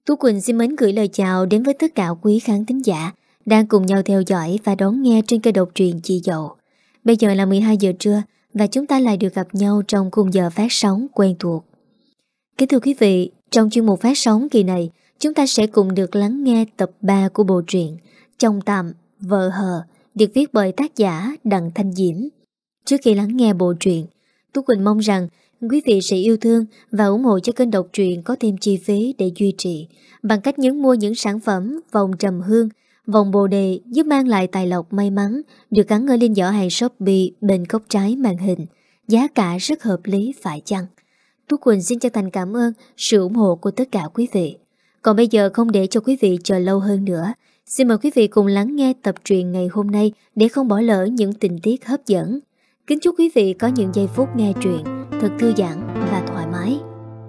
Tú Quỳnh xin mến gửi lời chào đến với tất cả quý khán thính giả đang cùng nhau theo dõi và đón nghe trên kênh độc truyện Chị Dậu. Bây giờ là 12 giờ trưa và chúng ta lại được gặp nhau trong khung giờ phát sóng quen thuộc. Kính thưa quý vị, trong chuyên mục phát sóng kỳ này, chúng ta sẽ cùng được lắng nghe tập 3 của bộ truyện Chồng Tạm, Vợ Hờ, được viết bởi tác giả Đặng Thanh Diễm. Trước khi lắng nghe bộ truyện, Tú Quỳnh mong rằng quý vị sẽ yêu thương và ủng hộ cho kênh độc truyện có thêm chi phí để duy trì bằng cách nhấn mua những sản phẩm vòng trầm hương, vòng bồ đề giúp mang lại tài lộc may mắn được gắn ở link giỏ hàng Shopee bên góc trái màn hình. Giá cả rất hợp lý phải chăng? Tú Quỳnh xin chân thành cảm ơn sự ủng hộ của tất cả quý vị. Còn bây giờ không để cho quý vị chờ lâu hơn nữa, xin mời quý vị cùng lắng nghe tập truyện ngày hôm nay để không bỏ lỡ những tình tiết hấp dẫn. Kính chúc quý vị có những giây phút nghe truyện thật thư giãn và thoải mái.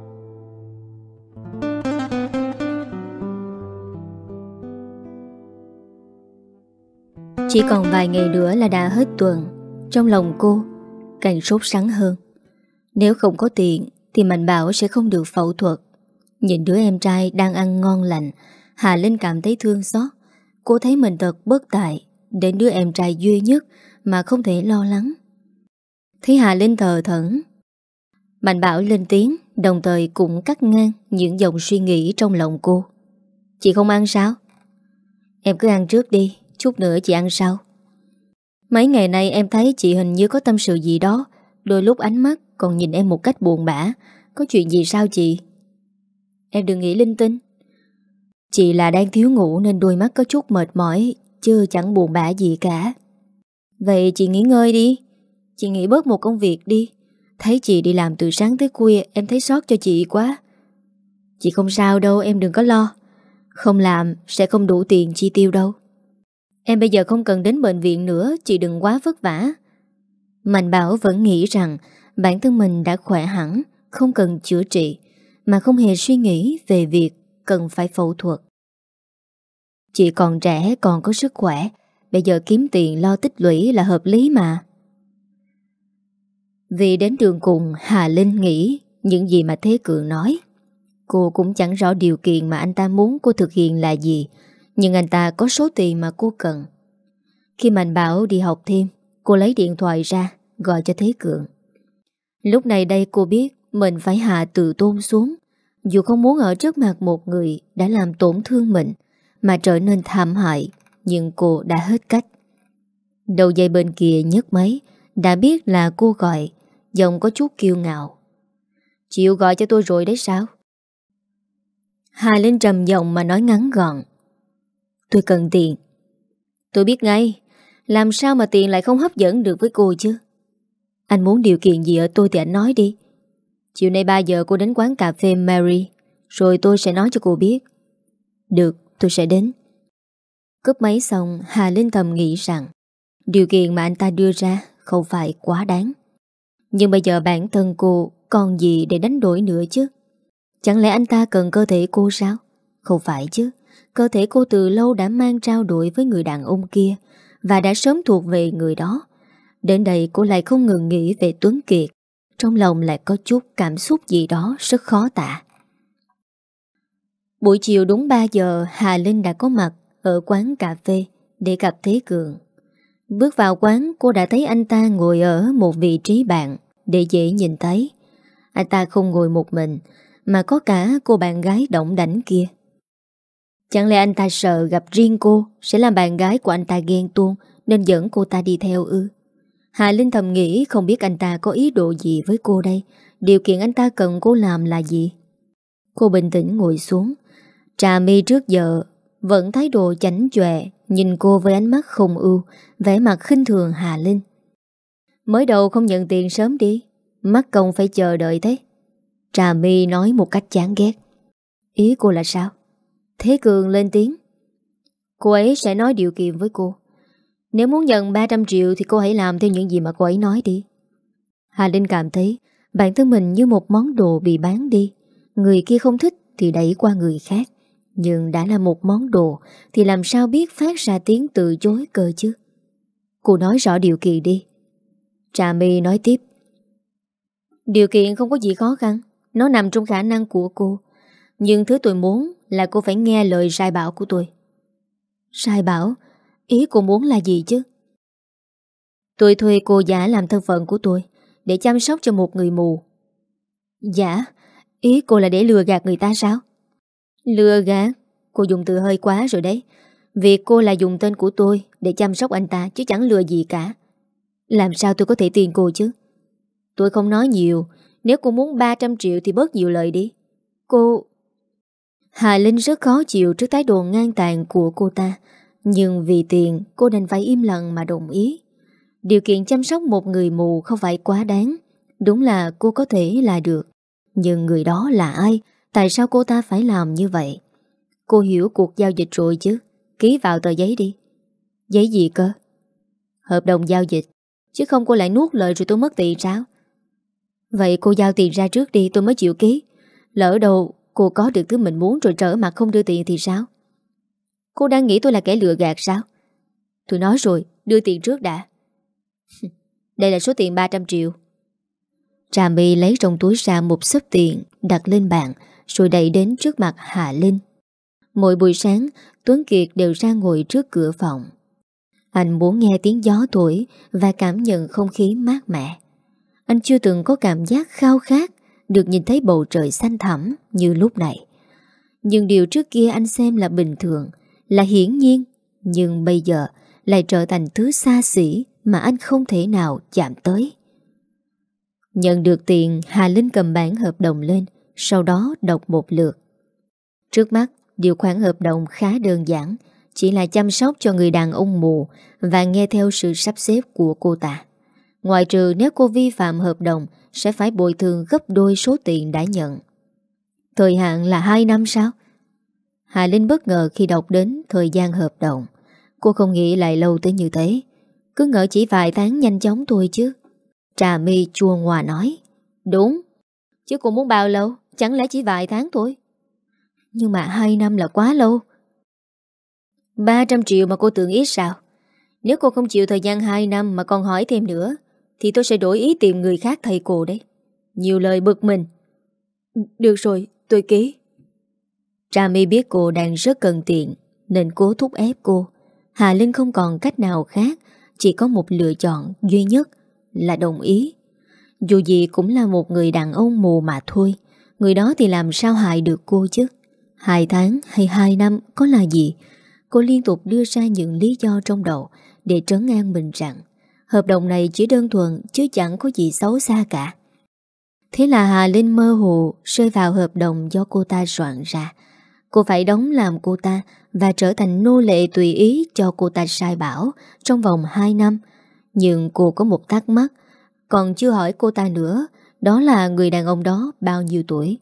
Chỉ còn vài ngày nữa là đã hết tuần. Trong lòng cô càng sốt sắng hơn. Nếu không có tiền thì Mạnh Bảo sẽ không được phẫu thuật. Nhìn đứa em trai đang ăn ngon lành, Hà Linh cảm thấy thương xót. Cô thấy mình thật bất tài đến đứa em trai duy nhất mà không thể lo lắng. Thấy Hà Linh thờ thẫn, Mạnh Bảo lên tiếng, đồng thời cũng cắt ngang những dòng suy nghĩ trong lòng cô. Chị không ăn sao? Em cứ ăn trước đi, chút nữa chị ăn sau. Mấy ngày nay em thấy chị hình như có tâm sự gì đó, đôi lúc ánh mắt còn nhìn em một cách buồn bã. Có chuyện gì sao chị? Em đừng nghĩ linh tinh. Chị là đang thiếu ngủ nên đôi mắt có chút mệt mỏi, chứ chẳng buồn bã gì cả. Vậy chị nghỉ ngơi đi. Chị nghỉ bớt một công việc đi. Thấy chị đi làm từ sáng tới khuya, em thấy xót cho chị quá. Chị không sao đâu, em đừng có lo. Không làm sẽ không đủ tiền chi tiêu đâu. Em bây giờ không cần đến bệnh viện nữa, chị đừng quá vất vả. Mạnh Bảo vẫn nghĩ rằng bản thân mình đã khỏe hẳn, không cần chữa trị, mà không hề suy nghĩ về việc cần phải phẫu thuật. Chị còn trẻ, còn có sức khỏe, bây giờ kiếm tiền lo tích lũy là hợp lý mà. Vì đến đường cùng, Hà Linh nghĩ những gì mà Thế Cường nói. Cô cũng chẳng rõ điều kiện mà anh ta muốn cô thực hiện là gì, nhưng anh ta có số tiền mà cô cần. Khi Mạnh Bảo đi học thêm, cô lấy điện thoại ra, gọi cho Thế Cường. Lúc này đây cô biết mình phải hạ tự tôn xuống. Dù không muốn ở trước mặt một người đã làm tổn thương mình mà trở nên thảm hại, nhưng cô đã hết cách. Đầu dây bên kia nhấc máy, đã biết là cô gọi, giọng có chút kiêu ngạo. Chịu gọi cho tôi rồi đấy sao? Hà Linh trầm giọng mà nói ngắn gọn. Tôi cần tiền. Tôi biết ngay. Làm sao mà tiền lại không hấp dẫn được với cô chứ? Anh muốn điều kiện gì ở tôi thì anh nói đi. Chiều nay 3 giờ cô đến quán cà phê Mary, rồi tôi sẽ nói cho cô biết. Được, tôi sẽ đến. Cúp máy xong, Hà Linh thầm nghĩ rằng điều kiện mà anh ta đưa ra không phải quá đáng. Nhưng bây giờ bản thân cô còn gì để đánh đổi nữa chứ? Chẳng lẽ anh ta cần cơ thể cô sao? Không phải chứ. Cơ thể cô từ lâu đã mang trao đổi với người đàn ông kia và đã sớm thuộc về người đó. Đến đây cô lại không ngừng nghĩ về Tuấn Kiệt. Trong lòng lại có chút cảm xúc gì đó rất khó tả. Buổi chiều đúng 3 giờ, Hà Linh đã có mặt ở quán cà phê để gặp Thế Cường. Bước vào quán, cô đã thấy anh ta ngồi ở một vị trí bạn để dễ nhìn thấy. Anh ta không ngồi một mình, mà có cả cô bạn gái đỏng đảnh kia. Chẳng lẽ anh ta sợ gặp riêng cô sẽ làm bạn gái của anh ta ghen tuông nên dẫn cô ta đi theo ư? Hà Linh thầm nghĩ không biết anh ta có ý đồ gì với cô đây. Điều kiện anh ta cần cô làm là gì? Cô bình tĩnh ngồi xuống. Trà My trước giờ vẫn thái độ chảnh chọe, nhìn cô với ánh mắt không ưu, vẻ mặt khinh thường Hà Linh. Mới đầu không nhận tiền sớm đi, mắc công phải chờ đợi thế. Trà My nói một cách chán ghét. Ý cô là sao? Thế Cường lên tiếng. Cô ấy sẽ nói điều kiện với cô. Nếu muốn nhận 300 triệu thì cô hãy làm theo những gì mà cô ấy nói đi. Hà Linh cảm thấy bản thân mình như một món đồ bị bán đi. Người kia không thích thì đẩy qua người khác. Nhưng đã là một món đồ thì làm sao biết phát ra tiếng từ chối cơ chứ? Cô nói rõ điều kiện đi. Trà My nói tiếp. Điều kiện không có gì khó khăn, nó nằm trong khả năng của cô. Nhưng thứ tôi muốn là cô phải nghe lời sai bảo của tôi. Sai bảo? Ý cô muốn là gì chứ? Tôi thuê cô giả làm thân phận của tôi để chăm sóc cho một người mù. Dạ? Ý cô là để lừa gạt người ta sao? Lừa gạt? Cô dùng từ hơi quá rồi đấy. Việc cô là dùng tên của tôi để chăm sóc anh ta chứ chẳng lừa gì cả. Làm sao tôi có thể tin cô chứ? Tôi không nói nhiều. Nếu cô muốn 300 triệu thì bớt nhiều lời đi. Cô... Hà Linh rất khó chịu trước thái độ ngang tàn của cô ta. Nhưng vì tiền cô đành phải im lặng mà đồng ý. Điều kiện chăm sóc một người mù không phải quá đáng. Đúng là cô có thể là được. Nhưng người đó là ai? Tại sao cô ta phải làm như vậy? Cô hiểu cuộc giao dịch rồi chứ? Ký vào tờ giấy đi. Giấy gì cơ? Hợp đồng giao dịch. Chứ không cô lại nuốt lời rồi tôi mất tiền sao? Vậy cô giao tiền ra trước đi tôi mới chịu ký. Lỡ đâu cô có được thứ mình muốn rồi trở mặt không đưa tiền thì sao? Cô đang nghĩ tôi là kẻ lừa gạt sao? Tôi nói rồi, đưa tiền trước đã. Đây là số tiền 300 triệu. Trà My lấy trong túi ra một xấp tiền đặt lên bàn rồi đẩy đến trước mặt Hà Linh. Mỗi buổi sáng Tuấn Kiệt đều ra ngồi trước cửa phòng. Anh muốn nghe tiếng gió thổi và cảm nhận không khí mát mẻ. Anh chưa từng có cảm giác khao khát được nhìn thấy bầu trời xanh thẳm như lúc này. Nhưng điều trước kia anh xem là bình thường, là hiển nhiên, nhưng bây giờ lại trở thành thứ xa xỉ mà anh không thể nào chạm tới. Nhận được tiền, Hà Linh cầm bản hợp đồng lên, sau đó đọc một lượt. Trước mắt, điều khoản hợp đồng khá đơn giản, chỉ là chăm sóc cho người đàn ông mù và nghe theo sự sắp xếp của cô ta. Ngoại trừ nếu cô vi phạm hợp đồng sẽ phải bồi thường gấp đôi số tiền đã nhận. Thời hạn là 2 năm sao? Hà Linh bất ngờ khi đọc đến thời gian hợp đồng. Cô không nghĩ lại lâu tới như thế. Cứ ngỡ chỉ vài tháng nhanh chóng thôi chứ. Trà My chua ngoa nói. Đúng. Chứ cô muốn bao lâu? Chẳng lẽ chỉ vài tháng thôi? Nhưng mà 2 năm là quá lâu. 300 triệu mà cô tưởng ít sao? Nếu cô không chịu thời gian 2 năm mà còn hỏi thêm nữa thì tôi sẽ đổi ý tìm người khác thay cô đấy. Nhiều lời bực mình. Được rồi, tôi ký. Trà My biết cô đang rất cần tiền nên cố thúc ép cô. Hà Linh không còn cách nào khác, chỉ có một lựa chọn duy nhất là đồng ý. Dù gì cũng là một người đàn ông mù mà thôi. Người đó thì làm sao hại được cô chứ? 2 tháng hay 2 năm có là gì? Cô liên tục đưa ra những lý do trong đầu để trấn an mình rằng hợp đồng này chỉ đơn thuần chứ chẳng có gì xấu xa cả. Thế là Hà Linh mơ hồ rơi vào hợp đồng do cô ta soạn ra. Cô phải đóng làm cô ta và trở thành nô lệ tùy ý cho cô ta sai bảo trong vòng 2 năm. Nhưng cô có một thắc mắc, còn chưa hỏi cô ta nữa, đó là người đàn ông đó bao nhiêu tuổi?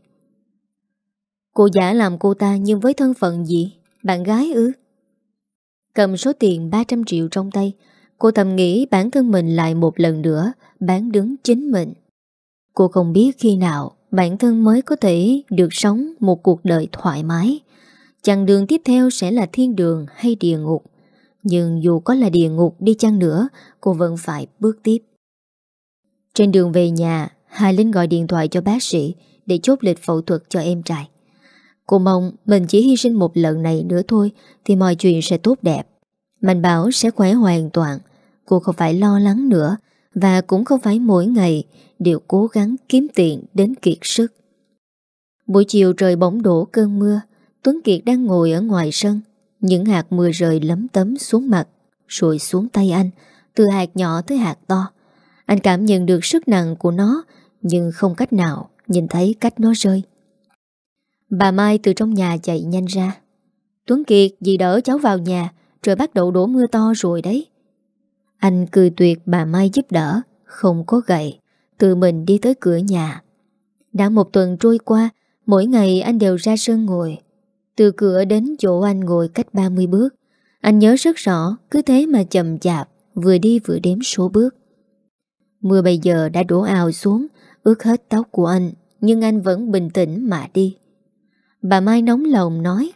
Cô giả làm cô ta nhưng với thân phận gì? Bạn gái ư? Cầm số tiền 300 triệu trong tay, cô thầm nghĩ bản thân mình lại một lần nữa bán đứng chính mình. Cô không biết khi nào bản thân mới có thể được sống một cuộc đời thoải mái. Chặng đường tiếp theo sẽ là thiên đường hay địa ngục. Nhưng dù có là địa ngục đi chăng nữa, cô vẫn phải bước tiếp. Trên đường về nhà, Hà Linh gọi điện thoại cho bác sĩ để chốt lịch phẫu thuật cho em trai. Cô mong mình chỉ hy sinh một lần này nữa thôi thì mọi chuyện sẽ tốt đẹp. Mạnh bảo sẽ khỏe hoàn toàn. Cô không phải lo lắng nữa và cũng không phải mỗi ngày đều cố gắng kiếm tiền đến kiệt sức. Buổi chiều trời bỗng đổ cơn mưa. Tuấn Kiệt đang ngồi ở ngoài sân. Những hạt mưa rơi lấm tấm xuống mặt rồi xuống tay anh, từ hạt nhỏ tới hạt to. Anh cảm nhận được sức nặng của nó nhưng không cách nào nhìn thấy cách nó rơi. Bà Mai từ trong nhà chạy nhanh ra. Tuấn Kiệt, dì đỡ cháu vào nhà, trời bắt đầu đổ mưa to rồi đấy. Anh cười tuyệt bà Mai giúp đỡ, không có gậy, tự mình đi tới cửa nhà. Đã 1 tuần trôi qua, mỗi ngày anh đều ra sân ngồi. Từ cửa đến chỗ anh ngồi cách 30 bước. Anh nhớ rất rõ, cứ thế mà chậm chạp, vừa đi vừa đếm số bước. Mưa bây giờ đã đổ ào xuống, ướt hết tóc của anh, nhưng anh vẫn bình tĩnh mà đi. Bà Mai nóng lòng nói: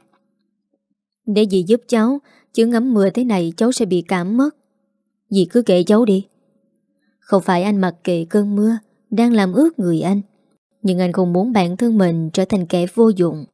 Để dì giúp cháu, chứ ngắm mưa thế này cháu sẽ bị cảm mất. Dì cứ kệ cháu đi. Không phải anh mặc kệ cơn mưa đang làm ướt người anh, nhưng anh không muốn bản thân mình trở thành kẻ vô dụng.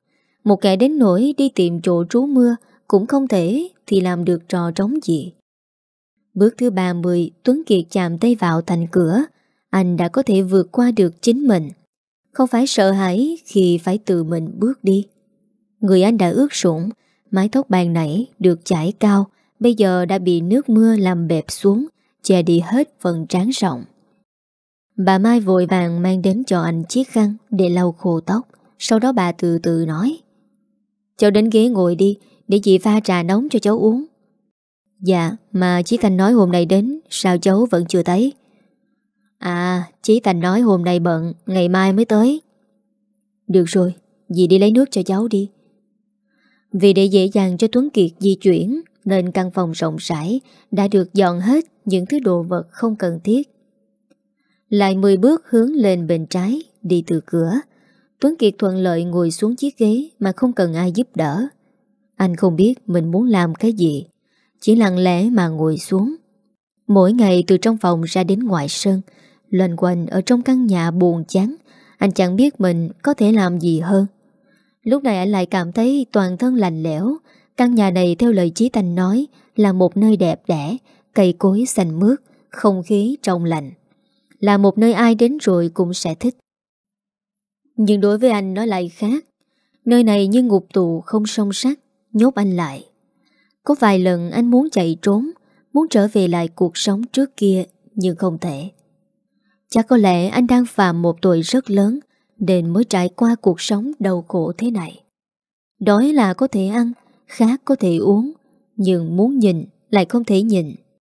Một kẻ đến nỗi đi tìm chỗ trú mưa cũng không thể thì làm được trò trống gì. Bước thứ 30, Tuấn Kiệt chạm tay vào thành cửa. Anh đã có thể vượt qua được chính mình, không phải sợ hãi khi phải tự mình bước đi. Người anh đã ướt sũng, mái tóc ban nãy được chải cao, bây giờ đã bị nước mưa làm bẹp xuống, che đi hết phần trán rộng. Bà Mai vội vàng mang đến cho anh chiếc khăn để lau khô tóc. Sau đó bà từ từ nói: "Cháu đến ghế ngồi đi, để chị pha trà nóng cho cháu uống." "Dạ, mà Chí Thành nói hôm nay đến, sao cháu vẫn chưa thấy?" "À, Chí Thành nói hôm nay bận, ngày mai mới tới." "Được rồi, dì đi lấy nước cho cháu đi." Vì để dễ dàng cho Tuấn Kiệt di chuyển, nên căn phòng rộng rãi đã được dọn hết những thứ đồ vật không cần thiết. Lại 10 bước hướng lên bên trái, đi từ cửa. Tuấn Kiệt thuận lợi ngồi xuống chiếc ghế mà không cần ai giúp đỡ. Anh không biết mình muốn làm cái gì, chỉ lặng lẽ mà ngồi xuống. Mỗi ngày từ trong phòng ra đến ngoài sân, loanh quanh ở trong căn nhà buồn chán, anh chẳng biết mình có thể làm gì hơn. Lúc này anh lại cảm thấy toàn thân lạnh lẽo. Căn nhà này theo lời Chí Thành nói là một nơi đẹp đẽ, cây cối xanh mướt, không khí trong lành, là một nơi ai đến rồi cũng sẽ thích. Nhưng đối với anh nó lại khác. Nơi này như ngục tù không song sắt, nhốt anh lại. Có vài lần anh muốn chạy trốn, muốn trở về lại cuộc sống trước kia, nhưng không thể. Chắc có lẽ anh đang phạm một tội rất lớn nên mới trải qua cuộc sống đau khổ thế này. Đói là có thể ăn, khát có thể uống, nhưng muốn nhìn lại không thể nhìn.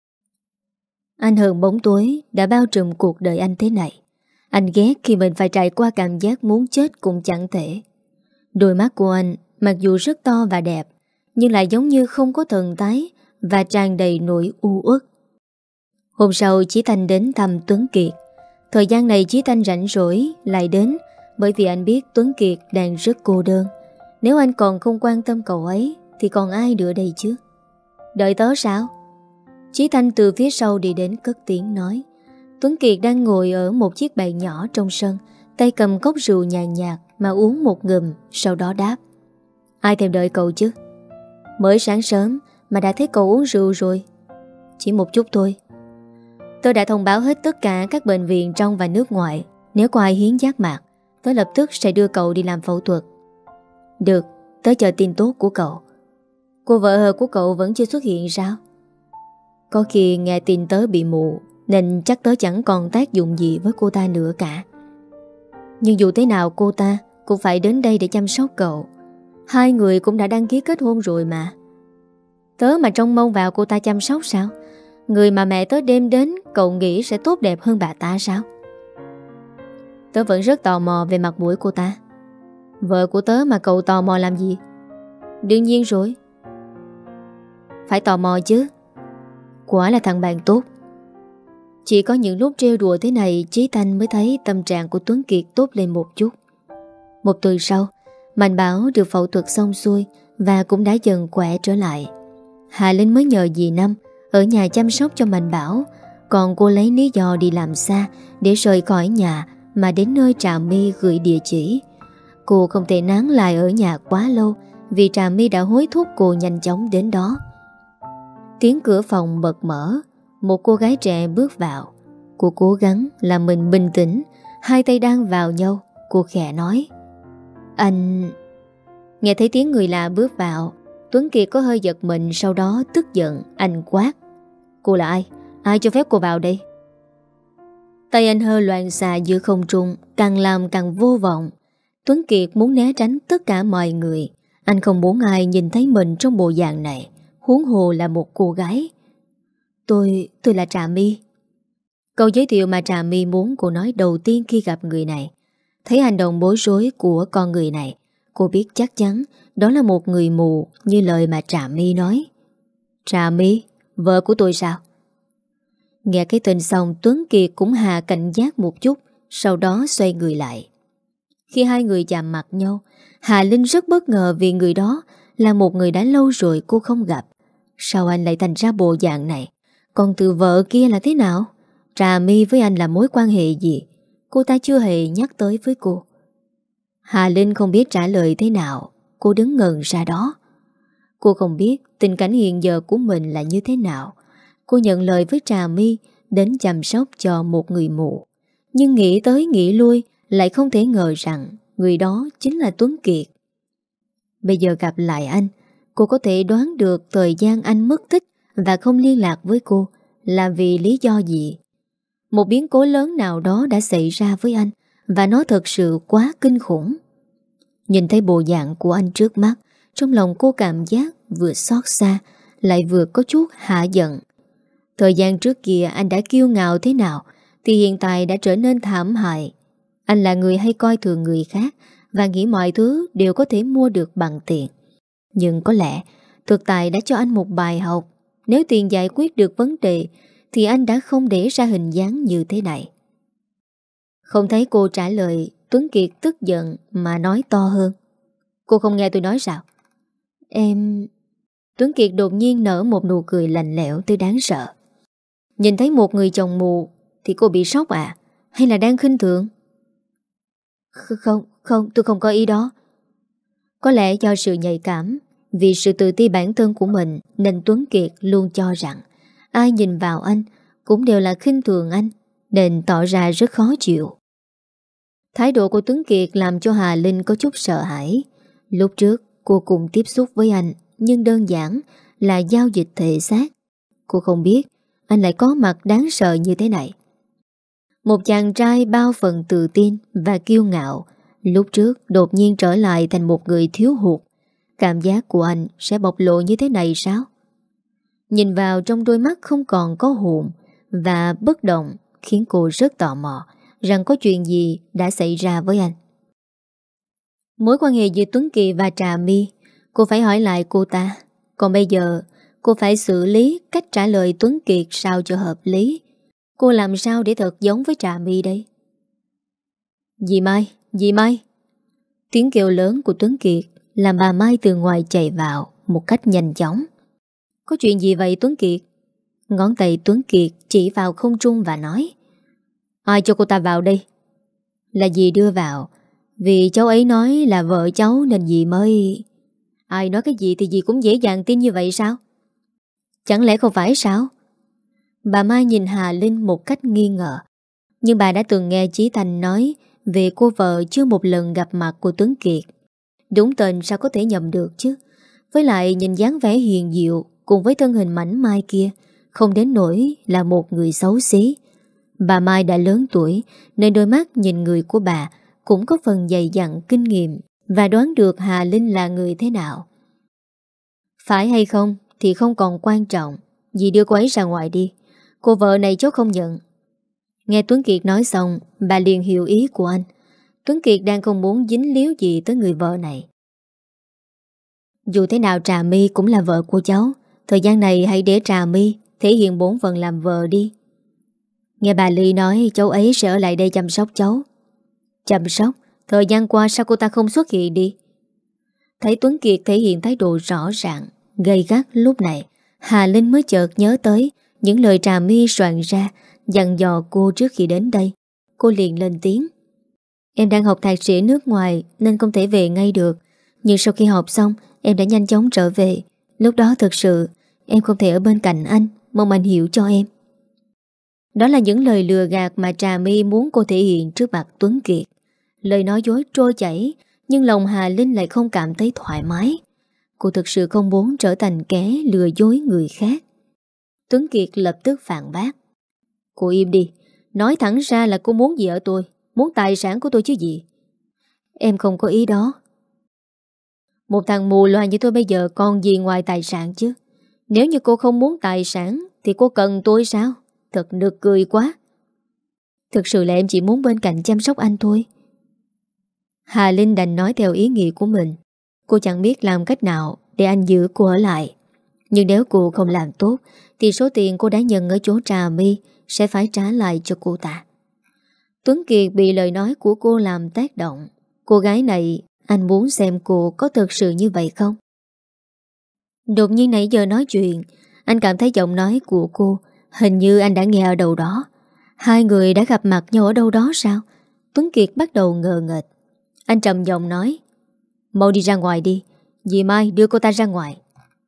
Anh hờn bóng tối đã bao trùm cuộc đời anh thế này. Anh ghét khi mình phải trải qua cảm giác muốn chết cũng chẳng thể. Đôi mắt của anh mặc dù rất to và đẹp, nhưng lại giống như không có thần thái và tràn đầy nỗi u uất. Hôm sau Chí Thanh đến thăm Tuấn Kiệt. Thời gian này Chí Thanh rảnh rỗi lại đến, bởi vì anh biết Tuấn Kiệt đang rất cô đơn. Nếu anh còn không quan tâm cậu ấy thì còn ai nữa đây chứ? Đợi tớ sao? Chí Thanh từ phía sau đi đến cất tiếng nói. Tuấn Kiệt đang ngồi ở một chiếc bàn nhỏ trong sân, tay cầm cốc rượu nhàn nhạt mà uống một ngụm, sau đó đáp: "Ai thèm đợi cậu chứ? Mới sáng sớm mà đã thấy cậu uống rượu rồi." "Chỉ một chút thôi. Tôi đã thông báo hết tất cả các bệnh viện trong và nước ngoài. Nếu có ai hiến giác mạc, tôi lập tức sẽ đưa cậu đi làm phẫu thuật." "Được, tớ chờ tin tốt của cậu." "Cô vợ hờ của cậu vẫn chưa xuất hiện sao?" "Có khi nghe tin tớ bị mù, nên chắc tớ chẳng còn tác dụng gì với cô ta nữa cả. Nhưng dù thế nào cô ta cũng phải đến đây để chăm sóc cậu. Hai người cũng đã đăng ký kết hôn rồi mà. Tớ mà trông mong vào cô ta chăm sóc sao? Người mà mẹ tớ đem đến cậu nghĩ sẽ tốt đẹp hơn bà ta sao?" "Tớ vẫn rất tò mò về mặt mũi cô ta." "Vợ của tớ mà cậu tò mò làm gì?" "Đương nhiên rồi. Phải tò mò chứ. Quả là thằng bạn tốt." Chỉ có những lúc trêu đùa thế này Chí Thanh mới thấy tâm trạng của Tuấn Kiệt tốt lên một chút. Một tuần sau, Mạnh Bảo được phẫu thuật xong xuôi và cũng đã dần khỏe trở lại. Hà Linh mới nhờ dì Năm ở nhà chăm sóc cho Mạnh Bảo, còn cô lấy lý do đi làm xa để rời khỏi nhà mà đến nơi Trà My gửi địa chỉ. Cô không thể nán lại ở nhà quá lâu vì Trà My đã hối thúc cô nhanh chóng đến đó. Tiếng cửa phòng bật mở, một cô gái trẻ bước vào. Cô cố gắng làm mình bình tĩnh, hai tay đang vào nhau. Cô khẽ nói: "Anh..." Nghe thấy tiếng người lạ bước vào, Tuấn Kiệt có hơi giật mình, sau đó tức giận, anh quát: "Cô là ai? Ai cho phép cô vào đây?" Tay anh hơi loạn xạ giữa không trung, càng làm càng vô vọng. Tuấn Kiệt muốn né tránh tất cả mọi người. Anh không muốn ai nhìn thấy mình trong bộ dạng này, huống hồ là một cô gái. Tôi là Trà My." Câu giới thiệu mà Trà My muốn cô nói đầu tiên khi gặp người này. Thấy hành động bối rối của con người này, cô biết chắc chắn đó là một người mù như lời mà Trà My nói. "Trà My, vợ của tôi sao?" Nghe cái tên xong, Tuấn Kiệt cũng hạ cảnh giác một chút, sau đó xoay người lại. Khi hai người chạm mặt nhau, Hà Linh rất bất ngờ vì người đó là một người đã lâu rồi cô không gặp. Sao anh lại thành ra bộ dạng này? Còn từ vợ kia là thế nào? Trà My với anh là mối quan hệ gì? Cô ta chưa hề nhắc tới với cô. Hà Linh không biết trả lời thế nào. cô đứng ngần ra đó. Cô không biết tình cảnh hiện giờ của mình là như thế nào. Cô nhận lời với Trà My đến chăm sóc cho một người mù. Nhưng nghĩ tới nghĩ lui lại không thể ngờ rằng người đó chính là Tuấn Kiệt. Bây giờ gặp lại anh, cô có thể đoán được thời gian anh mất tích và không liên lạc với cô là vì lý do gì. Một biến cố lớn nào đó đã xảy ra với anh và nó thật sự quá kinh khủng. Nhìn thấy bộ dạng của anh trước mắt, trong lòng cô cảm giác vừa xót xa lại vừa có chút hả giận. Thời gian trước kia anh đã kiêu ngạo thế nào thì hiện tại đã trở nên thảm hại. Anh là người hay coi thường người khác và nghĩ mọi thứ đều có thể mua được bằng tiền. Nhưng có lẽ thực tại đã cho anh một bài học. Nếu tiền giải quyết được vấn đề thì anh đã không để ra hình dáng như thế này. Không thấy cô trả lời, Tuấn Kiệt tức giận mà nói to hơn. Cô không nghe tôi nói sao? Em... Tuấn Kiệt đột nhiên nở một nụ cười lạnh lẽo tới đáng sợ. Nhìn thấy một người chồng mù thì cô bị sốc à? Hay là đang khinh thường? Không, tôi không có ý đó. Có lẽ do sự nhạy cảm, vì sự tự ti bản thân của mình nên Tuấn Kiệt luôn cho rằng ai nhìn vào anh cũng đều là khinh thường anh, nên tỏ ra rất khó chịu. Thái độ của Tuấn Kiệt làm cho Hà Linh có chút sợ hãi. Lúc trước cô cùng tiếp xúc với anh, nhưng đơn giản là giao dịch thể xác. Cô không biết anh lại có mặt đáng sợ như thế này. Một chàng trai bao phần tự tin và kiêu ngạo, lúc trước đột nhiên trở lại thành một người thiếu hụt. Cảm giác của anh sẽ bộc lộ như thế này sao? Nhìn vào trong đôi mắt không còn có hồn và bất động khiến cô rất tò mò rằng có chuyện gì đã xảy ra với anh. Mối quan hệ giữa Tuấn Kiệt và Trà My, cô phải hỏi lại cô ta. Còn bây giờ cô phải xử lý cách trả lời Tuấn Kiệt sao cho hợp lý. Cô làm sao để thật giống với Trà My đây? Dì Mai, dì Mai. Tiếng kêu lớn của Tuấn Kiệt làm bà Mai từ ngoài chạy vào một cách nhanh chóng. Có chuyện gì vậy Tuấn Kiệt? Ngón tay Tuấn Kiệt chỉ vào không trung và nói: Ai cho cô ta vào đây? Là dì đưa vào. Vì cháu ấy nói là vợ cháu nên dì mới... Ai nói cái gì thì dì cũng dễ dàng tin như vậy sao? Chẳng lẽ không phải sao? Bà Mai nhìn Hà Linh một cách nghi ngờ. Nhưng bà đã từng nghe Chí Thành nói về cô vợ chưa một lần gặp mặt của Tuấn Kiệt. Đúng tên sao có thể nhầm được chứ? Với lại nhìn dáng vẻ hiền diệu cùng với thân hình mảnh mai kia, không đến nỗi là một người xấu xí. Bà Mai đã lớn tuổi nên đôi mắt nhìn người của bà cũng có phần dày dặn kinh nghiệm và đoán được Hà Linh là người thế nào. Phải hay không thì không còn quan trọng. Dì đưa cô ấy ra ngoài đi. Cô vợ này cháu không nhận. Nghe Tuấn Kiệt nói xong, bà liền hiểu ý của anh. Tuấn Kiệt đang không muốn dính líu gì tới người vợ này. Dù thế nào Trà My cũng là vợ của cháu. Thời gian này hãy để Trà My thể hiện bổn phận làm vợ đi. Nghe bà Ly nói cháu ấy sẽ ở lại đây chăm sóc cháu. Chăm sóc? Thời gian qua sao cô ta không xuất hiện đi? Thấy Tuấn Kiệt thể hiện thái độ rõ ràng, gay gắt lúc này, Hà Linh mới chợt nhớ tới những lời Trà My soạn ra dặn dò cô trước khi đến đây. Cô liền lên tiếng: Em đang học thạc sĩ nước ngoài nên không thể về ngay được. Nhưng sau khi học xong em đã nhanh chóng trở về. Lúc đó thật sự em không thể ở bên cạnh anh. Mong anh hiểu cho em. Đó là những lời lừa gạt mà Trà My muốn cô thể hiện trước mặt Tuấn Kiệt. Lời nói dối trôi chảy, nhưng lòng Hà Linh lại không cảm thấy thoải mái. Cô thực sự không muốn trở thành kẻ lừa dối người khác. Tuấn Kiệt lập tức phản bác: Cô im đi. Nói thẳng ra là cô muốn gì ở tôi? Muốn tài sản của tôi chứ gì? Em không có ý đó. Một thằng mù loà như tôi bây giờ còn gì ngoài tài sản chứ? Nếu như cô không muốn tài sản thì cô cần tôi sao? Thật nực cười quá. Thực sự là em chỉ muốn bên cạnh chăm sóc anh thôi. Hà Linh đành nói theo ý nghĩ của mình. Cô chẳng biết làm cách nào để anh giữ cô ở lại. Nhưng nếu cô không làm tốt thì số tiền cô đã nhận ở chỗ Trà My sẽ phải trả lại cho cô ta. Tuấn Kiệt bị lời nói của cô làm tác động. Cô gái này, anh muốn xem cô có thực sự như vậy không? Đột nhiên nãy giờ nói chuyện, anh cảm thấy giọng nói của cô hình như anh đã nghe ở đâu đó. Hai người đã gặp mặt nhau ở đâu đó sao? Tuấn Kiệt bắt đầu ngờ nghệch. Anh trầm giọng nói: Mau đi ra ngoài đi. Dì Mai đưa cô ta ra ngoài.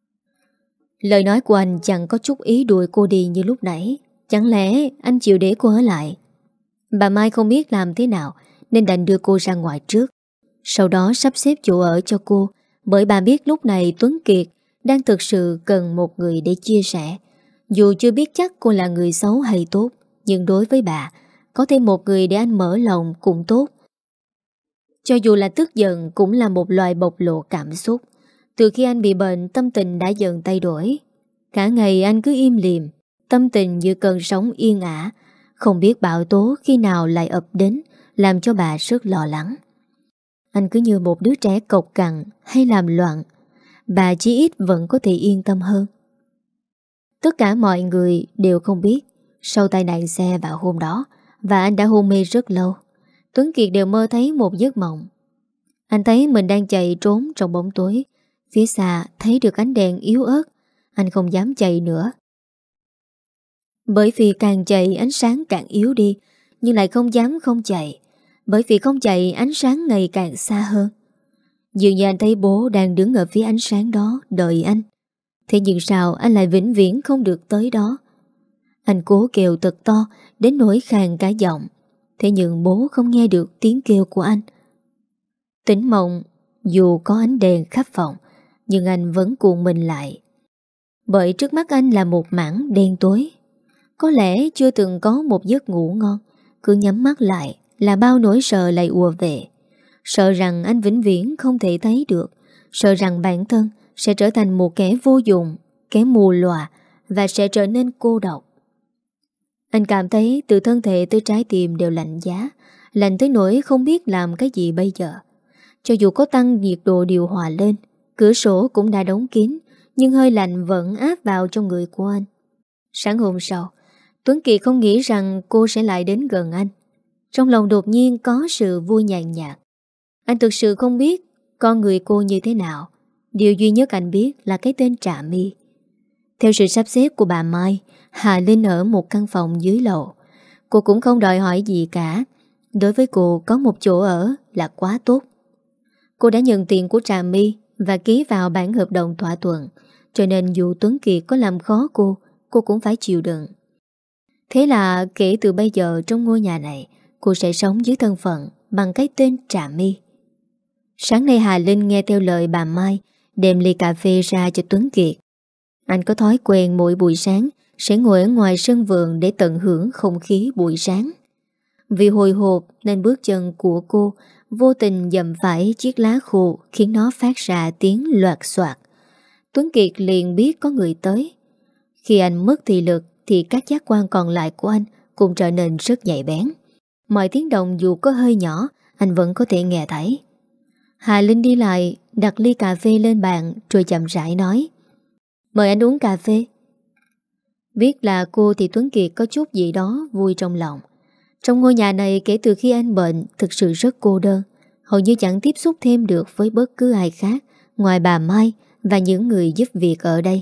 Lời nói của anh chẳng có chút ý đuổi cô đi như lúc nãy. Chẳng lẽ anh chịu để cô ở lại? Bà Mai không biết làm thế nào nên đành đưa cô ra ngoài trước. Sau đó sắp xếp chỗ ở cho cô, bởi bà biết lúc này Tuấn Kiệt đang thực sự cần một người để chia sẻ. Dù chưa biết chắc cô là người xấu hay tốt, nhưng đối với bà, có thêm một người để anh mở lòng cũng tốt. Cho dù là tức giận cũng là một loại bộc lộ cảm xúc. Từ khi anh bị bệnh, tâm tình đã dần thay đổi. Cả ngày anh cứ im lìm, tâm tình như cơn sóng yên ả, không biết bão tố khi nào lại ập đến, làm cho bà rất lo lắng. Anh cứ như một đứa trẻ cộc cằn hay làm loạn. Bà chí ít vẫn có thể yên tâm hơn. Tất cả mọi người đều không biết sau tai nạn xe vào hôm đó, và anh đã hôn mê rất lâu, Tuấn Kiệt đều mơ thấy một giấc mộng. Anh thấy mình đang chạy trốn trong bóng tối. Phía xa thấy được ánh đèn yếu ớt. Anh không dám chạy nữa, bởi vì càng chạy ánh sáng càng yếu đi. Nhưng lại không dám không chạy, bởi vì không chạy ánh sáng ngày càng xa hơn. Dường như anh thấy bố đang đứng ở phía ánh sáng đó đợi anh. Thế nhưng sao anh lại vĩnh viễn không được tới đó? Anh cố kêu thật to đến nỗi khàn cả giọng. Thế nhưng bố không nghe được tiếng kêu của anh. Tỉnh mộng, dù có ánh đèn khắp phòng, nhưng anh vẫn cuộn mình lại. Bởi trước mắt anh là một mảng đen tối. Có lẽ chưa từng có một giấc ngủ ngon. Cứ nhắm mắt lại là bao nỗi sợ lại ùa về. Sợ rằng anh vĩnh viễn không thể thấy được. Sợ rằng bản thân sẽ trở thành một kẻ vô dụng, kẻ mù lòa, và sẽ trở nên cô độc. Anh cảm thấy từ thân thể tới trái tim đều lạnh giá. Lạnh tới nỗi không biết làm cái gì bây giờ. Cho dù có tăng nhiệt độ điều hòa lên, cửa sổ cũng đã đóng kín, nhưng hơi lạnh vẫn áp vào trong người của anh. Sáng hôm sau, Tuấn Kiệt không nghĩ rằng cô sẽ lại đến gần anh. Trong lòng đột nhiên có sự vui nhàn nhạt. Anh thực sự không biết con người cô như thế nào. Điều duy nhất anh biết là cái tên Trà My. Theo sự sắp xếp của bà Mai, Hà Linh ở một căn phòng dưới lầu. Cô cũng không đòi hỏi gì cả. Đối với cô, có một chỗ ở là quá tốt. Cô đã nhận tiền của Trà My và ký vào bản hợp đồng thỏa thuận, cho nên dù Tuấn Kiệt có làm khó cô cũng phải chịu đựng. Thế là kể từ bây giờ trong ngôi nhà này, cô sẽ sống dưới thân phận bằng cái tên Trà My. Sáng nay Hà Linh nghe theo lời bà Mai, đem ly cà phê ra cho Tuấn Kiệt. Anh có thói quen mỗi buổi sáng sẽ ngồi ở ngoài sân vườn để tận hưởng không khí buổi sáng. Vì hồi hộp nên bước chân của cô vô tình dậm phải chiếc lá khô, khiến nó phát ra tiếng loạt xoạt. Tuấn Kiệt liền biết có người tới. Khi anh mất thị lực thì các giác quan còn lại của anh cũng trở nên rất nhạy bén. Mọi tiếng động dù có hơi nhỏ, anh vẫn có thể nghe thấy. Hà Linh đi lại, đặt ly cà phê lên bàn rồi chậm rãi nói: "Mời anh uống cà phê." Biết là cô thì Tuấn Kiệt có chút gì đó vui trong lòng. Trong ngôi nhà này kể từ khi anh bệnh thực sự rất cô đơn. Hầu như chẳng tiếp xúc thêm được với bất cứ ai khác ngoài bà Mai và những người giúp việc ở đây.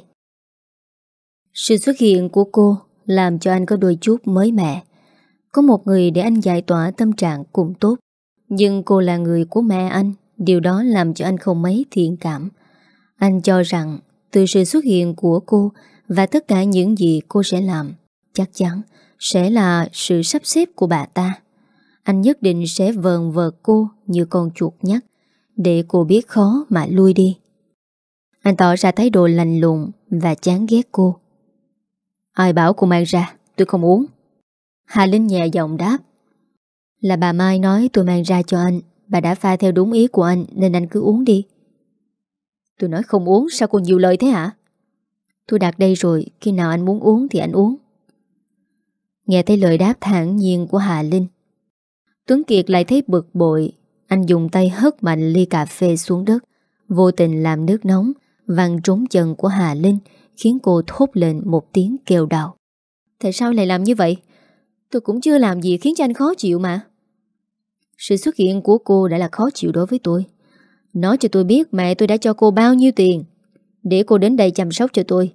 Sự xuất hiện của cô làm cho anh có đôi chút mới mẻ. Có một người để anh giải tỏa tâm trạng cũng tốt. Nhưng cô là người của mẹ anh, điều đó làm cho anh không mấy thiện cảm. Anh cho rằng từ sự xuất hiện của cô và tất cả những gì cô sẽ làm, chắc chắn sẽ là sự sắp xếp của bà ta. Anh nhất định sẽ vờn vợt cô như con chuột nhắt, để cô biết khó mà lui đi. Anh tỏ ra thái độ lạnh lùng và chán ghét cô. "Ai bảo cô mang ra, tôi không uống." Hà Linh nhẹ giọng đáp: "Là bà Mai nói tôi mang ra cho anh. Bà đã pha theo đúng ý của anh nên anh cứ uống đi." "Tôi nói không uống, sao cô nhiều lời thế hả?" "Tôi đặt đây rồi, khi nào anh muốn uống thì anh uống." Nghe thấy lời đáp thản nhiên của Hà Linh, Tuấn Kiệt lại thấy bực bội. Anh dùng tay hất mạnh ly cà phê xuống đất, vô tình làm nước nóng văng trúng chân của Hà Linh, khiến cô thốt lên một tiếng kêu đau. "Tại sao lại làm như vậy? Tôi cũng chưa làm gì khiến cho anh khó chịu mà." "Sự xuất hiện của cô đã là khó chịu đối với tôi. Nói cho tôi biết mẹ tôi đã cho cô bao nhiêu tiền để cô đến đây chăm sóc cho tôi."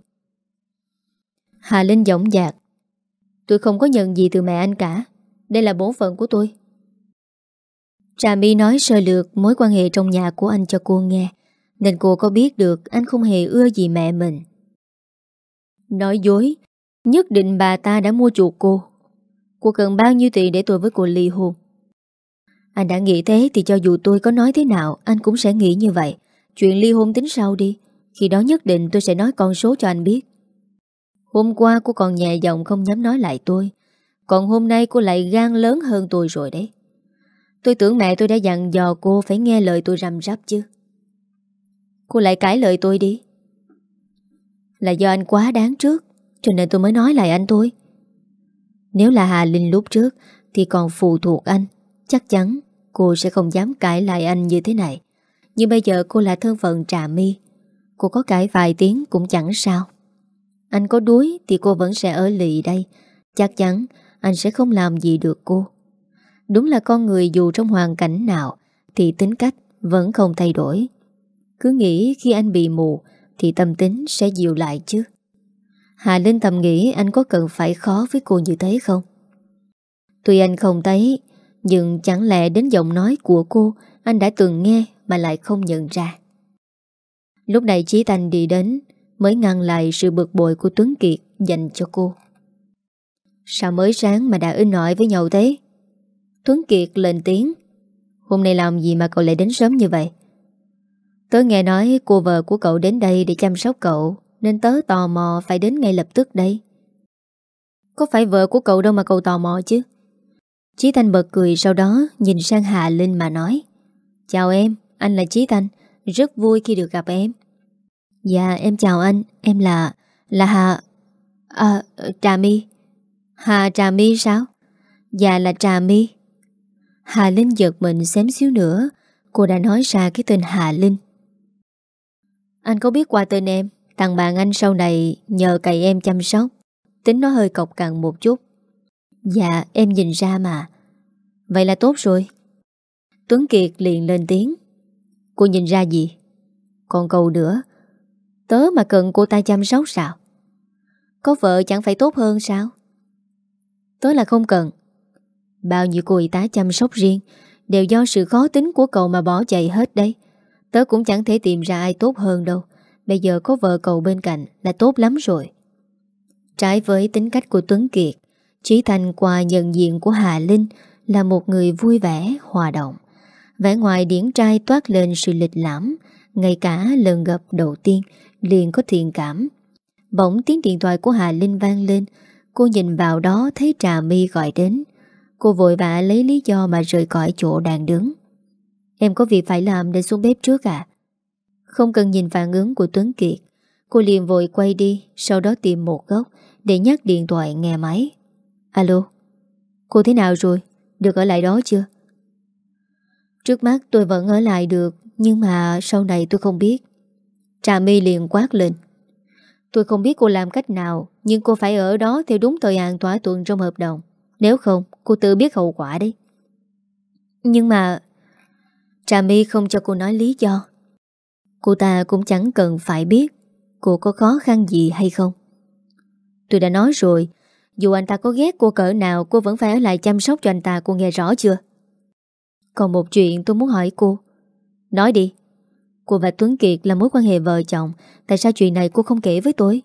Hà Linh dõng dạc: "Tôi không có nhận gì từ mẹ anh cả. Đây là bổn phận của tôi." Trà My nói sơ lược mối quan hệ trong nhà của anh cho cô nghe. nên cô có biết được anh không hề ưa gì mẹ mình. Nói dối. Nhất định bà ta đã mua chuộc cô. Cô cần bao nhiêu tiền để tôi với cô ly hôn? Anh đã nghĩ thế thì cho dù tôi có nói thế nào, anh cũng sẽ nghĩ như vậy. Chuyện ly hôn tính sau đi. Khi đó nhất định tôi sẽ nói con số cho anh biết. Hôm qua cô còn nhẹ giọng không dám nói lại tôi, còn hôm nay cô lại gan lớn hơn tôi rồi đấy. Tôi tưởng mẹ tôi đã dặn dò cô phải nghe lời tôi răm rắp chứ. Cô lại cãi lời tôi đi. Là do anh quá đáng trước, cho nên tôi mới nói lại anh thôi. Nếu là Hà Linh lúc trước thì còn phụ thuộc anh, chắc chắn cô sẽ không dám cãi lại anh như thế này. Nhưng bây giờ cô là thân phận Trà My, cô có cãi vài tiếng cũng chẳng sao. Anh có đuối thì cô vẫn sẽ ở lì đây. Chắc chắn anh sẽ không làm gì được cô. Đúng là con người dù trong hoàn cảnh nào thì tính cách vẫn không thay đổi. Cứ nghĩ khi anh bị mù thì tâm tính sẽ dịu lại chứ. Hà Linh thầm nghĩ anh có cần phải khó với cô như thế không? Tuy anh không thấy, nhưng chẳng lẽ đến giọng nói của cô anh đã từng nghe mà lại không nhận ra. Lúc này Chí Thanh đi đến mới ngăn lại sự bực bội của Tuấn Kiệt dành cho cô. Sao mới sáng mà đã in ỏi với nhau thế? Tuấn Kiệt lên tiếng. Hôm nay làm gì mà cậu lại đến sớm như vậy? Tớ nghe nói cô vợ của cậu đến đây để chăm sóc cậu, nên tớ tò mò phải đến ngay lập tức đây. Có phải vợ của cậu đâu mà cậu tò mò chứ? Chí Thanh bật cười, sau đó nhìn sang Hà Linh mà nói. Chào em, anh là Chí Thanh, rất vui khi được gặp em. Dạ em chào anh, em là Hà... Trà My. Hà Trà My sao? Dạ là Trà My. Hà Linh giật mình xém xíu nữa, cô đã nói ra cái tên Hà Linh. Anh có biết qua tên em, thằng bạn anh sau này nhờ cậy em chăm sóc, tính nó hơi cọc cằn một chút. Dạ em nhìn ra mà. Vậy là tốt rồi. Tuấn Kiệt liền lên tiếng. Cô nhìn ra gì? Còn câu nữa, tớ mà cần cô ta chăm sóc sao? Có vợ chẳng phải tốt hơn sao? Tớ là không cần. Bao nhiêu cô y tá chăm sóc riêng đều do sự khó tính của cậu mà bỏ chạy hết đấy. Tớ cũng chẳng thể tìm ra ai tốt hơn đâu. Bây giờ có vợ cậu bên cạnh là tốt lắm rồi. Trái với tính cách của Tuấn Kiệt, Chí Thanh qua nhận diện của Hà Linh là một người vui vẻ, hòa đồng. Vẻ ngoài điển trai toát lên sự lịch lãm. Ngay cả lần gặp đầu tiên liền có thiện cảm. Bỗng tiếng điện thoại của Hà Linh vang lên. Cô nhìn vào đó thấy Trà My gọi đến. Cô vội vã lấy lý do mà rời khỏi chỗ đang đứng. Em có việc phải làm nên xuống bếp trước à? Không cần nhìn phản ứng của Tuấn Kiệt, cô liền vội quay đi, sau đó tìm một góc để nhấc điện thoại nghe máy. Alo, cô thế nào rồi? Được ở lại đó chưa? Trước mắt tôi vẫn ở lại được, nhưng mà sau này tôi không biết. Trà My liền quát lên. Tôi không biết cô làm cách nào, nhưng cô phải ở đó theo đúng thời hạn thỏa thuận trong hợp đồng. Nếu không, cô tự biết hậu quả đấy. Nhưng mà... Trà My không cho cô nói lý do. Cô ta cũng chẳng cần phải biết cô có khó khăn gì hay không. Tôi đã nói rồi, dù anh ta có ghét cô cỡ nào, cô vẫn phải ở lại chăm sóc cho anh ta, cô nghe rõ chưa? Còn một chuyện tôi muốn hỏi cô. Nói đi. Cô và Tuấn Kiệt là mối quan hệ vợ chồng, tại sao chuyện này cô không kể với tôi?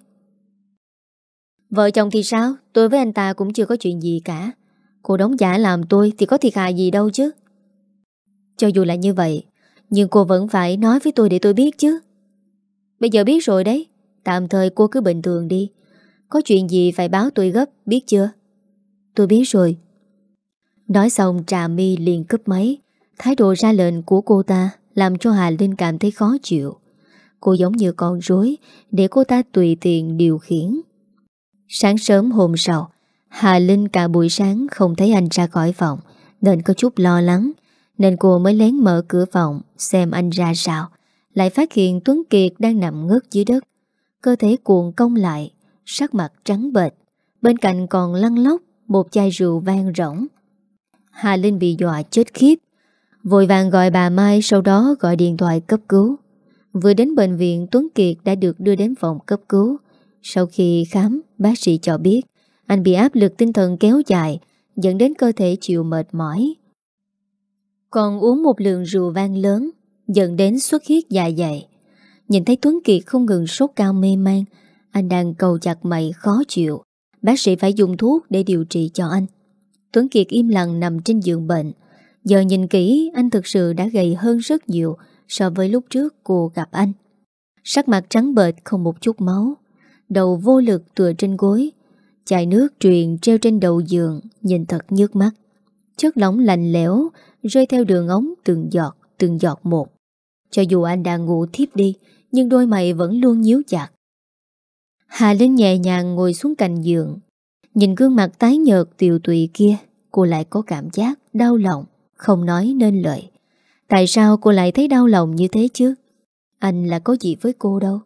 Vợ chồng thì sao? Tôi với anh ta cũng chưa có chuyện gì cả. Cô đóng giả làm tôi thì có thiệt hại gì đâu chứ. Cho dù là như vậy, nhưng cô vẫn phải nói với tôi để tôi biết chứ. Bây giờ biết rồi đấy. Tạm thời cô cứ bình thường đi. Có chuyện gì phải báo tôi gấp, biết chưa? Tôi biết rồi. Nói xong Trà My liền cúp máy. Thái độ ra lệnh của cô ta làm cho Hà Linh cảm thấy khó chịu. Cô giống như con rối để cô ta tùy tiện điều khiển. Sáng sớm hôm sau, Hà Linh cả buổi sáng không thấy anh ra khỏi phòng, nên có chút lo lắng. Nên cô mới lén mở cửa phòng xem anh ra sao. Lại phát hiện Tuấn Kiệt đang nằm ngất dưới đất, cơ thể cuộn cong lại, sắc mặt trắng bệch. Bên cạnh còn lăn lóc một chai rượu vang rỗng. Hà Linh bị dọa chết khiếp, vội vàng gọi bà Mai, sau đó gọi điện thoại cấp cứu. Vừa đến bệnh viện, Tuấn Kiệt đã được đưa đến phòng cấp cứu. Sau khi khám, bác sĩ cho biết anh bị áp lực tinh thần kéo dài, dẫn đến cơ thể chịu mệt mỏi. Còn uống một lượng rượu vang lớn, dẫn đến xuất huyết dạ dày. Nhìn thấy Tuấn Kiệt không ngừng sốt cao mê man, anh đang cầu chặt mày khó chịu. Bác sĩ phải dùng thuốc để điều trị cho anh. Tuấn Kiệt im lặng nằm trên giường bệnh. Giờ nhìn kỹ, anh thực sự đã gầy hơn rất nhiều so với lúc trước cô gặp anh. Sắc mặt trắng bệch không một chút máu, đầu vô lực tựa trên gối. Chai nước truyền treo trên đầu giường, nhìn thật nhức mắt. Chất lỏng lạnh lẽo rơi theo đường ống từng giọt một. Cho dù anh đang ngủ thiếp đi, nhưng đôi mày vẫn luôn nhíu chặt. Hà Linh nhẹ nhàng ngồi xuống cạnh giường. Nhìn gương mặt tái nhợt tiều tụy kia, cô lại có cảm giác đau lòng, không nói nên lời. Tại sao cô lại thấy đau lòng như thế chứ? Anh là có gì với cô đâu.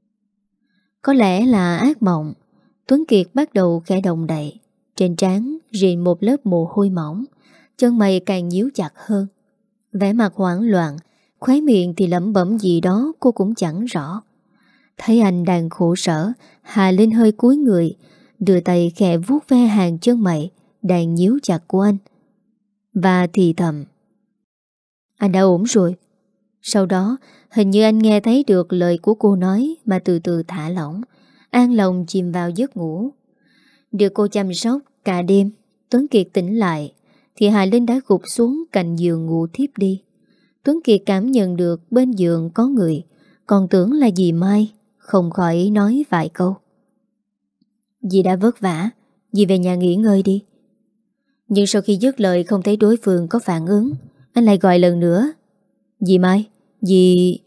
Có lẽ là ác mộng. Tuấn Kiệt bắt đầu khẽ động đậy. Trên trán rịn một lớp mồ hôi mỏng, chân mày càng nhíu chặt hơn. Vẻ mặt hoảng loạn, khóe miệng thì lẩm bẩm gì đó cô cũng chẳng rõ. Thấy anh đang khổ sở, Hà Linh hơi cúi người, đưa tay khẽ vuốt ve hàng chân mày đang nhíu chặt của anh, và thì thầm: anh đã ổn rồi. Sau đó hình như anh nghe thấy được lời của cô nói mà từ từ thả lỏng, an lòng chìm vào giấc ngủ. Được cô chăm sóc cả đêm, Tuấn Kiệt tỉnh lại thì Hà Linh đã gục xuống cạnh giường ngủ thiếp đi. Tuấn Kiệt cảm nhận được bên giường có người, còn tưởng là dì Mai, không khỏi nói vài câu. Dì đã vất vả, dì về nhà nghỉ ngơi đi. Nhưng sau khi dứt lời không thấy đối phương có phản ứng, anh lại gọi lần nữa. Dì Mai, dì...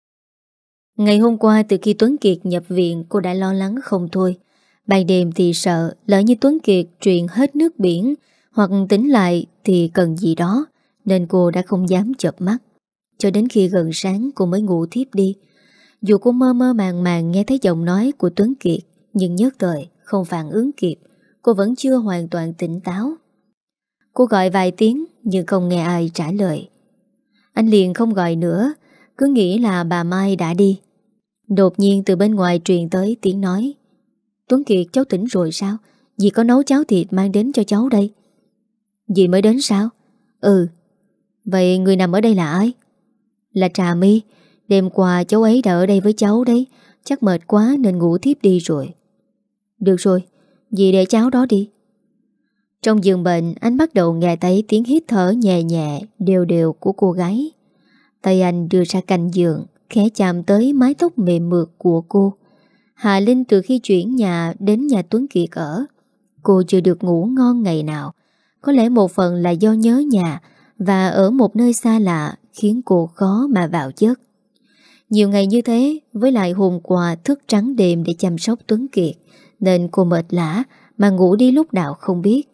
Ngày hôm qua từ khi Tuấn Kiệt nhập viện, cô đã lo lắng không thôi. Ban đêm thì sợ lỡ như Tuấn Kiệt truyền hết nước biển hoặc tỉnh lại thì cần gì đó, nên cô đã không dám chợp mắt. Cho đến khi gần sáng cô mới ngủ thiếp đi. Dù cô mơ mơ màng màng nghe thấy giọng nói của Tuấn Kiệt, nhưng nhất thời không phản ứng kịp, cô vẫn chưa hoàn toàn tỉnh táo. Cô gọi vài tiếng nhưng không nghe ai trả lời. Anh liền không gọi nữa, cứ nghĩ là bà Mai đã đi. Đột nhiên từ bên ngoài truyền tới tiếng nói. Tuấn Kiệt, cháu tỉnh rồi sao? Dì có nấu cháo thịt mang đến cho cháu đây. Dì mới đến sao? Ừ. Vậy người nằm ở đây là ai? Là Trà My. Đêm qua cháu ấy đã ở đây với cháu đấy. Chắc mệt quá nên ngủ thiếp đi rồi. Được rồi, dì để cháu đó đi. Trong giường bệnh, anh bắt đầu nghe thấy tiếng hít thở nhẹ nhẹ, đều đều của cô gái. Tay anh đưa ra cạnh giường, khẽ chạm tới mái tóc mềm mượt của cô. Hà Linh từ khi chuyển nhà đến nhà Tuấn Kiệt ở, cô chưa được ngủ ngon ngày nào. Có lẽ một phần là do nhớ nhà và ở một nơi xa lạ khiến cô khó mà vào giấc. Nhiều ngày như thế, với lại hôm qua thức trắng đêm để chăm sóc Tuấn Kiệt, nên cô mệt lả mà ngủ đi lúc nào không biết.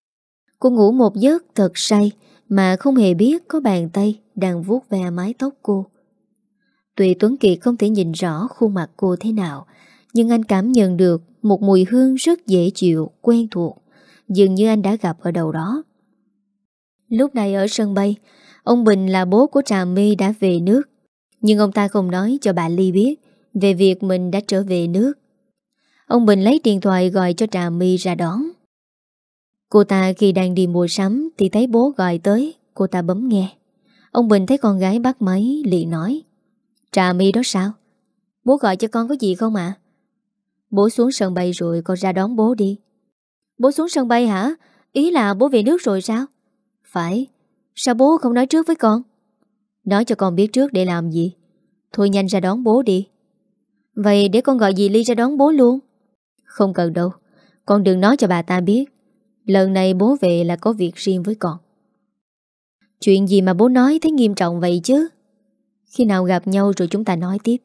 Cô ngủ một giấc thật say mà không hề biết có bàn tay đang vuốt ve mái tóc cô. Tuy Tuấn Kiệt không thể nhìn rõ khuôn mặt cô thế nào, nhưng anh cảm nhận được một mùi hương rất dễ chịu, quen thuộc, dường như anh đã gặp ở đâu đó. Lúc này ở sân bay, ông Bình là bố của Trà My đã về nước, nhưng ông ta không nói cho bà Ly biết về việc mình đã trở về nước. Ông Bình lấy điện thoại gọi cho Trà My ra đón. Cô ta khi đang đi mua sắm thì thấy bố gọi tới, cô ta bấm nghe. Ông Bình thấy con gái bắt máy liền nói: Trà My đó sao? Bố gọi cho con có gì không ạ? Bố xuống sân bay rồi, con ra đón bố đi. Bố xuống sân bay hả? Ý là bố về nước rồi sao? Phải. Sao bố không nói trước với con? Nói cho con biết trước để làm gì? Thôi nhanh ra đón bố đi. Vậy để con gọi dì Ly ra đón bố luôn. Không cần đâu, con đừng nói cho bà ta biết. Lần này bố về là có việc riêng với con. Chuyện gì mà bố nói thấy nghiêm trọng vậy chứ? Khi nào gặp nhau rồi chúng ta nói tiếp.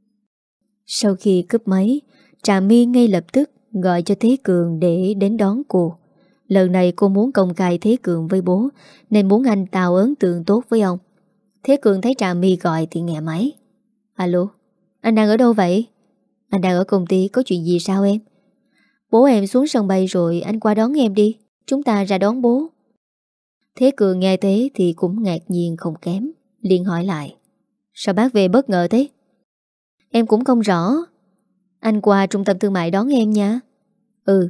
Sau khi cúp máy, Trà My ngay lập tức gọi cho Thế Cường để đến đón cô. Lần này cô muốn công khai Thế Cường với bố, nên muốn anh tạo ấn tượng tốt với ông. Thế Cường thấy Trà My gọi thì nghe máy. Alo, anh đang ở đâu vậy? Anh đang ở công ty, có chuyện gì sao em? Bố em xuống sân bay rồi, anh qua đón em đi. Chúng ta ra đón bố. Thế Cường nghe thế thì cũng ngạc nhiên không kém, liền hỏi lại: Sao bác về bất ngờ thế? Em cũng không rõ. Anh qua trung tâm thương mại đón em nha. Ừ.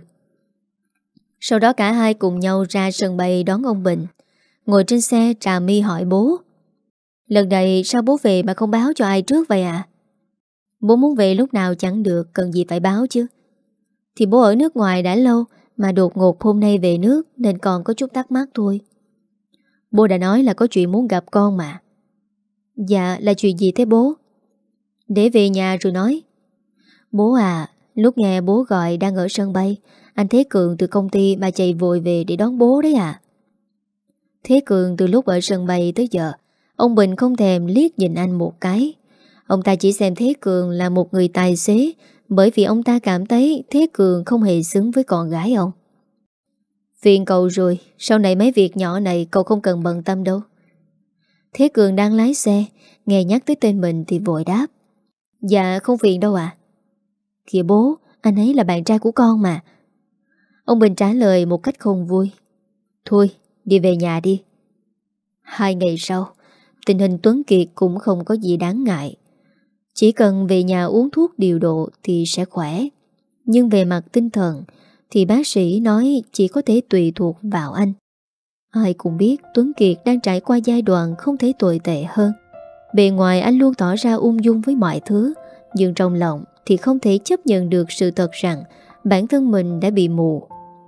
Sau đó cả hai cùng nhau ra sân bay đón ông Bình. Ngồi trên xe, Trà My hỏi bố: Lần này sao bố về mà không báo cho ai trước vậy à? Bố muốn về lúc nào chẳng được, cần gì phải báo chứ. Thì bố ở nước ngoài đã lâu, mà đột ngột hôm nay về nước nên con có chút thắc mắc thôi. Bố đã nói là có chuyện muốn gặp con mà. Dạ, là chuyện gì thế bố? Để về nhà rồi nói. Bố à, lúc nghe bố gọi đang ở sân bay, anh Thế Cường từ công ty mà chạy vội về để đón bố đấy à. Thế Cường từ lúc ở sân bay tới giờ, ông Bình không thèm liếc nhìn anh một cái. Ông ta chỉ xem Thế Cường là một người tài xế, bởi vì ông ta cảm thấy Thế Cường không hề xứng với con gái ông. Phiền cậu rồi, sau này mấy việc nhỏ này cậu không cần bận tâm đâu. Thế Cường đang lái xe, nghe nhắc tới tên mình thì vội đáp. Dạ không phiền đâu ạ. Kìa bố, anh ấy là bạn trai của con mà. Ông Bình trả lời một cách không vui. Thôi, đi về nhà đi. 2 ngày sau, tình hình Tuấn Kiệt cũng không có gì đáng ngại. Chỉ cần về nhà uống thuốc điều độ thì sẽ khỏe. Nhưng về mặt tinh thần thì bác sĩ nói chỉ có thể tùy thuộc vào anh. Ai cũng biết Tuấn Kiệt đang trải qua giai đoạn không thể tồi tệ hơn. Bề ngoài anh luôn tỏ ra ung dung với mọi thứ, nhưng trong lòng thì không thể chấp nhận được sự thật rằng bản thân mình đã bị mù.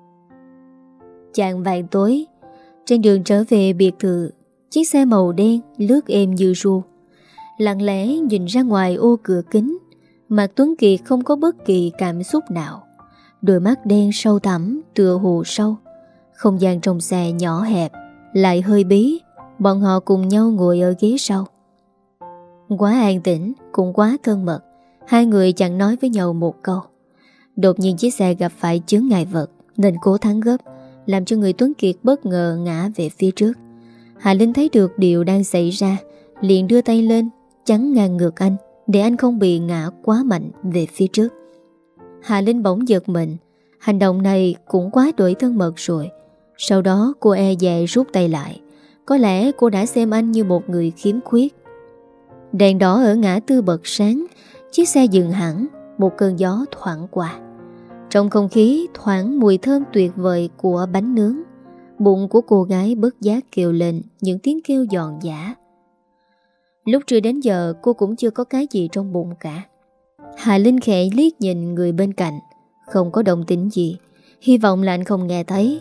Chạng vàng tối, trên đường trở về biệt thự, chiếc xe màu đen lướt êm như ru. Lặng lẽ nhìn ra ngoài ô cửa kính, mặt Tuấn Kiệt không có bất kỳ cảm xúc nào. Đôi mắt đen sâu thẳm tựa hồ sâu. Không gian trong xe nhỏ hẹp, lại hơi bí. Bọn họ cùng nhau ngồi ở ghế sau. Quá an tĩnh, cũng quá thân mật. Hai người chẳng nói với nhau một câu. Đột nhiên chiếc xe gặp phải chướng ngại vật nên cố thắng gấp, làm cho người Tuấn Kiệt bất ngờ ngã về phía trước. Hà Linh thấy được điều đang xảy ra, liền đưa tay lên chắn ngang ngược anh, để anh không bị ngã quá mạnh về phía trước. Hà Linh bỗng giật mình. Hành động này cũng quá đổi thân mật rồi. Sau đó cô e dè rút tay lại. Có lẽ cô đã xem anh như một người khiếm khuyết. Đèn đỏ ở ngã tư bật sáng. Chiếc xe dừng hẳn. Một cơn gió thoảng qua. Trong không khí thoảng mùi thơm tuyệt vời của bánh nướng. Bụng của cô gái bất giác kêu lên những tiếng kêu giòn giã. Lúc trưa đến giờ cô cũng chưa có cái gì trong bụng cả. Hà Linh khẽ liếc nhìn người bên cạnh, không có động tĩnh gì. Hy vọng là anh không nghe thấy.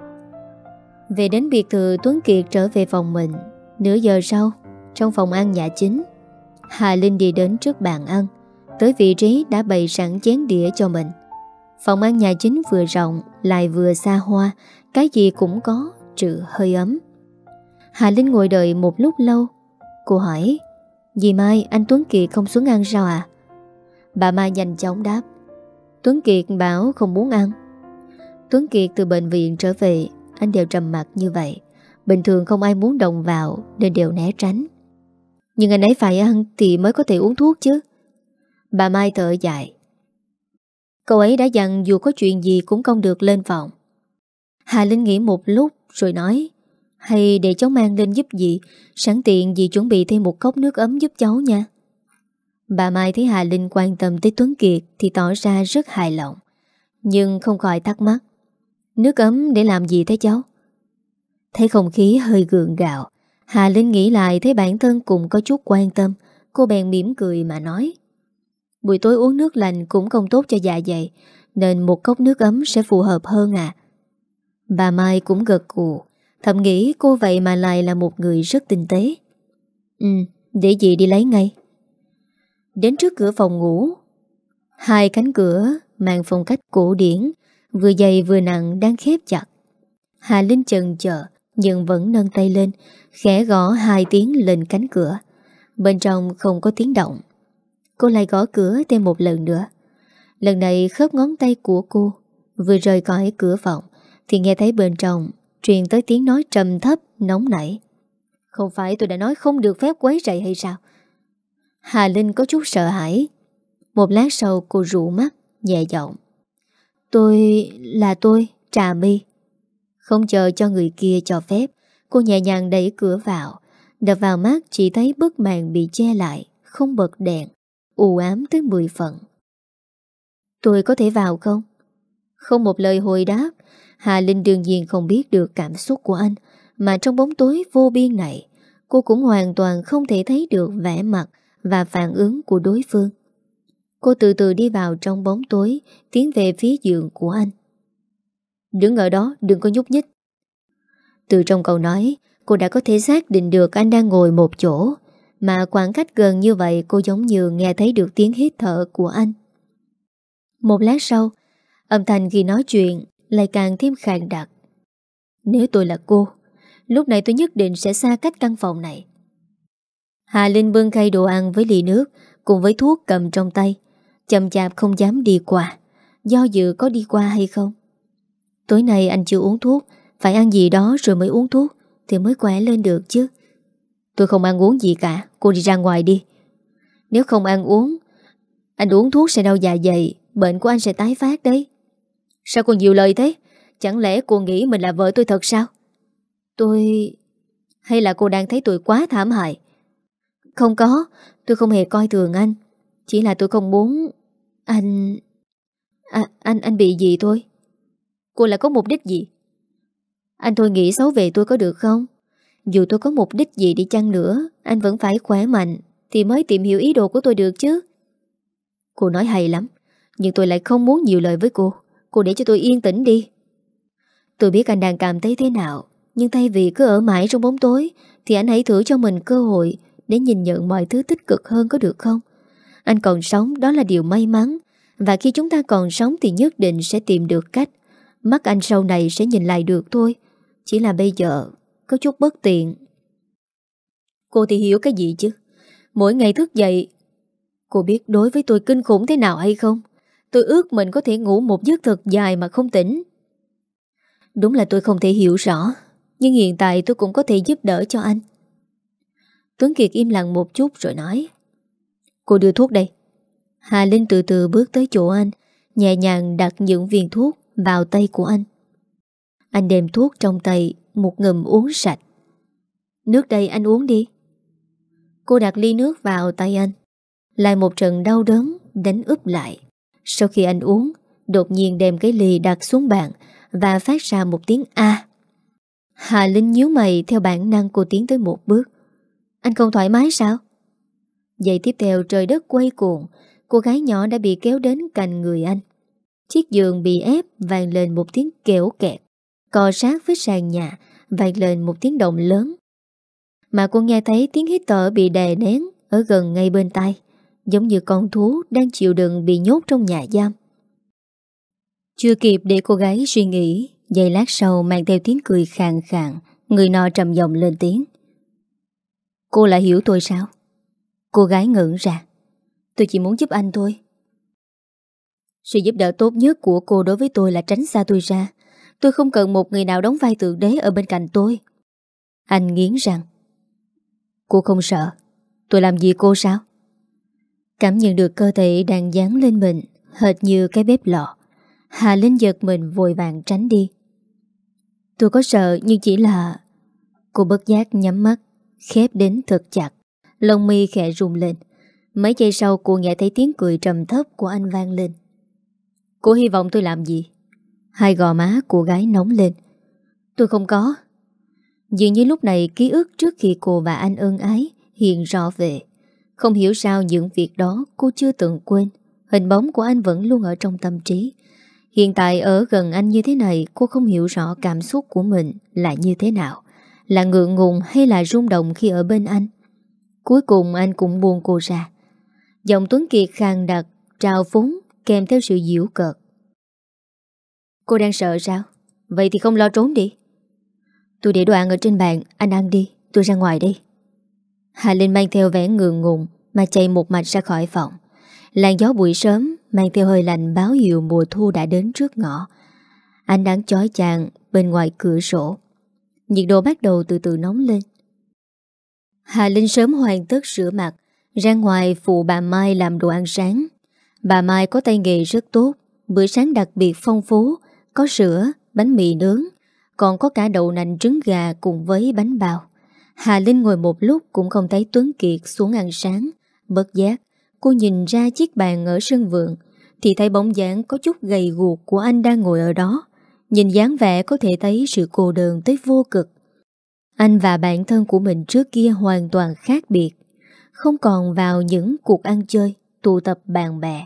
Về đến biệt thự, Tuấn Kiệt trở về phòng mình. Nửa giờ sau, trong phòng ăn nhà chính, Hà Linh đi đến trước bàn ăn, tới vị trí đã bày sẵn chén đĩa cho mình. Phòng ăn nhà chính vừa rộng lại vừa xa hoa, cái gì cũng có trừ hơi ấm. Hà Linh ngồi đợi một lúc lâu. Cô hỏi: Dì Mai, anh Tuấn Kiệt không xuống ăn sao à? Bà Mai nhanh chóng đáp: Tuấn Kiệt bảo không muốn ăn. Tuấn Kiệt từ bệnh viện trở về, anh đều trầm mặc như vậy. Bình thường không ai muốn động vào nên đều né tránh. Nhưng anh ấy phải ăn thì mới có thể uống thuốc chứ. Bà Mai thở dài. Cậu ấy đã dặn dù có chuyện gì cũng không được lên phòng. Hà Linh nghĩ một lúc rồi nói: Hay để cháu mang lên giúp dì, sẵn tiện dì chuẩn bị thêm một cốc nước ấm giúp cháu nha. Bà Mai thấy Hà Linh quan tâm tới Tuấn Kiệt thì tỏ ra rất hài lòng, nhưng không khỏi thắc mắc: Nước ấm để làm gì thế cháu? Thấy không khí hơi gượng gạo, Hà Linh nghĩ lại thấy bản thân cũng có chút quan tâm. Cô bèn mỉm cười mà nói: Buổi tối uống nước lạnh cũng không tốt cho dạ dày, nên một cốc nước ấm sẽ phù hợp hơn à. Bà Mai cũng gật gù, thầm nghĩ cô vậy mà lại là một người rất tinh tế. Để dì đi lấy ngay. Đến trước cửa phòng ngủ, hai cánh cửa mang phong cách cổ điển, vừa dày vừa nặng đang khép chặt. Hà Linh chần chờ nhưng vẫn nâng tay lên, khẽ gõ 2 tiếng lên cánh cửa. Bên trong không có tiếng động. Cô lại gõ cửa thêm một lần nữa. Lần này khớp ngón tay của cô vừa rời khỏi cửa phòng thì nghe thấy bên trong truyền tới tiếng nói trầm thấp nóng nảy: Không phải tôi đã nói không được phép quấy rầy hay sao? Hà Linh có chút sợ hãi. Một lát sau cô rụ mắt nhẹ giọng: Tôi, Trà My. Không chờ cho người kia cho phép, cô nhẹ nhàng đẩy cửa vào. Đập vào mắt chỉ thấy bức màn bị che lại, không bật đèn, u ám tới 10 phần. Tôi có thể vào không? Không một lời hồi đáp. Hà Linh đương nhiên không biết được cảm xúc của anh, mà trong bóng tối vô biên này, cô cũng hoàn toàn không thể thấy được vẻ mặt và phản ứng của đối phương. Cô từ từ đi vào trong bóng tối, tiến về phía giường của anh. Đứng ở đó, đừng có nhúc nhích. Từ trong câu nói, cô đã có thể xác định được anh đang ngồi một chỗ, mà khoảng cách gần như vậy cô giống như nghe thấy được tiếng hít thở của anh. Một lát sau, âm thanh khi nói chuyện lại càng thêm khàn đặc. Nếu tôi là cô, lúc này tôi nhất định sẽ xa cách căn phòng này. Hà Linh bưng khay đồ ăn với ly nước cùng với thuốc cầm trong tay, chậm chạp không dám đi qua, do dự có đi qua hay không. Tối nay anh chưa uống thuốc, phải ăn gì đó rồi mới uống thuốc thì mới khỏe lên được chứ. Tôi không ăn uống gì cả, cô đi ra ngoài đi. Nếu không ăn uống, anh uống thuốc sẽ đau dạ dày, bệnh của anh sẽ tái phát đấy. Sao cô nhiều lời thế? Chẳng lẽ cô nghĩ mình là vợ tôi thật sao? Tôi... Hay là cô đang thấy tôi quá thảm hại? Không có, tôi không hề coi thường anh. Chỉ là tôi không muốn... Anh... Anh bị gì thôi? Cô lại có mục đích gì? Anh thôi nghĩ xấu về tôi có được không? Dù tôi có mục đích gì đi chăng nữa, anh vẫn phải khỏe mạnh thì mới tìm hiểu ý đồ của tôi được chứ. Cô nói hay lắm, nhưng tôi lại không muốn nhiều lời với cô. Cô để cho tôi yên tĩnh đi. Tôi biết anh đang cảm thấy thế nào, nhưng thay vì cứ ở mãi trong bóng tối thì anh hãy thử cho mình cơ hội để nhìn nhận mọi thứ tích cực hơn có được không? Anh còn sống đó là điều may mắn, và khi chúng ta còn sống thì nhất định sẽ tìm được cách. Mắt anh sau này sẽ nhìn lại được thôi. Chỉ là bây giờ có chút bất tiện. Cô thì hiểu cái gì chứ? Mỗi ngày thức dậy, cô biết đối với tôi kinh khủng thế nào hay không? Tôi ước mình có thể ngủ một giấc thật dài mà không tỉnh. Đúng là tôi không thể hiểu rõ, nhưng hiện tại tôi cũng có thể giúp đỡ cho anh. Tuấn Kiệt im lặng một chút rồi nói: Cô đưa thuốc đây. Hà Linh từ từ bước tới chỗ anh, nhẹ nhàng đặt những viên thuốc vào tay của anh. Anh đem thuốc trong tay một ngụm uống sạch. Nước đây, anh uống đi. Cô đặt ly nước vào tay anh. Lại một trận đau đớn đánh úp lại. Sau khi anh uống, đột nhiên đem cái ly đặt xuống bàn và phát ra một tiếng A. Hà Linh nhíu mày, theo bản năng cô tiến tới một bước. Anh không thoải mái sao? Giây tiếp theo trời đất quay cuồng, cô gái nhỏ đã bị kéo đến cạnh người anh. Chiếc giường bị ép vang lên một tiếng kẽo kẹt, cọ sát với sàn nhà vang lên một tiếng động lớn. Mà cô nghe thấy tiếng hít thở bị đè nén ở gần ngay bên tai, giống như con thú đang chịu đựng bị nhốt trong nhà giam. Chưa kịp để cô gái suy nghĩ, giây lát sau mang theo tiếng cười khàn khàn, người nọ trầm giọng lên tiếng. Cô lại hiểu tôi sao? Cô gái ngẩn ra. Tôi chỉ muốn giúp anh thôi. Sự giúp đỡ tốt nhất của cô đối với tôi là tránh xa tôi ra. Tôi không cần một người nào đóng vai tượng đế ở bên cạnh tôi. Anh nghiến răng. Cô không sợ tôi làm gì cô sao? Cảm nhận được cơ thể đang dán lên mình, hệt như cái bếp lò. Hà Linh giật mình vội vàng tránh đi. Tôi có sợ nhưng chỉ là... Cô bất giác nhắm mắt, khép đến thật chặt. Lông mi khẽ rung lên. Mấy giây sau cô nghe thấy tiếng cười trầm thấp của anh vang lên. Cô hy vọng tôi làm gì? Hai gò má của gái nóng lên. Tôi không có. Dường như lúc này ký ức trước khi cô và anh ân ái hiện rõ về. Không hiểu sao những việc đó cô chưa từng quên. Hình bóng của anh vẫn luôn ở trong tâm trí. Hiện tại ở gần anh như thế này, cô không hiểu rõ cảm xúc của mình là như thế nào. Là ngượng ngùng hay là rung động khi ở bên anh. Cuối cùng anh cũng buông cô ra. Giọng Tuấn Kiệt khàn đặc, trào phúng, kèm theo sự giễu cợt. Cô đang sợ sao? Vậy thì không lo trốn đi. Tôi để đồ ăn ở trên bàn, anh ăn đi, tôi ra ngoài đi. Hà Linh mang theo vẻ ngượng ngùng mà chạy một mạch ra khỏi phòng. Làn gió buổi sớm mang theo hơi lạnh báo hiệu mùa thu đã đến trước ngõ. Ánh nắng chói chang bên ngoài cửa sổ. Nhiệt độ bắt đầu từ từ nóng lên. Hà Linh sớm hoàn tất rửa mặt, ra ngoài phụ bà Mai làm đồ ăn sáng. Bà Mai có tay nghề rất tốt, bữa sáng đặc biệt phong phú, có sữa, bánh mì nướng, còn có cả đậu nành trứng gà cùng với bánh bao. Hà Linh ngồi một lúc cũng không thấy Tuấn Kiệt xuống ăn sáng. Bất giác, cô nhìn ra chiếc bàn ở sân vườn thì thấy bóng dáng có chút gầy guộc của anh đang ngồi ở đó. Nhìn dáng vẻ có thể thấy sự cô đơn tới vô cực. Anh và bạn thân của mình trước kia hoàn toàn khác biệt. Không còn vào những cuộc ăn chơi, tụ tập bạn bè,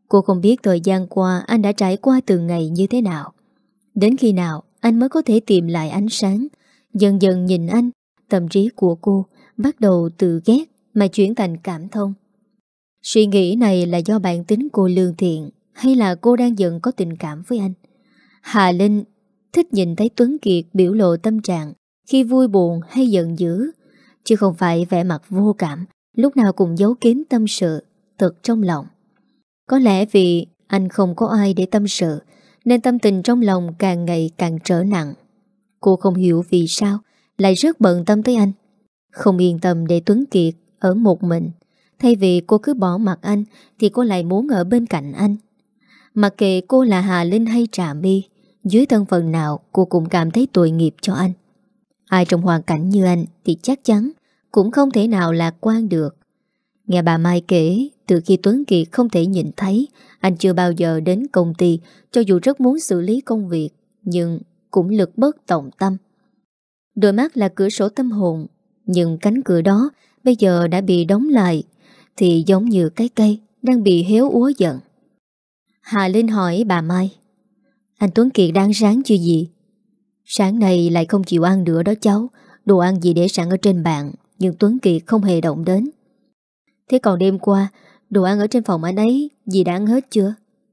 Cô không biết thời gian qua anh đã trải qua từng ngày như thế nào. Đến khi nào anh mới có thể tìm lại ánh sáng. Dần dần nhìn anh, tâm trí của cô bắt đầu từ ghét mà chuyển thành cảm thông. Suy nghĩ này là do bản tính cô lương thiện, hay là cô đang dần có tình cảm với anh? Hà Linh thích nhìn thấy Tuấn Kiệt biểu lộ tâm trạng khi vui buồn hay giận dữ, chứ không phải vẻ mặt vô cảm, lúc nào cũng giấu kín tâm sự thật trong lòng. Có lẽ vì anh không có ai để tâm sự, nên tâm tình trong lòng càng ngày càng trở nặng. Cô không hiểu vì sao lại rất bận tâm tới anh, không yên tâm để Tuấn Kiệt ở một mình. Thay vì cô cứ bỏ mặc anh thì cô lại muốn ở bên cạnh anh. Mặc kệ cô là Hà Linh hay Trà My, dưới thân phận nào cô cũng cảm thấy tội nghiệp cho anh. Ai trong hoàn cảnh như anh thì chắc chắn cũng không thể nào lạc quan được. Nghe bà Mai kể, từ khi Tuấn Kiệt không thể nhìn thấy, anh chưa bao giờ đến công ty, cho dù rất muốn xử lý công việc, nhưng cũng lực bất tòng tâm. Đôi mắt là cửa sổ tâm hồn, nhưng cánh cửa đó bây giờ đã bị đóng lại, thì giống như cái cây đang bị héo úa giận. Hà Linh hỏi bà Mai: anh Tuấn Kiệt đang sáng chưa gì? Sáng nay lại không chịu ăn nữa đó cháu. Đồ ăn gì để sẵn ở trên bàn, nhưng Tuấn Kiệt không hề động đến. Thế còn đêm qua, đồ ăn ở trên phòng anh ấy dì đã ăn hết chưa?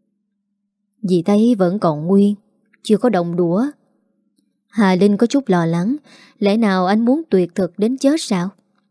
Dì thấy vẫn còn nguyên, chưa có động đũa. Hà Linh có chút lo lắng. Lẽ nào anh muốn tuyệt thực đến chết sao?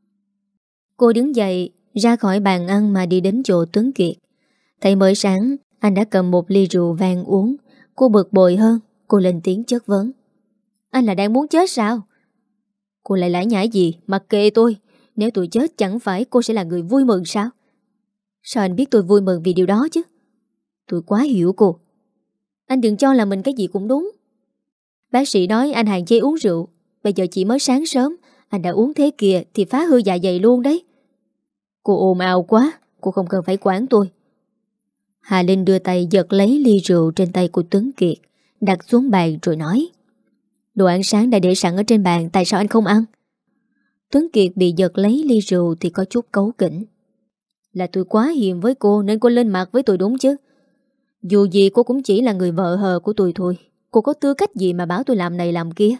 Cô đứng dậy ra khỏi bàn ăn mà đi đến chỗ Tuấn Kiệt. Thấy mới sáng anh đã cầm một ly rượu vang uống. Cô bực bội hơn. Cô lên tiếng chất vấn: anh là đang muốn chết sao? Cô lại lải nhải gì? Mặc kệ tôi. Nếu tôi chết chẳng phải cô sẽ là người vui mừng sao? Sao anh biết tôi vui mừng vì điều đó chứ? Tôi quá hiểu cô. Anh đừng cho là mình cái gì cũng đúng. Bác sĩ nói anh hạn chế uống rượu. Bây giờ chỉ mới sáng sớm anh đã uống thế kia thì phá hư dạ dày luôn đấy. Cô ồn ào quá. Cô không cần phải quản tôi. Hà Linh đưa tay giật lấy ly rượu trên tay của Tuấn Kiệt, đặt xuống bàn rồi nói: đồ ăn sáng đã để sẵn ở trên bàn, tại sao anh không ăn? Tuấn Kiệt bị giật lấy ly rượu thì có chút cáu kỉnh. Là tôi quá hiền với cô nên cô lên mặt với tôi đúng chứ? Dù gì cô cũng chỉ là người vợ hờ của tôi thôi. Cô có tư cách gì mà bảo tôi làm này làm kia?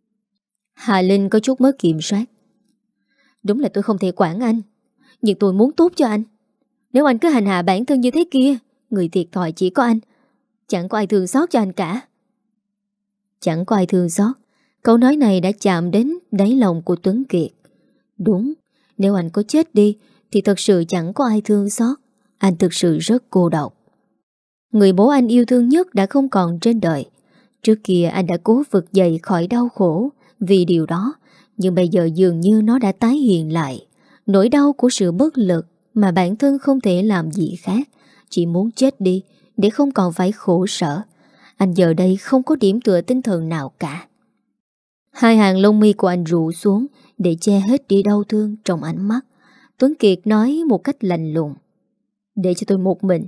Hà Linh có chút mất kiểm soát. Đúng là tôi không thể quản anh, nhưng tôi muốn tốt cho anh. Nếu anh cứ hành hạ bản thân như thế kia, người thiệt thòi chỉ có anh. Chẳng có ai thương xót cho anh cả. Chẳng có ai thương xót. Câu nói này đã chạm đến đáy lòng của Tuấn Kiệt. Đúng, nếu anh có chết đi thì thật sự chẳng có ai thương xót. Anh thực sự rất cô độc. Người bố anh yêu thương nhất đã không còn trên đời. Trước kia anh đã cố vực dậy khỏi đau khổ vì điều đó, nhưng bây giờ dường như nó đã tái hiện lại. Nỗi đau của sự bất lực mà bản thân không thể làm gì khác, chỉ muốn chết đi để không còn phải khổ sở. Anh giờ đây không có điểm tựa tinh thần nào cả. Hai hàng lông mi của anh rụ xuống để che hết đi đau thương trong ánh mắt. Tuấn Kiệt nói một cách lạnh lùng: để cho tôi một mình.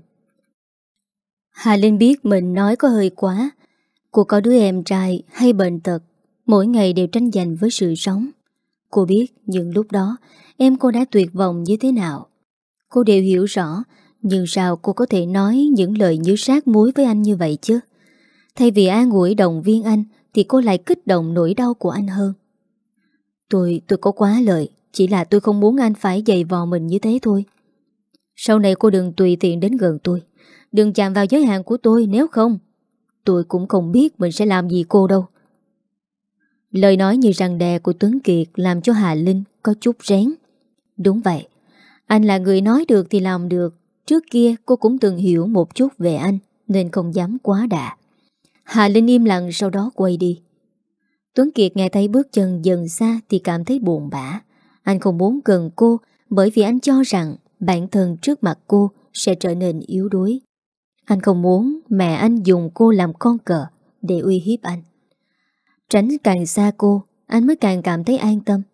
Hà Linh biết mình nói có hơi quá. Cô có đứa em trai hay bệnh tật, mỗi ngày đều tranh giành với sự sống. Cô biết những lúc đó em cô đã tuyệt vọng như thế nào. Cô đều hiểu rõ, nhưng sao cô có thể nói những lời như sát muối với anh như vậy chứ? Thay vì an ủi động viên anh thì cô lại kích động nỗi đau của anh hơn. Tôi có quá lời, chỉ là tôi không muốn anh phải giày vò mình như thế thôi. Sau này cô đừng tùy tiện đến gần tôi, đừng chạm vào giới hạn của tôi, nếu không tôi cũng không biết mình sẽ làm gì cô đâu. Lời nói như răng đè của Tuấn Kiệt làm cho Hà Linh có chút rén. Đúng vậy, anh là người nói được thì làm được. Trước kia cô cũng từng hiểu một chút về anh nên không dám quá đà. Hà Linh im lặng, sau đó quay đi. Tuấn Kiệt nghe thấy bước chân dần xa thì cảm thấy buồn bã. Anh không muốn gần cô bởi vì anh cho rằng bản thân trước mặt cô sẽ trở nên yếu đuối. Anh không muốn mẹ anh dùng cô làm con cờ để uy hiếp anh. Tránh càng xa cô, anh mới càng cảm thấy an tâm.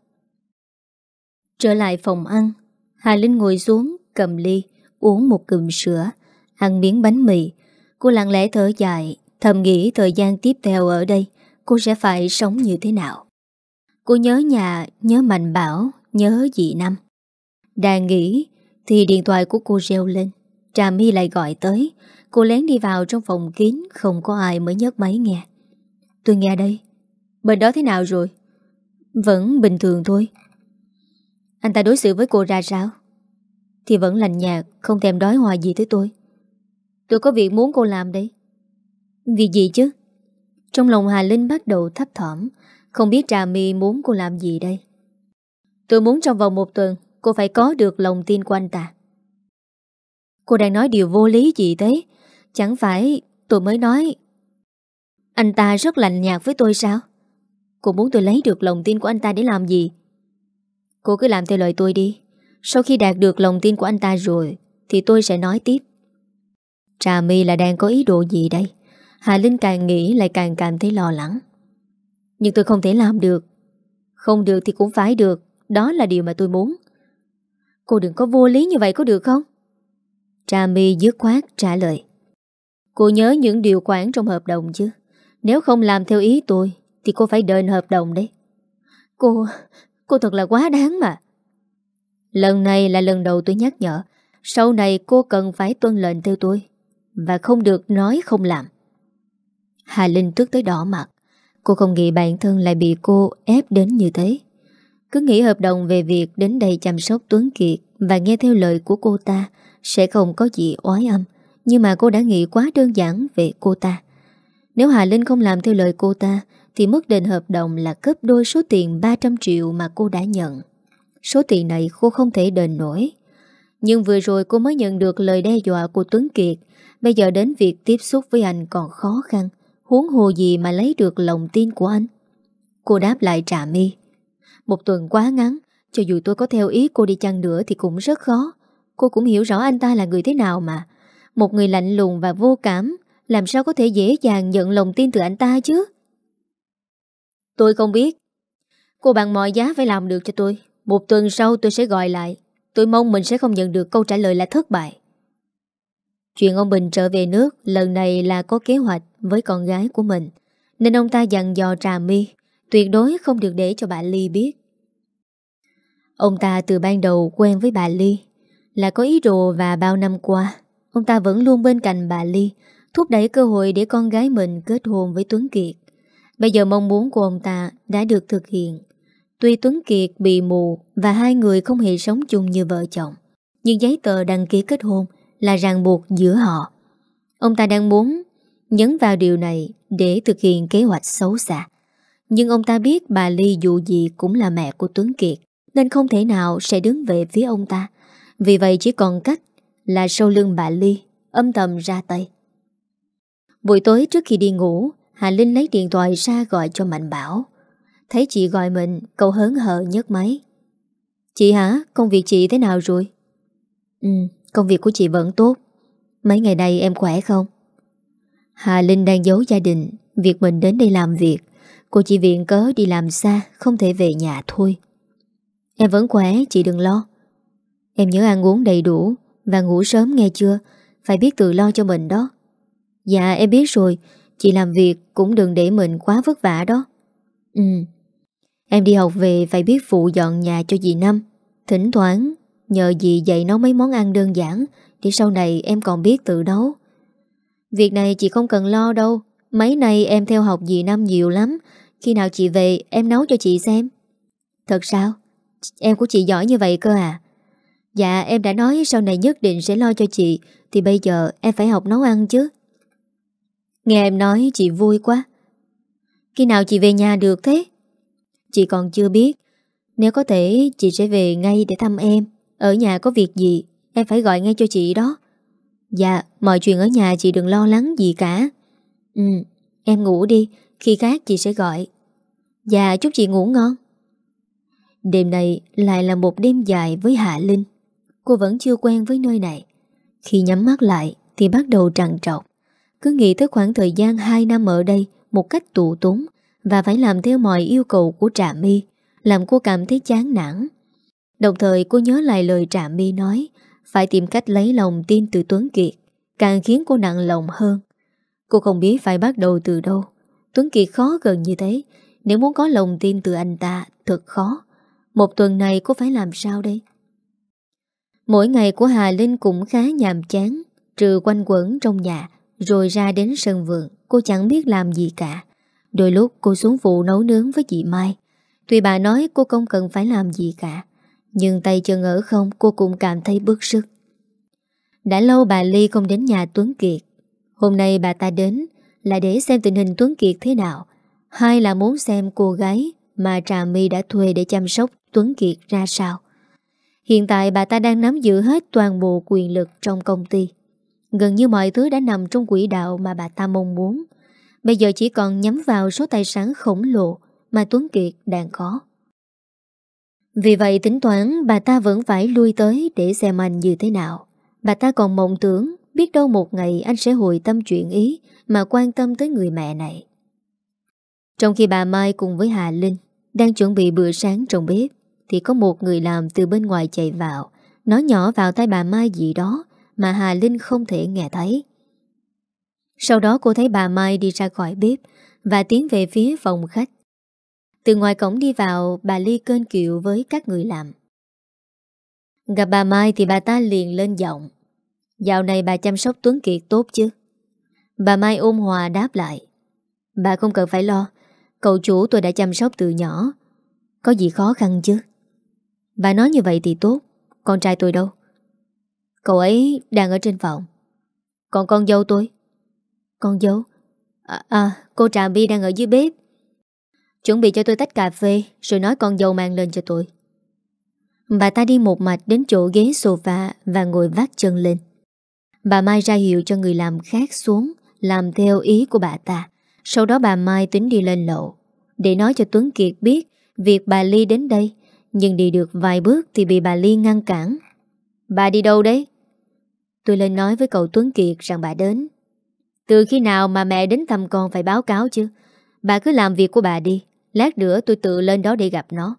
Trở lại phòng ăn, Hà Linh ngồi xuống cầm ly, uống một cụm sữa, ăn miếng bánh mì. Cô lặng lẽ thở dài, thầm nghĩ thời gian tiếp theo ở đây cô sẽ phải sống như thế nào. Cô nhớ nhà, nhớ Mạnh Bảo, nhớ dì Năm. Đang nghĩ thì điện thoại của cô reo lên. Trà My lại gọi tới. Cô lén đi vào trong phòng kín, không có ai mới nhấc máy nghe. Tôi nghe đây. Bên đó thế nào rồi? Vẫn bình thường thôi. Anh ta đối xử với cô ra sao? Thì vẫn lạnh nhạt, không thèm đói hoài gì tới tôi. Tôi có việc muốn cô làm đây. Việc gì chứ? Trong lòng Hà Linh bắt đầu thấp thỏm, không biết Trà My muốn cô làm gì đây. Tôi muốn trong vòng 1 tuần cô phải có được lòng tin của anh ta. Cô đang nói điều vô lý gì thế? Chẳng phải tôi mới nói anh ta rất lạnh nhạt với tôi sao? Cô muốn tôi lấy được lòng tin của anh ta để làm gì? Cô cứ làm theo lời tôi đi. Sau khi đạt được lòng tin của anh ta rồi thì tôi sẽ nói tiếp. Trà My là đang có ý đồ gì đây? Hà Linh càng nghĩ lại càng cảm thấy lo lắng. Nhưng tôi không thể làm được. Không được thì cũng phải được. Đó là điều mà tôi muốn. Cô đừng có vô lý như vậy có được không? Trà My dứt khoát trả lời. Cô nhớ những điều khoản trong hợp đồng chứ? Nếu không làm theo ý tôi thì cô phải đền hợp đồng đấy. Cô thật là quá đáng mà. Lần này là lần đầu tôi nhắc nhở. Sau này cô cần phải tuân lệnh theo tôi và không được nói không làm. Hà Linh tức tới đỏ mặt. Cô không nghĩ bản thân lại bị cô ép đến như thế. Cứ nghĩ hợp đồng về việc đến đây chăm sóc Tuấn Kiệt và nghe theo lời của cô ta sẽ không có gì oái âm. Nhưng mà cô đã nghĩ quá đơn giản về cô ta. Nếu Hà Linh không làm theo lời cô ta thì mức đền hợp đồng là gấp đôi số tiền 300 triệu mà cô đã nhận. Số tiền này cô không thể đền nổi. Nhưng vừa rồi cô mới nhận được lời đe dọa của Tuấn Kiệt. Bây giờ đến việc tiếp xúc với anh còn khó khăn, huống hồ gì mà lấy được lòng tin của anh. Cô đáp lại Trà My. 1 tuần quá ngắn. Cho dù tôi có theo ý cô đi chăng nữa thì cũng rất khó. Cô cũng hiểu rõ anh ta là người thế nào mà. Một người lạnh lùng và vô cảm, làm sao có thể dễ dàng nhận lòng tin từ anh ta chứ? Tôi không biết. Cô bằng mọi giá phải làm được cho tôi. 1 tuần sau tôi sẽ gọi lại. Tôi mong mình sẽ không nhận được câu trả lời là thất bại. Chuyện ông Bình trở về nước lần này là có kế hoạch với con gái của mình, nên ông ta dặn dò Trà My tuyệt đối không được để cho bà Ly biết. Ông ta từ ban đầu quen với bà Ly là có ý đồ, và bao năm qua ông ta vẫn luôn bên cạnh bà Ly, thúc đẩy cơ hội để con gái mình kết hôn với Tuấn Kiệt. Bây giờ mong muốn của ông ta đã được thực hiện. Tuy Tuấn Kiệt bị mù và hai người không hề sống chung như vợ chồng, nhưng giấy tờ đăng ký kết hôn là ràng buộc giữa họ. Ông ta đang muốn nhấn vào điều này để thực hiện kế hoạch xấu xa. Nhưng ông ta biết bà Ly dù gì cũng là mẹ của Tuấn Kiệt, nên không thể nào sẽ đứng về phía ông ta. Vì vậy chỉ còn cách là sau lưng bà Ly âm thầm ra tay. Buổi tối trước khi đi ngủ, Hà Linh lấy điện thoại ra gọi cho Mạnh Bảo. Thấy chị gọi mình, cậu hớn hở nhấc máy. Chị hả? Công việc chị thế nào rồi? Công việc của chị vẫn tốt. Mấy ngày nay em khỏe không? Hà Linh đang giấu gia đình việc mình đến đây làm việc. Cô chỉ viện cớ đi làm xa, không thể về nhà thôi. Em vẫn khỏe, chị đừng lo. Em nhớ ăn uống đầy đủ và ngủ sớm nghe chưa? Phải biết tự lo cho mình đó. Dạ em biết rồi. Chị làm việc cũng đừng để mình quá vất vả đó. Em đi học về phải biết phụ dọn nhà cho dì Năm. Thỉnh thoảng nhờ dì dạy nấu mấy món ăn đơn giản, để sau này em còn biết tự nấu. Việc này chị không cần lo đâu. Mấy nay em theo học dì Năm nhiều lắm. Khi nào chị về em nấu cho chị xem. Thật sao? Em của chị giỏi như vậy cơ à? Dạ em đã nói sau này nhất định sẽ lo cho chị, thì bây giờ em phải học nấu ăn chứ. Nghe em nói chị vui quá. Khi nào chị về nhà được thế? Chị còn chưa biết. Nếu có thể chị sẽ về ngay để thăm em. Ở nhà có việc gì em phải gọi ngay cho chị đó. Dạ mọi chuyện ở nhà chị đừng lo lắng gì cả. Em ngủ đi, khi khác chị sẽ gọi. Dạ chúc chị ngủ ngon. Đêm này lại là một đêm dài với Hạ Linh. Cô vẫn chưa quen với nơi này. Khi nhắm mắt lại thì bắt đầu trằn trọc. Cứ nghĩ tới khoảng thời gian 2 năm ở đây một cách tù túng và phải làm theo mọi yêu cầu của Trà My, làm cô cảm thấy chán nản. Đồng thời cô nhớ lại lời Trà My nói phải tìm cách lấy lòng tin từ Tuấn Kiệt, càng khiến cô nặng lòng hơn. Cô không biết phải bắt đầu từ đâu. Tuấn Kiệt khó gần như thế, nếu muốn có lòng tin từ anh ta thật khó. 1 tuần này cô phải làm sao đây? Mỗi ngày của Hà Linh cũng khá nhàm chán, trừ quanh quẩn trong nhà, rồi ra đến sân vườn, cô chẳng biết làm gì cả. Đôi lúc cô xuống phụ nấu nướng với chị Mai. Tuy bà nói cô không cần phải làm gì cả, nhưng tay chân ở không cô cũng cảm thấy bức sức. Đã lâu bà Ly không đến nhà Tuấn Kiệt. Hôm nay bà ta đến là để xem tình hình Tuấn Kiệt thế nào, hay là muốn xem cô gái mà Trà My đã thuê để chăm sóc Tuấn Kiệt ra sao. Hiện tại bà ta đang nắm giữ hết toàn bộ quyền lực trong công ty. Gần như mọi thứ đã nằm trong quỹ đạo mà bà ta mong muốn. Bây giờ chỉ còn nhắm vào số tài sản khổng lồ mà Tuấn Kiệt đang có. Vì vậy tính toán bà ta vẫn phải lui tới để xem anh như thế nào. Bà ta còn mộng tưởng biết đâu một ngày anh sẽ hồi tâm chuyển ý mà quan tâm tới người mẹ này. Trong khi bà Mai cùng với Hà Linh đang chuẩn bị bữa sáng trong bếp, thì có một người làm từ bên ngoài chạy vào, nói nhỏ vào tai bà Mai gì đó mà Hà Linh không thể nghe thấy. Sau đó cô thấy bà Mai đi ra khỏi bếp và tiến về phía phòng khách. Từ ngoài cổng đi vào, bà Ly kênh kiệu với các người làm. Gặp bà Mai thì bà ta liền lên giọng: "Dạo này bà chăm sóc Tuấn Kiệt tốt chứ?" Bà Mai ôn hòa đáp lại: "Bà không cần phải lo, cậu chủ tôi đã chăm sóc từ nhỏ, có gì khó khăn chứ?" Bà nói như vậy thì tốt. Con trai tôi đâu? Cậu ấy đang ở trên phòng. Còn con dâu tôi? Con dâu? Cô Trà My đang ở dưới bếp. Chuẩn bị cho tôi tách cà phê, rồi nói con dâu mang lên cho tôi. Bà ta đi một mạch đến chỗ ghế sofa và ngồi vác chân lên. Bà Mai ra hiệu cho người làm khác xuống, làm theo ý của bà ta. Sau đó bà Mai tính đi lên lầu để nói cho Tuấn Kiệt biết việc bà Ly đến đây. Nhưng đi được vài bước thì bị bà Ly ngăn cản. "Bà đi đâu đấy?" "Tôi lên nói với cậu Tuấn Kiệt rằng bà đến." "Từ khi nào mà mẹ đến thăm con phải báo cáo chứ? Bà cứ làm việc của bà đi, lát nữa tôi tự lên đó để gặp nó."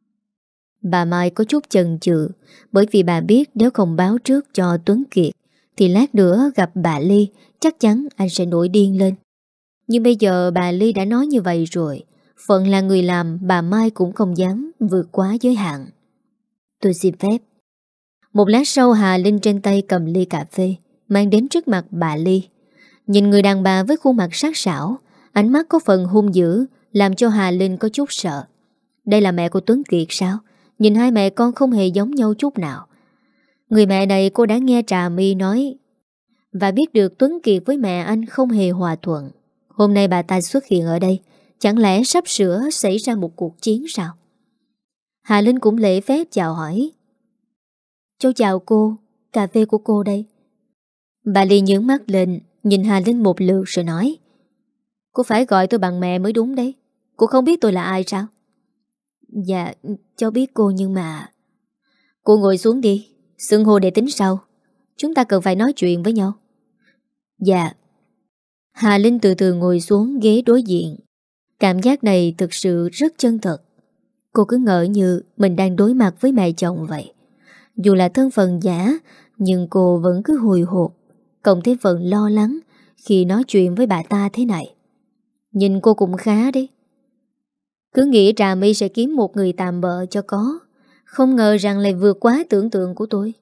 Bà Mai có chút chần chừ, bởi vì bà biết nếu không báo trước cho Tuấn Kiệt thì lát nữa gặp bà Ly chắc chắn anh sẽ nổi điên lên. Nhưng bây giờ bà Ly đã nói như vậy rồi, phận là người làm, bà Mai cũng không dám vượt quá giới hạn. "Tôi xin phép." Một lát sau, Hà Linh trên tay cầm ly cà phê mang đến trước mặt bà Ly. Nhìn người đàn bà với khuôn mặt sắc sảo, ánh mắt có phần hung dữ, làm cho Hà Linh có chút sợ. Đây là mẹ của Tuấn Kiệt sao? Nhìn hai mẹ con không hề giống nhau chút nào. Người mẹ này cô đã nghe Trà My nói và biết được Tuấn Kiệt với mẹ anh không hề hòa thuận. Hôm nay bà ta xuất hiện ở đây, chẳng lẽ sắp sửa xảy ra một cuộc chiến sao? Hà Linh cũng lễ phép chào hỏi: "Cháu chào cô, cà phê của cô đây." Bà Ly nhướng mắt lên, nhìn Hà Linh một lượt rồi nói: "Cô phải gọi tôi bằng mẹ mới đúng đấy. Cô không biết tôi là ai sao?" "Dạ, cháu biết cô nhưng mà..." "Cô ngồi xuống đi, xưng hô để tính sau. Chúng ta cần phải nói chuyện với nhau." "Dạ." Hà Linh từ từ ngồi xuống ghế đối diện. Cảm giác này thực sự rất chân thật. Cô cứ ngỡ như mình đang đối mặt với mẹ chồng vậy. Dù là thân phận giả, nhưng cô vẫn cứ hồi hộp, cộng thêm phần lo lắng khi nói chuyện với bà ta thế này. Nhìn cô cũng khá đấy. Cứ nghĩ Trà My sẽ kiếm một người tạm bợ cho có, không ngờ rằng lại vượt quá tưởng tượng của tôi.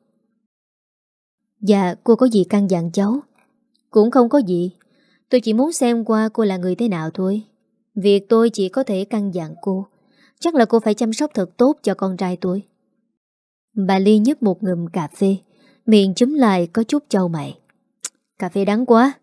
"Dạ, cô có gì căn dặn cháu?" "Cũng không có gì. Tôi chỉ muốn xem qua cô là người thế nào thôi. Việc tôi chỉ có thể căn dặn cô, chắc là cô phải chăm sóc thật tốt cho con trai tôi." Bà Ly nhấp một ngụm cà phê, miệng chúm lại có chút chau mày: "Cà phê đắng quá."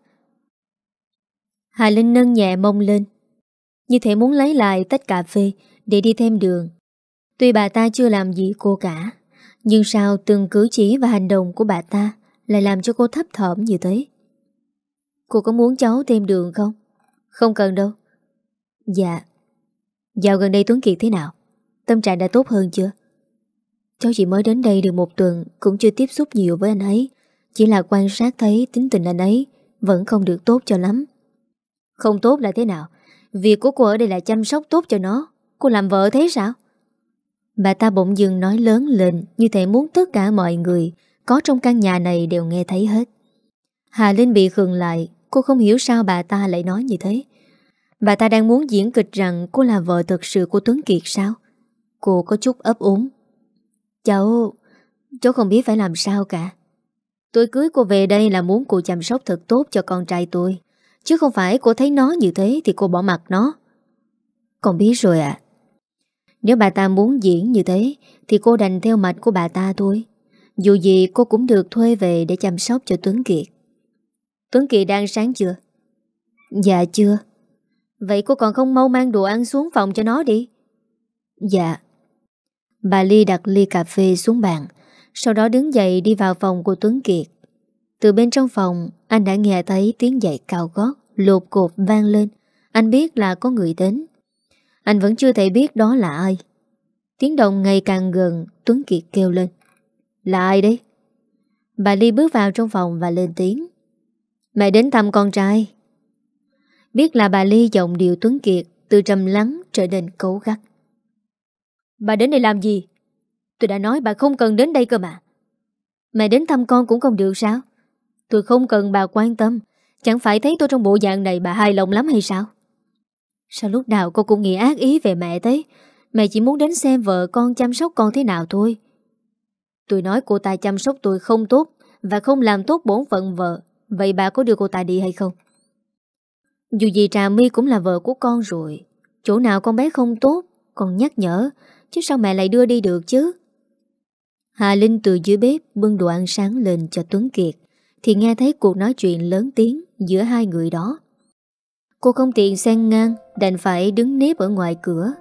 Hà Linh nâng nhẹ mông lên, như thể muốn lấy lại tách cà phê để đi thêm đường. Tuy bà ta chưa làm gì cô cả, nhưng sao từng cử chỉ và hành động của bà ta lại làm cho cô thấp thỏm như thế? "Cô có muốn cháu thêm đường không?" "Không cần đâu." "Dạ." "Dạo gần đây Tuấn Kiệt thế nào? Tâm trạng đã tốt hơn chưa?" "Cháu chỉ mới đến đây được một tuần, cũng chưa tiếp xúc nhiều với anh ấy. Chỉ là quan sát thấy tính tình anh ấy vẫn không được tốt cho lắm." "Không tốt là thế nào? Việc của cô ở đây là chăm sóc tốt cho nó. Cô làm vợ thế sao?" Bà ta bỗng dưng nói lớn lên, như thể muốn tất cả mọi người có trong căn nhà này đều nghe thấy hết. Hà Linh bị khựng lại. Cô không hiểu sao bà ta lại nói như thế. Bà ta đang muốn diễn kịch rằng cô là vợ thực sự của Tuấn Kiệt sao? Cô có chút ấp úng: Cháu không biết phải làm sao cả. Tôi cưới cô về đây là muốn cô chăm sóc thật tốt cho con trai tôi, chứ không phải cô thấy nó như thế thì cô bỏ mặc nó. Con biết rồi ạ. Nếu bà ta muốn diễn như thế thì cô đành theo mạch của bà ta thôi. Dù gì cô cũng được thuê về để chăm sóc cho Tuấn Kiệt. Tuấn Kiệt đang sáng chưa? Dạ chưa. Vậy cô còn không mau mang đồ ăn xuống phòng cho nó đi. Dạ. Bà Ly đặt ly cà phê xuống bàn, sau đó đứng dậy đi vào phòng của Tuấn Kiệt. Từ bên trong phòng, anh đã nghe thấy tiếng giày cao gót lột cột vang lên. Anh biết là có người đến. Anh vẫn chưa thể biết đó là ai. Tiếng động ngày càng gần, Tuấn Kiệt kêu lên. Là ai đấy? Bà Ly bước vào trong phòng và lên tiếng. Mẹ đến thăm con trai. Biết là bà Ly, giọng điệu Tuấn Kiệt từ trầm lắng trở nên cấu gắt. Bà đến đây làm gì? Tôi đã nói bà không cần đến đây cơ mà. Mẹ đến thăm con cũng không được sao? Tôi không cần bà quan tâm. Chẳng phải thấy tôi trong bộ dạng này bà hài lòng lắm hay sao? Sao lúc nào cô cũng nghĩ ác ý về mẹ thế? Mẹ chỉ muốn đến xem vợ con chăm sóc con thế nào thôi. Tôi nói cô ta chăm sóc tôi không tốt và không làm tốt bổn phận vợ. Vậy bà có đưa cô ta đi hay không? Dù gì Trà My cũng là vợ của con rồi. Chỗ nào con bé không tốt con nhắc nhở, chứ sao mẹ lại đưa đi được chứ? Hà Linh từ dưới bếp bưng đồ ăn sáng lên cho Tuấn Kiệt, thì nghe thấy cuộc nói chuyện lớn tiếng giữa hai người đó. Cô không tiện xen ngang, đành phải đứng nép ở ngoài cửa.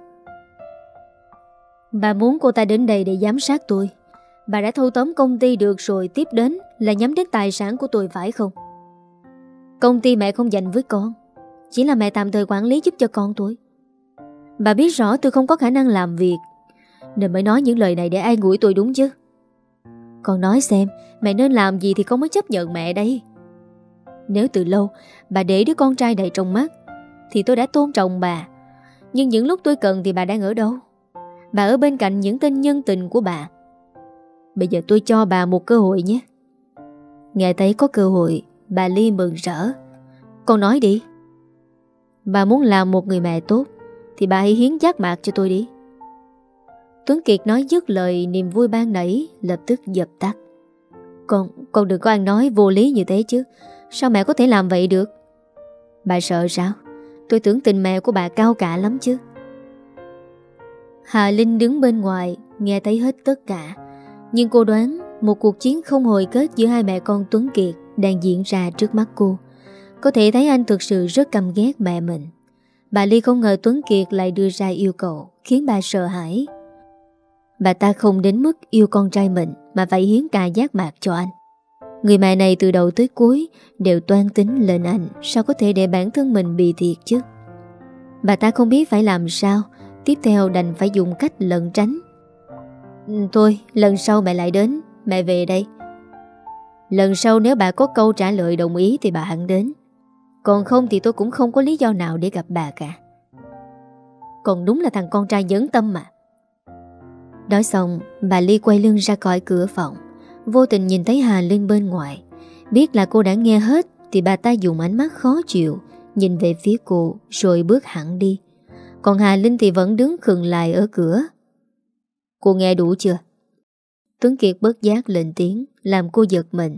Bà muốn cô ta đến đây để giám sát tôi. Bà đã thâu tóm công ty được rồi, tiếp đến là nhắm đến tài sản của tôi phải không? Công ty mẹ không dành với con, chỉ là mẹ tạm thời quản lý giúp cho con tôi. Bà biết rõ tôi không có khả năng làm việc, nên mới nói những lời này để an ủi tôi đúng chứ. Con nói xem, mẹ nên làm gì thì con mới chấp nhận mẹ đây. Nếu từ lâu bà để đứa con trai này trong mắt thì tôi đã tôn trọng bà. Nhưng những lúc tôi cần thì bà đang ở đâu? Bà ở bên cạnh những tên nhân tình của bà. Bây giờ tôi cho bà một cơ hội nhé. Nghe thấy có cơ hội, bà Ly mừng rỡ. Con nói đi. Bà muốn làm một người mẹ tốt thì bà hãy hiến giác mạc cho tôi đi. Tuấn Kiệt nói dứt lời, niềm vui ban nãy lập tức dập tắt. Con đừng có ăn nói vô lý như thế chứ. Sao mẹ có thể làm vậy được? Bà sợ sao? Tôi tưởng tình mẹ của bà cao cả lắm chứ. Hà Linh đứng bên ngoài nghe thấy hết tất cả. Nhưng cô đoán một cuộc chiến không hồi kết giữa hai mẹ con Tuấn Kiệt đang diễn ra trước mắt cô. Có thể thấy anh thực sự rất căm ghét mẹ mình. Bà Ly không ngờ Tuấn Kiệt lại đưa ra yêu cầu khiến bà sợ hãi. Bà ta không đến mức yêu con trai mình mà phải hiến cả giác mạc cho anh. Người mẹ này từ đầu tới cuối đều toan tính lên anh, sao có thể để bản thân mình bị thiệt chứ? Bà ta không biết phải làm sao, tiếp theo đành phải dùng cách lẩn tránh. Thôi, lần sau mẹ lại đến, mẹ về đây. Lần sau nếu bà có câu trả lời đồng ý thì bà hẳn đến. Còn không thì tôi cũng không có lý do nào để gặp bà cả. Còn đúng là thằng con trai nhẫn tâm mà. Nói xong, bà Ly quay lưng ra khỏi cửa phòng, vô tình nhìn thấy Hà Linh bên ngoài. Biết là cô đã nghe hết thì bà ta dùng ánh mắt khó chịu nhìn về phía cô rồi bước hẳn đi. Còn Hà Linh thì vẫn đứng khựng lại ở cửa. Cô nghe đủ chưa? Tuấn Kiệt bất giác lên tiếng làm cô giật mình.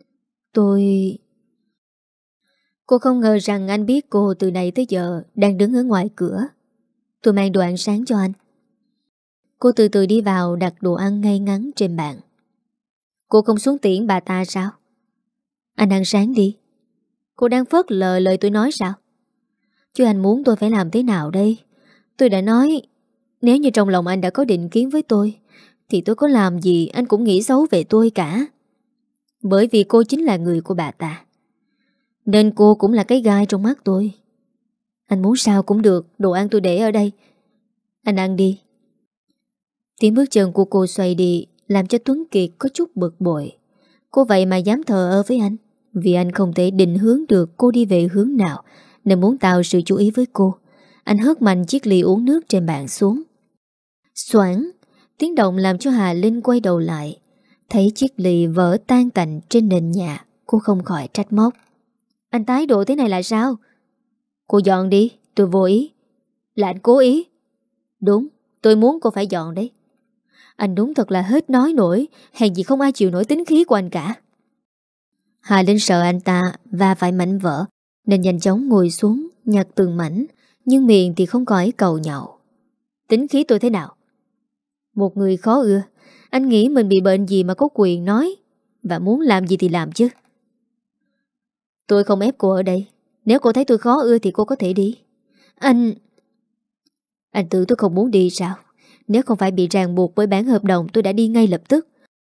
Cô không ngờ rằng anh biết cô từ nãy tới giờ đang đứng ở ngoài cửa. Tôi mang đồ ăn sáng cho anh. Cô từ từ đi vào đặt đồ ăn ngay ngắn trên bàn. Cô không xuống tiễn bà ta sao? Anh ăn sáng đi. Cô đang phớt lờ lời tôi nói sao? Chứ anh muốn tôi phải làm thế nào đây? Tôi đã nói nếu như trong lòng anh đã có định kiến với tôi thì tôi có làm gì anh cũng nghĩ xấu về tôi cả. Bởi vì cô chính là người của bà ta, nên cô cũng là cái gai trong mắt tôi. Anh muốn sao cũng được, đồ ăn tôi để ở đây. Anh ăn đi. Tiếng bước chân của cô xoay đi làm cho Tuấn Kiệt có chút bực bội. Cô vậy mà dám thờ ơ với anh. Vì anh không thể định hướng được cô đi về hướng nào, nên muốn tạo sự chú ý với cô. Anh hất mạnh chiếc ly uống nước trên bàn xuống. Xoảng, tiếng động làm cho Hà Linh quay đầu lại. Thấy chiếc ly vỡ tan tành trên nền nhà, cô không khỏi trách móc. Anh tái độ thế này là sao? Cô dọn đi, tôi vô ý. Là anh cố ý. Đúng, tôi muốn cô phải dọn đấy. Anh đúng thật là hết nói nổi, hèn gì không ai chịu nổi tính khí của anh cả. Hà Linh sợ anh ta và phải mảnh vỡ, nên nhanh chóng ngồi xuống nhặt từng mảnh, nhưng miệng thì không còi cầu nhậu. Tính khí tôi thế nào? Một người khó ưa. Anh nghĩ mình bị bệnh gì mà có quyền nói, và muốn làm gì thì làm chứ. Tôi không ép cô ở đây. Nếu cô thấy tôi khó ưa thì cô có thể đi. Anh tưởng tôi không muốn đi sao? Nếu không phải bị ràng buộc bởi bản hợp đồng, tôi đã đi ngay lập tức.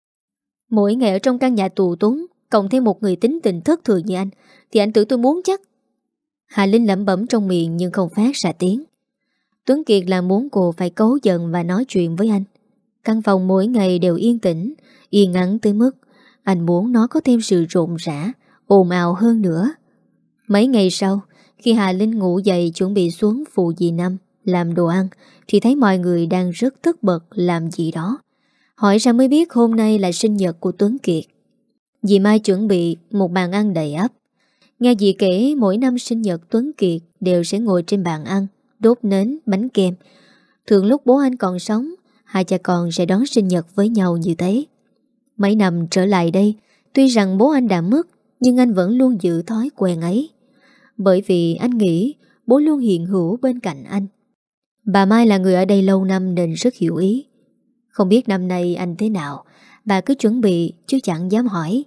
Mỗi ngày ở trong căn nhà tù túng, cộng thêm một người tính tình thất thường như anh, thì anh tưởng tôi muốn chắc. Hà Linh lẩm bẩm trong miệng nhưng không phát ra tiếng. Tuấn Kiệt là muốn cô phải cấu giận và nói chuyện với anh. Căn phòng mỗi ngày đều yên tĩnh, yên ắng tới mức anh muốn nó có thêm sự rộn rã, ồn ào hơn nữa. Mấy ngày sau, khi Hà Linh ngủ dậy chuẩn bị xuống phụ dì Năm làm đồ ăn, thì thấy mọi người đang rất tất bật làm gì đó. Hỏi ra mới biết hôm nay là sinh nhật của Tuấn Kiệt. Dì Mai chuẩn bị một bàn ăn đầy ắp. Nghe dì kể mỗi năm sinh nhật Tuấn Kiệt đều sẽ ngồi trên bàn ăn, đốt nến, bánh kem. Thường lúc bố anh còn sống, hai cha con sẽ đón sinh nhật với nhau như thế. Mấy năm trở lại đây, tuy rằng bố anh đã mất, nhưng anh vẫn luôn giữ thói quen ấy. Bởi vì anh nghĩ bố luôn hiện hữu bên cạnh anh. Bà Mai là người ở đây lâu năm nên rất hiểu ý. Không biết năm nay anh thế nào, bà cứ chuẩn bị chứ chẳng dám hỏi.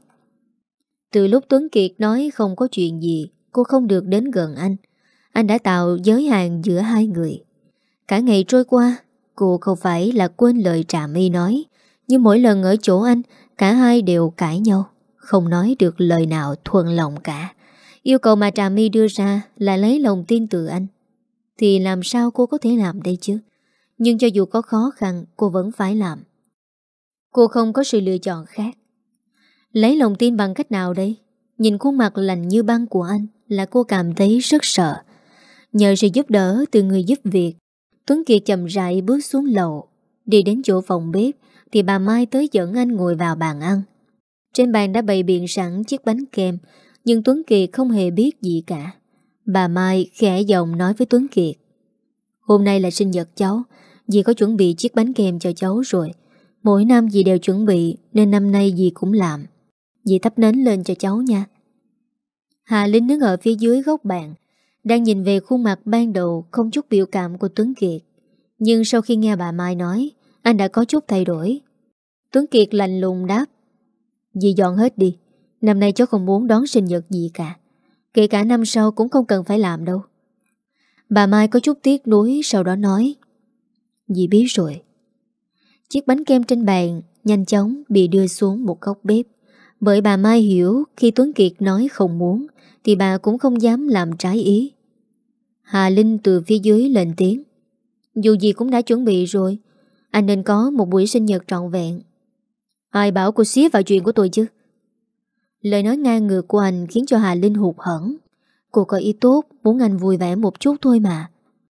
Từ lúc Tuấn Kiệt nói không có chuyện gì, cô không được đến gần anh đã tạo giới hạn giữa hai người. Cả ngày trôi qua, cô không phải là quên lời Trà My nói, nhưng mỗi lần ở chỗ anh, cả hai đều cãi nhau, không nói được lời nào thuận lòng cả. Yêu cầu mà Trà My đưa ra là lấy lòng tin từ anh, thì làm sao cô có thể làm đây chứ? Nhưng cho dù có khó khăn, cô vẫn phải làm. Cô không có sự lựa chọn khác. Lấy lòng tin bằng cách nào đây? Nhìn khuôn mặt lạnh như băng của anh là cô cảm thấy rất sợ. Nhờ sự giúp đỡ từ người giúp việc, Tuấn Kiệt chậm rãi bước xuống lầu. Đi đến chỗ phòng bếp thì bà Mai tới dẫn anh ngồi vào bàn ăn. Trên bàn đã bày biện sẵn chiếc bánh kem, nhưng Tuấn Kiệt không hề biết gì cả. Bà Mai khẽ giọng nói với Tuấn Kiệt: Hôm nay là sinh nhật cháu, dì có chuẩn bị chiếc bánh kem cho cháu rồi. Mỗi năm dì đều chuẩn bị, nên năm nay dì cũng làm. Dì thắp nến lên cho cháu nha. Hà Linh đứng ở phía dưới góc bàn, đang nhìn về khuôn mặt ban đầu không chút biểu cảm của Tuấn Kiệt. Nhưng sau khi nghe bà Mai nói, anh đã có chút thay đổi. Tuấn Kiệt lạnh lùng đáp: Dì dọn hết đi. Năm nay cháu không muốn đón sinh nhật gì cả. Kể cả năm sau cũng không cần phải làm đâu. Bà Mai có chút tiếc nuối, sau đó nói: Dì biết rồi. Chiếc bánh kem trên bàn nhanh chóng bị đưa xuống một góc bếp. Bởi bà Mai hiểu khi Tuấn Kiệt nói không muốn thì bà cũng không dám làm trái ý. Hà Linh từ phía dưới lên tiếng: Dù gì cũng đã chuẩn bị rồi, anh nên có một buổi sinh nhật trọn vẹn. Ai bảo cô xía vào chuyện của tôi chứ? Lời nói ngang ngược của anh khiến cho Hà Linh hụt hẫng. Cô có ý tốt, muốn anh vui vẻ một chút thôi mà.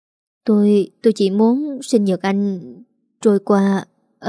Tôi chỉ muốn sinh nhật anh trôi qua...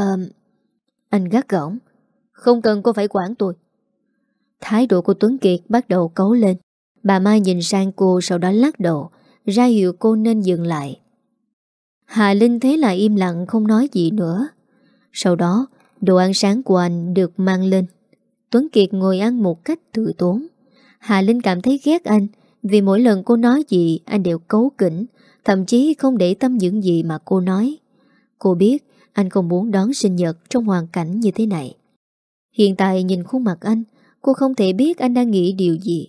Anh gắt gỏng: Không cần cô phải quản tôi. Thái độ của Tuấn Kiệt bắt đầu cấu lên. Bà Mai nhìn sang cô, sau đó lắc đầu, ra hiệu cô nên dừng lại. Hà Linh thấy là im lặng không nói gì nữa. Sau đó đồ ăn sáng của anh được mang lên. Tuấn Kiệt ngồi ăn một cách tự tốn. Hà Linh cảm thấy ghét anh, vì mỗi lần cô nói gì anh đều cấu kỉnh, thậm chí không để tâm những gì mà cô nói. Cô biết anh không muốn đón sinh nhật trong hoàn cảnh như thế này. Hiện tại nhìn khuôn mặt anh, cô không thể biết anh đang nghĩ điều gì.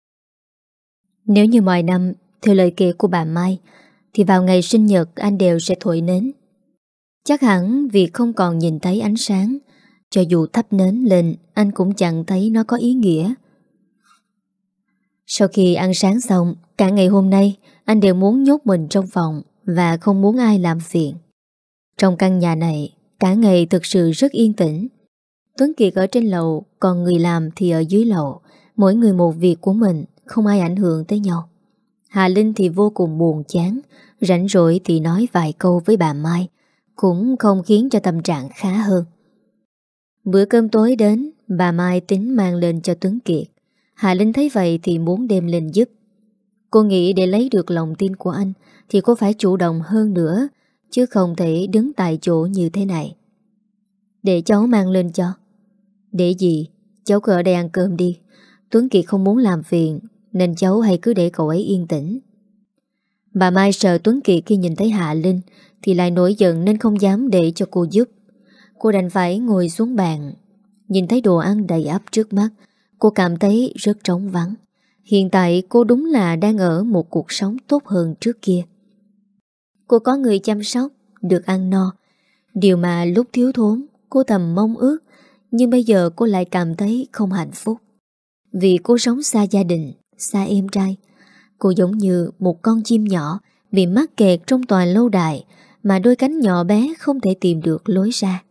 Nếu như mọi năm, theo lời kể của bà Mai, thì vào ngày sinh nhật anh đều sẽ thổi nến. Chắc hẳn vì không còn nhìn thấy ánh sáng, cho dù thắp nến lên anh cũng chẳng thấy nó có ý nghĩa. Sau khi ăn sáng xong, cả ngày hôm nay anh đều muốn nhốt mình trong phòng và không muốn ai làm phiền. Trong căn nhà này, cả ngày thực sự rất yên tĩnh. Tuấn Kiệt ở trên lầu, còn người làm thì ở dưới lầu. Mỗi người một việc của mình, không ai ảnh hưởng tới nhau. Hà Linh thì vô cùng buồn chán, rảnh rỗi thì nói vài câu với bà Mai, cũng không khiến cho tâm trạng khá hơn. Bữa cơm tối đến, bà Mai tính mang lên cho Tuấn Kiệt. Hà Linh thấy vậy thì muốn đem lên giúp. Cô nghĩ để lấy được lòng tin của anh thì cô phải chủ động hơn nữa, chứ không thể đứng tại chỗ như thế này. Để cháu mang lên cho. Để gì? Cháu cứ ở đây ăn cơm đi. Tuấn Kiệt không muốn làm phiền, nên cháu hãy cứ để cậu ấy yên tĩnh. Bà Mai sợ Tuấn Kiệt khi nhìn thấy Hạ Linh thì lại nổi giận nên không dám để cho cô giúp. Cô đành phải ngồi xuống bàn. Nhìn thấy đồ ăn đầy ắp trước mắt, cô cảm thấy rất trống vắng. Hiện tại cô đúng là đang ở một cuộc sống tốt hơn trước kia. Cô có người chăm sóc, được ăn no. Điều mà lúc thiếu thốn cô thầm mong ước, nhưng bây giờ cô lại cảm thấy không hạnh phúc. Vì cô sống xa gia đình, xa em trai. Cô giống như một con chim nhỏ bị mắc kẹt trong tòa lâu đài mà đôi cánh nhỏ bé không thể tìm được lối ra.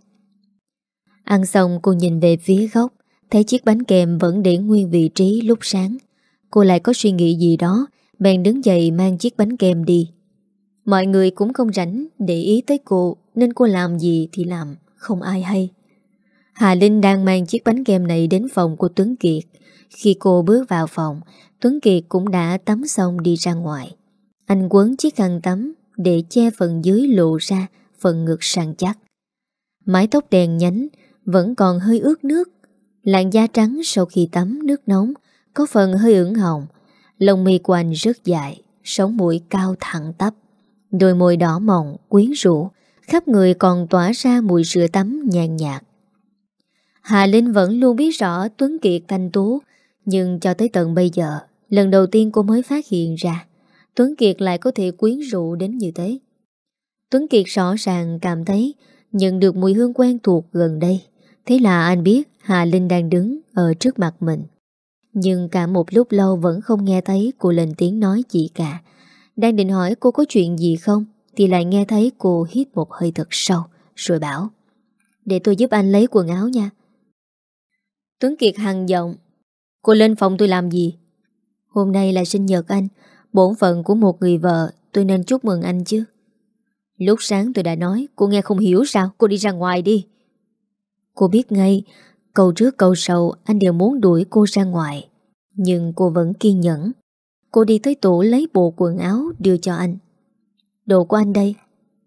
Ăn xong cô nhìn về phía góc, thấy chiếc bánh kem vẫn để nguyên vị trí lúc sáng. Cô lại có suy nghĩ gì đó, bèn đứng dậy mang chiếc bánh kem đi. Mọi người cũng không rảnh để ý tới cô, nên cô làm gì thì làm, không ai hay. Hà Linh đang mang chiếc bánh kem này đến phòng của Tuấn Kiệt. Khi cô bước vào phòng, Tuấn Kiệt cũng đã tắm xong đi ra ngoài. Anh quấn chiếc khăn tắm để che phần dưới lộ ra phần ngực săn chắc. Mái tóc đen nhánh vẫn còn hơi ướt nước. Làn da trắng sau khi tắm nước nóng có phần hơi ửng hồng. Lông mi của anh rất dài, sống mũi cao thẳng tắp. Đôi môi đỏ mọng, quyến rũ, khắp người còn tỏa ra mùi sữa tắm nhàn nhạt. Hà Linh vẫn luôn biết rõ Tuấn Kiệt thanh tú, nhưng cho tới tận bây giờ, lần đầu tiên cô mới phát hiện ra Tuấn Kiệt lại có thể quyến rũ đến như thế. Tuấn Kiệt rõ ràng cảm thấy nhận được mùi hương quen thuộc gần đây. Thế là anh biết Hà Linh đang đứng ở trước mặt mình. Nhưng cả một lúc lâu vẫn không nghe thấy cô lên tiếng nói gì cả. Đang định hỏi cô có chuyện gì không, thì lại nghe thấy cô hít một hơi thật sâu, rồi bảo: "Để tôi giúp anh lấy quần áo nha." Tuấn Kiệt hằn giọng: "Cô lên phòng tôi làm gì?" "Hôm nay là sinh nhật anh, bổn phận của một người vợ, tôi nên chúc mừng anh chứ." "Lúc sáng tôi đã nói, cô nghe không hiểu sao? Cô đi ra ngoài đi." Cô biết ngay, câu trước câu sau anh đều muốn đuổi cô ra ngoài. Nhưng cô vẫn kiên nhẫn. Cô đi tới tủ lấy bộ quần áo đưa cho anh. "Đồ của anh đây."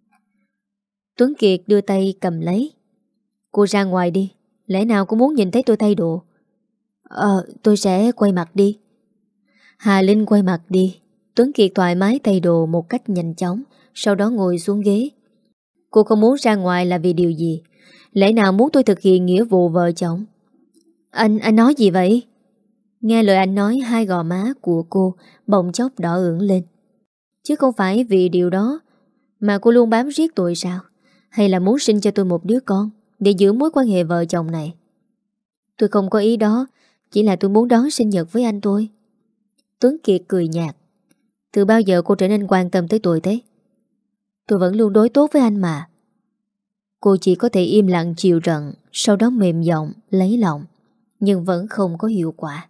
Tuấn Kiệt đưa tay cầm lấy. "Cô ra ngoài đi. Lẽ nào cô muốn nhìn thấy tôi thay đồ?" Tôi sẽ quay mặt đi." Hà Linh quay mặt đi. Tuấn Kiệt thoải mái thay đồ một cách nhanh chóng, sau đó ngồi xuống ghế. "Cô không muốn ra ngoài là vì điều gì? Lẽ nào muốn tôi thực hiện nghĩa vụ vợ chồng?" Anh nói gì vậy?" Nghe lời anh nói, hai gò má của cô bỗng chốc đỏ ửng lên. "Chứ không phải vì điều đó mà cô luôn bám riết tôi sao? Hay là muốn sinh cho tôi một đứa con để giữ mối quan hệ vợ chồng này?" "Tôi không có ý đó, chỉ là tôi muốn đón sinh nhật với anh thôi." Tuấn Kiệt cười nhạt. "Từ bao giờ cô trở nên quan tâm tới tôi thế?" "Tôi vẫn luôn đối tốt với anh mà." Cô chỉ có thể im lặng chịu trận, sau đó mềm giọng lấy lòng, nhưng vẫn không có hiệu quả.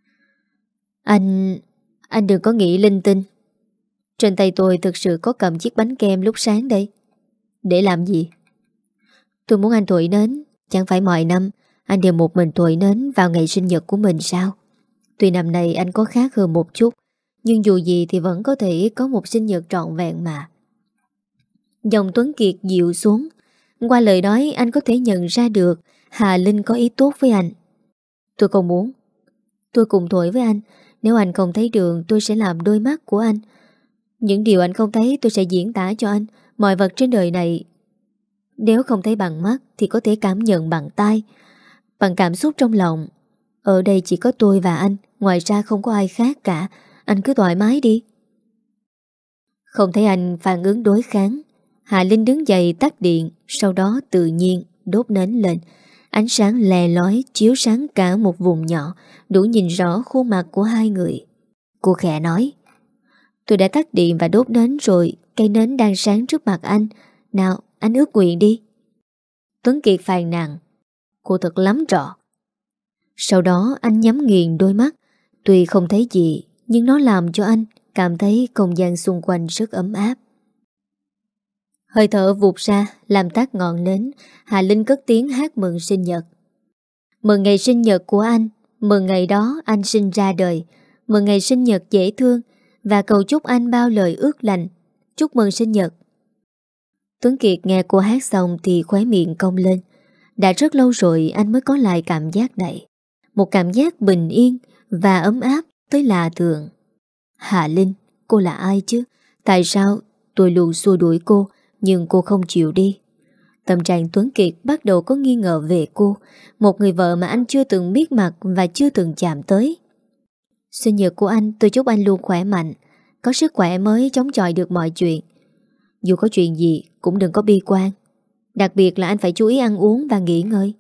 Anh đừng có nghĩ linh tinh. Trên tay tôi thực sự có cầm chiếc bánh kem lúc sáng đây." "Để làm gì?" "Tôi muốn anh thổi nến. Chẳng phải mọi năm anh đều một mình thổi nến vào ngày sinh nhật của mình sao? Tuy năm nay anh có khác hơn một chút, nhưng dù gì thì vẫn có thể có một sinh nhật trọn vẹn mà." Giọng Tuấn Kiệt dịu xuống. Qua lời nói anh có thể nhận ra được Hà Linh có ý tốt với anh. "Tôi không muốn." "Tôi cùng thổi với anh. Nếu anh không thấy đường, tôi sẽ làm đôi mắt của anh. Những điều anh không thấy tôi sẽ diễn tả cho anh. Mọi vật trên đời này, nếu không thấy bằng mắt thì có thể cảm nhận bằng tai, bằng cảm xúc trong lòng. Ở đây chỉ có tôi và anh, ngoài ra không có ai khác cả. Anh cứ thoải mái đi." Không thấy anh phản ứng đối kháng, Hạ Linh đứng dậy tắt điện, sau đó tự nhiên đốt nến lên. Ánh sáng lè lói chiếu sáng cả một vùng nhỏ, đủ nhìn rõ khuôn mặt của hai người. Cô khẽ nói: "Tôi đã tắt điện và đốt nến rồi, cây nến đang sáng trước mặt anh. Nào, anh ước nguyện đi." Tuấn Kiệt phàn nàn: "Cô thật lắm trọ." Sau đó anh nhắm nghiền đôi mắt. Tuy không thấy gì, nhưng nó làm cho anh cảm thấy không gian xung quanh rất ấm áp. Hơi thở vụt ra làm tắt ngọn nến. Hà Linh cất tiếng hát mừng sinh nhật: "Mừng ngày sinh nhật của anh. Mừng ngày đó anh sinh ra đời. Mừng ngày sinh nhật dễ thương. Và cầu chúc anh bao lời ước lành. Chúc mừng sinh nhật." Tuấn Kiệt nghe cô hát xong thì khóe miệng cong lên. Đã rất lâu rồi anh mới có lại cảm giác này. Một cảm giác bình yên và ấm áp tới lạ thường. Hạ Linh, cô là ai chứ? Tại sao tôi luôn xua đuổi cô nhưng cô không chịu đi? Tâm trạng Tuấn Kiệt bắt đầu có nghi ngờ về cô, một người vợ mà anh chưa từng biết mặt và chưa từng chạm tới. Sinh nhật của anh, tôi chúc anh luôn khỏe mạnh, có sức khỏe mới chống chọi được mọi chuyện. Dù có chuyện gì cũng đừng có bi quan. Đặc biệt là anh phải chú ý ăn uống và nghỉ ngơi.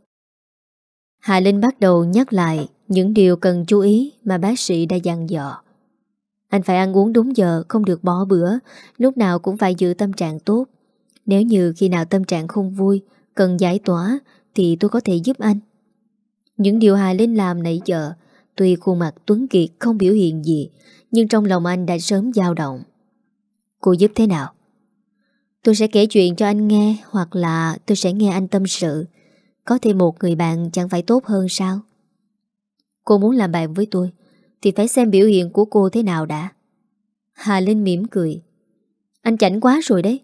Hà Linh bắt đầu nhắc lại những điều cần chú ý mà bác sĩ đã dặn dò. Anh phải ăn uống đúng giờ, không được bỏ bữa, lúc nào cũng phải giữ tâm trạng tốt. Nếu như khi nào tâm trạng không vui, cần giải tỏa, thì tôi có thể giúp anh. Những điều Hà Linh làm nãy giờ, tuy khuôn mặt Tuấn Kiệt không biểu hiện gì, nhưng trong lòng anh đã sớm dao động. Cô giúp thế nào? Tôi sẽ kể chuyện cho anh nghe, hoặc là tôi sẽ nghe anh tâm sự. Có thêm một người bạn chẳng phải tốt hơn sao? Cô muốn làm bạn với tôi thì phải xem biểu hiện của cô thế nào đã. Hà Linh mỉm cười. Anh chảnh quá rồi đấy.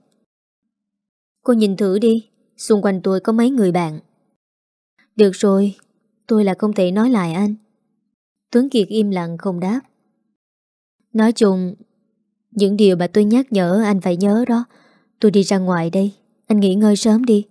Cô nhìn thử đi, xung quanh tôi có mấy người bạn. Được rồi, tôi là không thể nói lại anh. Tuấn Kiệt im lặng không đáp. Nói chung, những điều mà tôi nhắc nhở anh phải nhớ đó. Tôi đi ra ngoài đây, anh nghỉ ngơi sớm đi.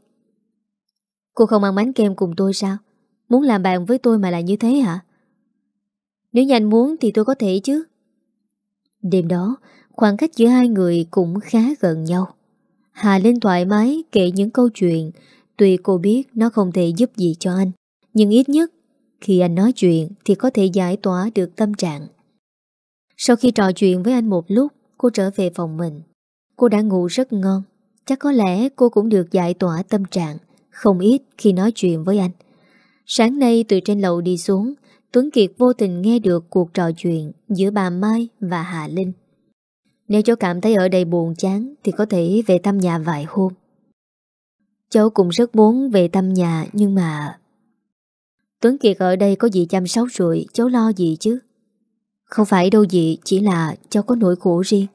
Cô không ăn bánh kem cùng tôi sao? Muốn làm bạn với tôi mà lại như thế hả? Nếu như anh muốn thì tôi có thể chứ. Đêm đó, khoảng cách giữa hai người cũng khá gần nhau. Hà Linh thoải mái kể những câu chuyện. Tuy cô biết nó không thể giúp gì cho anh, nhưng ít nhất khi anh nói chuyện thì có thể giải tỏa được tâm trạng. Sau khi trò chuyện với anh một lúc, cô trở về phòng mình. Cô đã ngủ rất ngon. Chắc có lẽ cô cũng được giải tỏa tâm trạng không ít khi nói chuyện với anh. Sáng nay từ trên lầu đi xuống, Tuấn Kiệt vô tình nghe được cuộc trò chuyện giữa bà Mai và Hà Linh. Nếu cháu cảm thấy ở đây buồn chán thì có thể về thăm nhà vài hôm. Cháu cũng rất muốn về thăm nhà, nhưng mà Tuấn Kiệt ở đây có dì chăm sóc rồi, cháu lo gì chứ? Không phải đâu dì, chỉ là cháu có nỗi khổ riêng.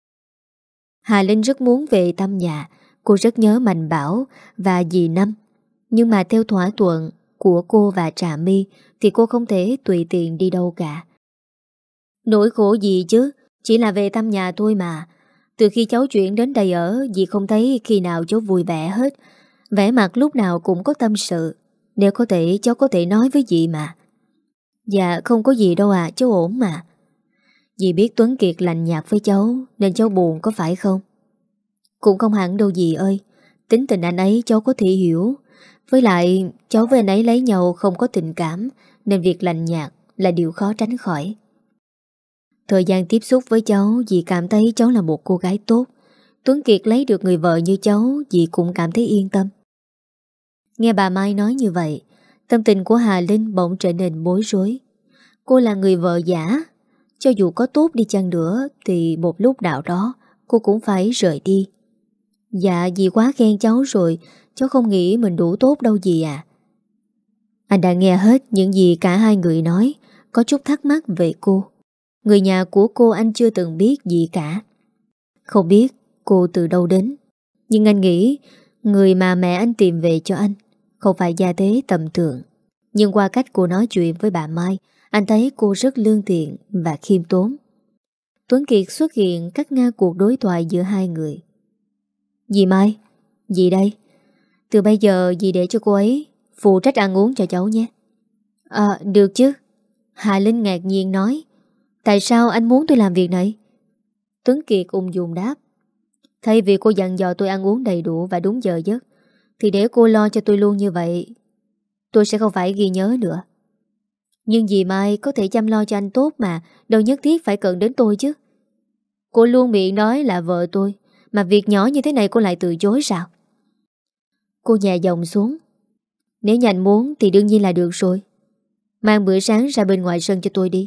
Hà Linh rất muốn về thăm nhà. Cô rất nhớ Mạnh Bảo và dì Năm. Nhưng mà theo thỏa thuận của cô và Trà My thì cô không thể tùy tiện đi đâu cả. Nỗi khổ gì chứ, chỉ là về thăm nhà thôi mà. Từ khi cháu chuyển đến đây ở, dì không thấy khi nào cháu vui vẻ hết. Vẻ mặt lúc nào cũng có tâm sự. Nếu có thể cháu có thể nói với dì mà. Dạ không có gì đâu à, cháu ổn mà. Dì biết Tuấn Kiệt lạnh nhạt với cháu nên cháu buồn có phải không? Cũng không hẳn đâu dì ơi. Tính tình anh ấy cháu có thể hiểu. Với lại cháu với anh ấy lấy nhau không có tình cảm, nên việc lạnh nhạt là điều khó tránh khỏi. Thời gian tiếp xúc với cháu, dì cảm thấy cháu là một cô gái tốt. Tuấn Kiệt lấy được người vợ như cháu, dì cũng cảm thấy yên tâm. Nghe bà Mai nói như vậy, tâm tình của Hà Linh bỗng trở nên bối rối. Cô là người vợ giả. Cho dù có tốt đi chăng nữa thì một lúc nào đó cô cũng phải rời đi. Dạ dì quá khen cháu rồi, cháu không nghĩ mình đủ tốt đâu dì à. Anh đã nghe hết những gì cả hai người nói, có chút thắc mắc về cô. Người nhà của cô anh chưa từng biết gì cả. Không biết cô từ đâu đến. Nhưng anh nghĩ người mà mẹ anh tìm về cho anh không phải gia thế tầm thường. Nhưng qua cách cô nói chuyện với bà Mai, anh thấy cô rất lương thiện và khiêm tốn. Tuấn Kiệt xuất hiện cắt ngang cuộc đối thoại giữa hai người. Dì Mai, dì đây. Từ bây giờ dì để cho cô ấy phụ trách ăn uống cho cháu nhé. Được chứ. Hà Linh ngạc nhiên nói. Tại sao anh muốn tôi làm việc này? Tuấn Kiệt ung dung đáp. Thay vì cô dặn dò tôi ăn uống đầy đủ và đúng giờ giấc, thì để cô lo cho tôi luôn như vậy, tôi sẽ không phải ghi nhớ nữa. Nhưng dì Mai có thể chăm lo cho anh tốt mà, đâu nhất thiết phải cần đến tôi chứ. Cô luôn miệng nói là vợ tôi, mà việc nhỏ như thế này cô lại từ chối sao? Cô nhẹ giọng xuống. Nếu như anh muốn thì đương nhiên là được rồi. Mang bữa sáng ra bên ngoài sân cho tôi đi.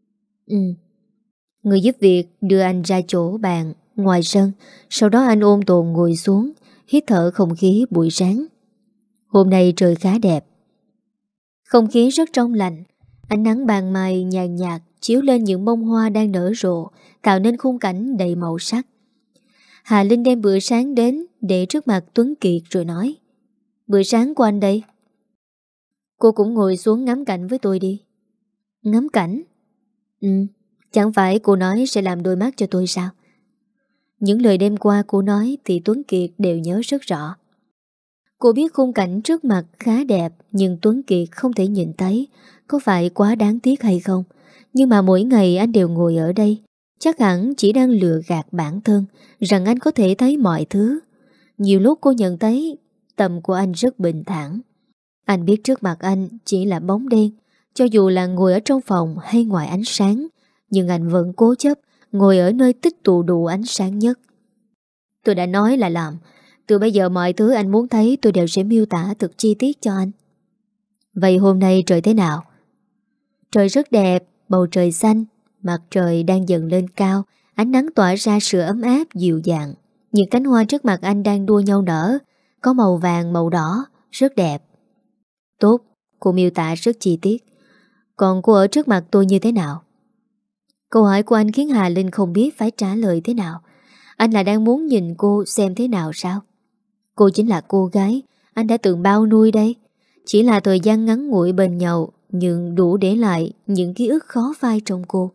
Người giúp việc đưa anh ra chỗ bàn ngoài sân. Sau đó anh ôm tồn ngồi xuống, hít thở không khí buổi sáng. Hôm nay trời khá đẹp. Không khí rất trong lành. Ánh nắng ban mai nhàn nhạt chiếu lên những bông hoa đang nở rộ, tạo nên khung cảnh đầy màu sắc. Hà Linh đem bữa sáng đến để trước mặt Tuấn Kiệt rồi nói. Bữa sáng của anh đây. Cô cũng ngồi xuống ngắm cảnh với tôi đi. Ngắm cảnh? Ừ, chẳng phải cô nói sẽ làm đôi mắt cho tôi sao? Những lời đêm qua cô nói thì Tuấn Kiệt đều nhớ rất rõ. Cô biết khung cảnh trước mặt khá đẹp, nhưng Tuấn Kiệt không thể nhìn thấy. Có phải quá đáng tiếc hay không? Nhưng mà mỗi ngày anh đều ngồi ở đây, chắc hẳn chỉ đang lừa gạt bản thân rằng anh có thể thấy mọi thứ. Nhiều lúc cô nhận thấy tâm của anh rất bình thản. Anh biết trước mặt anh chỉ là bóng đen. Cho dù là ngồi ở trong phòng hay ngoài ánh sáng, nhưng anh vẫn cố chấp ngồi ở nơi tích tụ đủ ánh sáng nhất. Tôi đã nói là làm. Từ bây giờ mọi thứ anh muốn thấy tôi đều sẽ miêu tả thật chi tiết cho anh. Vậy hôm nay trời thế nào? Trời rất đẹp, bầu trời xanh, mặt trời đang dần lên cao, ánh nắng tỏa ra sự ấm áp dịu dàng. Những cánh hoa trước mặt anh đang đua nhau nở, có màu vàng, màu đỏ, rất đẹp. Tốt, cô miêu tả rất chi tiết. Còn cô ở trước mặt tôi như thế nào? Câu hỏi của anh khiến Hà Linh không biết phải trả lời thế nào. Anh là đang muốn nhìn cô xem thế nào sao? Cô chính là cô gái anh đã từng bao nuôi đây. Chỉ là thời gian ngắn ngủi bên nhau, nhưng đủ để lại những ký ức khó phai trong cô.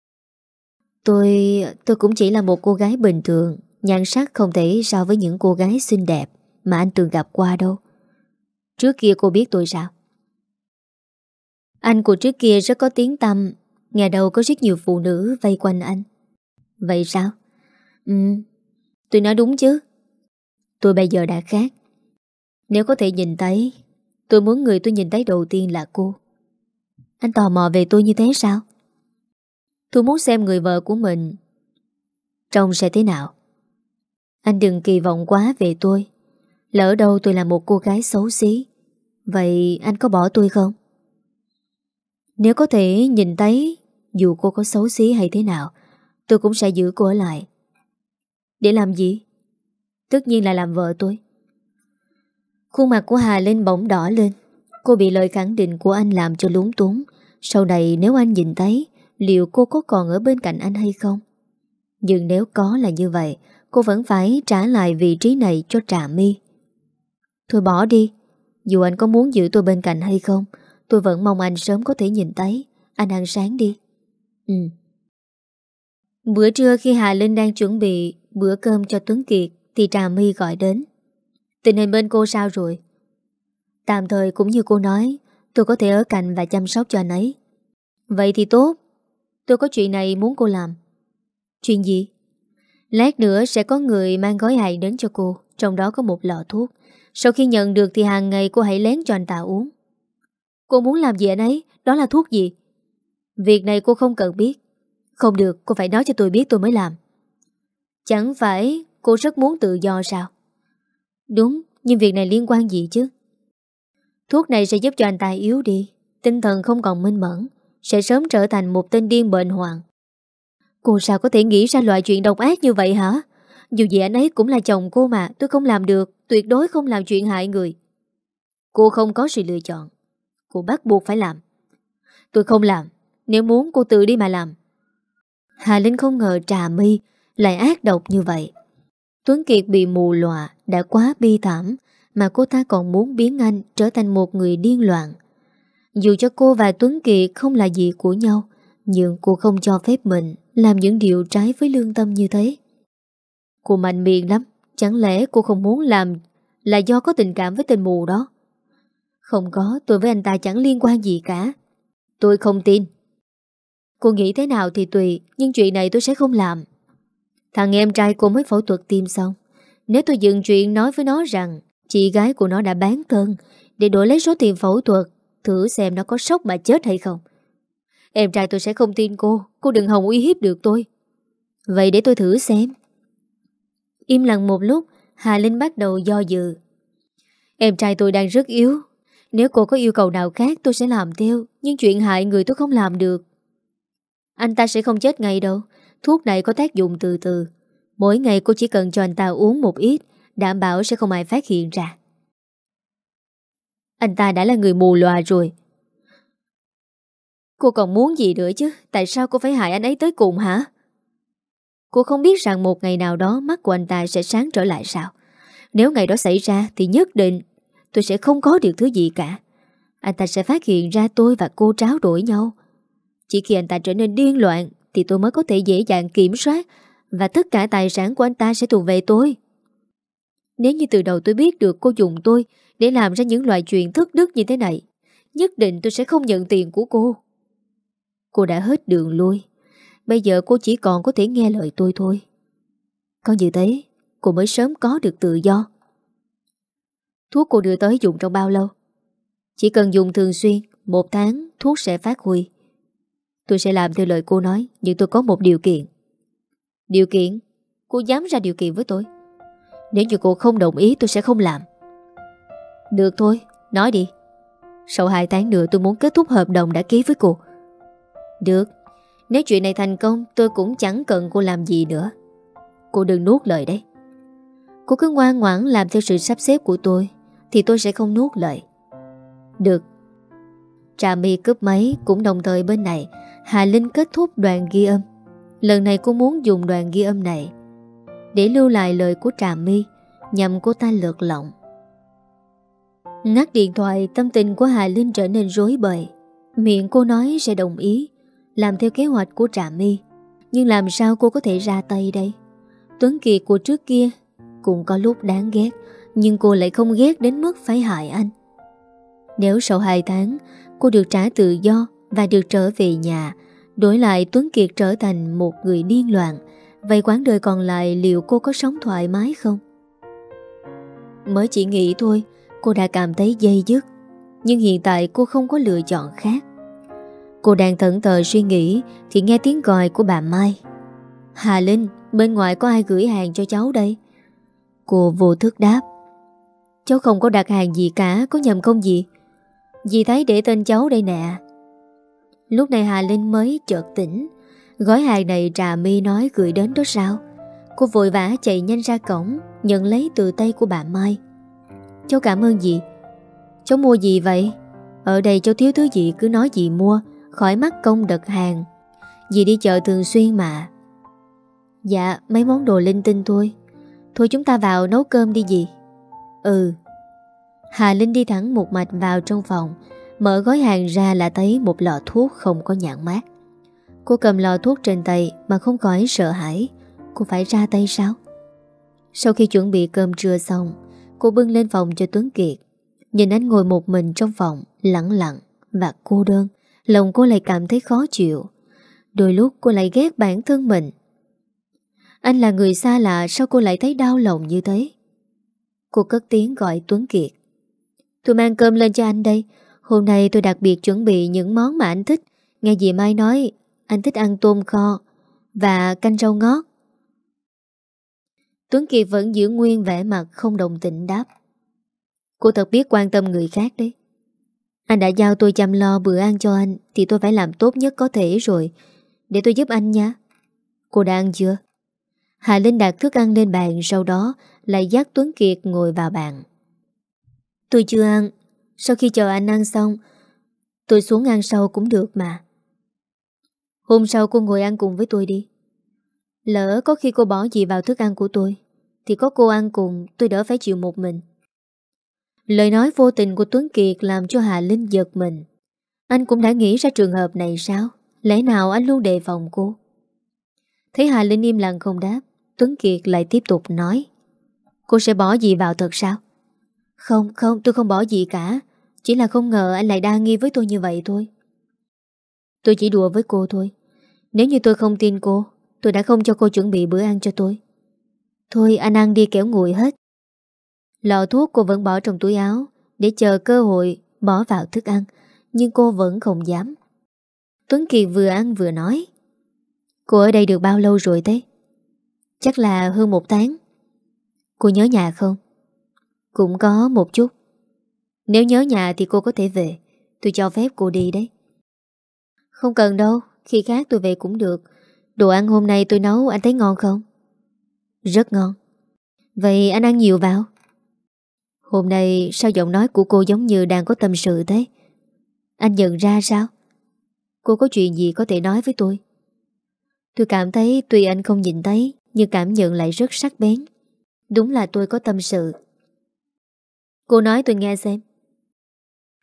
Tôi cũng chỉ là một cô gái bình thường, nhan sắc không thể so với những cô gái xinh đẹp mà anh từng gặp qua đâu. Trước kia cô biết tôi sao? Anh của trước kia rất có tiếng tăm, ngày đầu có rất nhiều phụ nữ vây quanh anh. Vậy sao? Tôi nói đúng chứ. Tôi bây giờ đã khác. Nếu có thể nhìn thấy, tôi muốn người tôi nhìn thấy đầu tiên là cô. Anh tò mò về tôi như thế sao? Tôi muốn xem người vợ của mình trông sẽ thế nào. Anh đừng kỳ vọng quá về tôi. Lỡ đâu tôi là một cô gái xấu xí, vậy anh có bỏ tôi không? Nếu có thể nhìn thấy, dù cô có xấu xí hay thế nào, tôi cũng sẽ giữ cô ở lại. Để làm gì? Tất nhiên là làm vợ tôi. Khuôn mặt của Hà Linh bỗng đỏ lên. Cô bị lời khẳng định của anh làm cho lúng túng. Sau này nếu anh nhìn thấy, liệu cô có còn ở bên cạnh anh hay không? Nhưng nếu có là như vậy, cô vẫn phải trả lại vị trí này cho Trà My. Thôi bỏ đi. Dù anh có muốn giữ tôi bên cạnh hay không, tôi vẫn mong anh sớm có thể nhìn thấy. Anh ăn sáng đi. Bữa trưa khi Hà Linh đang chuẩn bị bữa cơm cho Tuấn Kiệt thì Trà My gọi đến. Tình hình bên cô sao rồi? Tạm thời cũng như cô nói, tôi có thể ở cạnh và chăm sóc cho anh ấy. Vậy thì tốt. Tôi có chuyện này muốn cô làm. Chuyện gì? Lát nữa sẽ có người mang gói hàng đến cho cô, trong đó có một lọ thuốc. Sau khi nhận được thì hàng ngày cô hãy lén cho anh ta uống. Cô muốn làm gì anh ấy? Đó là thuốc gì? Việc này cô không cần biết. Không được, cô phải nói cho tôi biết tôi mới làm. Chẳng phải cô rất muốn tự do sao? Đúng, nhưng việc này liên quan gì chứ? Thuốc này sẽ giúp cho anh ta yếu đi, tinh thần không còn minh mẫn, sẽ sớm trở thành một tên điên bệnh hoạn. Cô sao có thể nghĩ ra loại chuyện độc ác như vậy hả? Dù gì anh ấy cũng là chồng cô mà, tôi không làm được, tuyệt đối không làm chuyện hại người. Cô không có sự lựa chọn. Cô bắt buộc phải làm. Tôi không làm, nếu muốn cô tự đi mà làm. Hà Linh không ngờ Trà My lại ác độc như vậy. Tuấn Kiệt bị mù lòa đã quá bi thảm, mà cô ta còn muốn biến anh trở thành một người điên loạn. Dù cho cô và Tuấn Kiệt không là gì của nhau, nhưng cô không cho phép mình làm những điều trái với lương tâm như thế. Cô mạnh miệng lắm. Chẳng lẽ cô không muốn làm là do có tình cảm với tên mù đó? Không có, tôi với anh ta chẳng liên quan gì cả. Tôi không tin. Cô nghĩ thế nào thì tùy, nhưng chuyện này tôi sẽ không làm. Thằng em trai cô mới phẫu thuật tim xong. Nếu tôi dừng chuyện nói với nó rằng chị gái của nó đã bán thân để đổi lấy số tiền phẫu thuật, thử xem nó có sốc mà chết hay không. Em trai tôi sẽ không tin cô đừng hòng uy hiếp được tôi. Vậy để tôi thử xem. Im lặng một lúc, Hà Linh bắt đầu do dự. Em trai tôi đang rất yếu. Nếu cô có yêu cầu nào khác tôi sẽ làm theo, nhưng chuyện hại người tôi không làm được. Anh ta sẽ không chết ngay đâu. Thuốc này có tác dụng từ từ. Mỗi ngày cô chỉ cần cho anh ta uống một ít, đảm bảo sẽ không ai phát hiện ra. Anh ta đã là người mù lòa rồi. Cô còn muốn gì nữa chứ? Tại sao cô phải hại anh ấy tới cùng hả? Cô không biết rằng một ngày nào đó mắt của anh ta sẽ sáng trở lại sao? Nếu ngày đó xảy ra thì nhất định tôi sẽ không có được thứ gì cả. anh ta sẽ phát hiện ra tôi và cô tráo đổi nhau. Chỉ khi anh ta trở nên điên loạn thì tôi mới có thể dễ dàng kiểm soát, và tất cả tài sản của anh ta sẽ thuộc về tôi. Nếu như từ đầu tôi biết được cô dùng tôi để làm ra những loại chuyện thất đức như thế này, nhất định tôi sẽ không nhận tiền của cô. Cô đã hết đường lui. Bây giờ cô chỉ còn có thể nghe lời tôi thôi. Có như thế cô mới sớm có được tự do. Thuốc cô đưa tới dùng trong bao lâu? Chỉ cần dùng thường xuyên, 1 tháng thuốc sẽ phát huy. Tôi sẽ làm theo lời cô nói, nhưng tôi có một điều kiện. Điều kiện? Cô dám ra điều kiện với tôi? Nếu như cô không đồng ý tôi sẽ không làm. Được thôi, nói đi. Sau 2 tháng nữa tôi muốn kết thúc hợp đồng đã ký với cô. Được. Nếu chuyện này thành công tôi cũng chẳng cần cô làm gì nữa. Cô đừng nuốt lời đấy. Cô cứ ngoan ngoãn làm theo sự sắp xếp của tôi thì tôi sẽ không nuốt lời. Được. Trà My cướp máy. Cũng đồng thời bên này Hà Linh kết thúc đoạn ghi âm. Lần này cô muốn dùng đoạn ghi âm này để lưu lại lời của Trà My, nhằm cô ta lượt lọng. Ngắt điện thoại, tâm tình của Hà Linh trở nên rối bời. Miệng cô nói sẽ đồng ý làm theo kế hoạch của Trà My, nhưng làm sao cô có thể ra tay đây? Tuấn Kiệt của trước kia cũng có lúc đáng ghét, nhưng cô lại không ghét đến mức phải hại anh. Nếu sau 2 tháng cô được trả tự do và được trở về nhà, đổi lại Tuấn Kiệt trở thành một người điên loạn, vậy quãng đời còn lại liệu cô có sống thoải mái không? Mới chỉ nghĩ thôi cô đã cảm thấy dây dứt. Nhưng hiện tại cô không có lựa chọn khác. Cô đang thẫn thờ suy nghĩ thì nghe tiếng gọi của bà Mai. Hà Linh, bên ngoài có ai gửi hàng cho cháu đây? Cô vô thức đáp. Cháu không có đặt hàng gì cả, có nhầm không dì? Dì thấy để tên cháu đây nè. Lúc này Hà Linh mới chợt tỉnh. Gói hàng này Trà My nói gửi đến đó sao? Cô vội vã chạy nhanh ra cổng, nhận lấy từ tay của bà Mai. Cháu cảm ơn dì. Cháu mua gì vậy? Ở đây cháu thiếu thứ gì cứ nói dì mua, khỏi mắc công đặt hàng. Dì đi chợ thường xuyên mà. Dạ, mấy món đồ linh tinh thôi. Thôi chúng ta vào nấu cơm đi dì. Ừ. Hà Linh đi thẳng một mạch vào trong phòng. Mở gói hàng ra là thấy một lọ thuốc không có nhãn mác. Cô cầm lọ thuốc trên tay mà không khỏi sợ hãi. Cô phải ra tay sao? Sau khi chuẩn bị cơm trưa xong, cô bưng lên phòng cho Tuấn Kiệt. Nhìn anh ngồi một mình trong phòng, lặng lặng và cô đơn, lòng cô lại cảm thấy khó chịu. Đôi lúc cô lại ghét bản thân mình. Anh là người xa lạ, sao cô lại thấy đau lòng như thế? Cô cất tiếng gọi Tuấn Kiệt. Tôi mang cơm lên cho anh đây. Hôm nay tôi đặc biệt chuẩn bị những món mà anh thích. Nghe dì Mai nói anh thích ăn tôm kho và canh rau ngót. Tuấn Kiệt vẫn giữ nguyên vẻ mặt không đồng tình đáp. Cô thật biết quan tâm người khác đấy. Anh đã giao tôi chăm lo bữa ăn cho anh thì tôi phải làm tốt nhất có thể rồi. Để tôi giúp anh nha. Cô đã ăn chưa? Hà Linh đặt thức ăn lên bàn, sau đó lại dắt Tuấn Kiệt ngồi vào bàn. Tôi chưa ăn. Sau khi chờ anh ăn xong tôi xuống ăn sau cũng được mà. Hôm sau cô ngồi ăn cùng với tôi đi. Lỡ có khi cô bỏ gì vào thức ăn của tôi thì có cô ăn cùng, tôi đỡ phải chịu một mình. Lời nói vô tình của Tuấn Kiệt làm cho Hà Linh giật mình. Anh cũng đã nghĩ ra trường hợp này sao? Lẽ nào anh luôn đề phòng cô? Thấy Hà Linh im lặng không đáp, Tuấn Kiệt lại tiếp tục nói. Cô sẽ bỏ gì vào thật sao? Không, tôi không bỏ gì cả. Chỉ là không ngờ anh lại đa nghi với tôi như vậy thôi. Tôi chỉ đùa với cô thôi. Nếu như tôi không tin cô, tôi đã không cho cô chuẩn bị bữa ăn cho tôi. Thôi anh ăn đi kẻo nguội hết. Lọ thuốc cô vẫn bỏ trong túi áo để chờ cơ hội bỏ vào thức ăn, nhưng cô vẫn không dám. Tuấn Kiệt vừa ăn vừa nói. Cô ở đây được bao lâu rồi thế? Chắc là hơn 1 tháng. Cô nhớ nhà không? Cũng có một chút. Nếu nhớ nhà thì cô có thể về. Tôi cho phép cô đi đấy. Không cần đâu, khi khác tôi về cũng được. Đồ ăn hôm nay tôi nấu anh thấy ngon không? Rất ngon. Vậy anh ăn nhiều vào. Hôm nay sao giọng nói của cô giống như đang có tâm sự thế? Anh nhận ra sao? Cô có chuyện gì có thể nói với tôi? Tôi cảm thấy tuy anh không nhìn thấy, nhưng cảm nhận lại rất sắc bén. Đúng là tôi có tâm sự. Cô nói tôi nghe xem.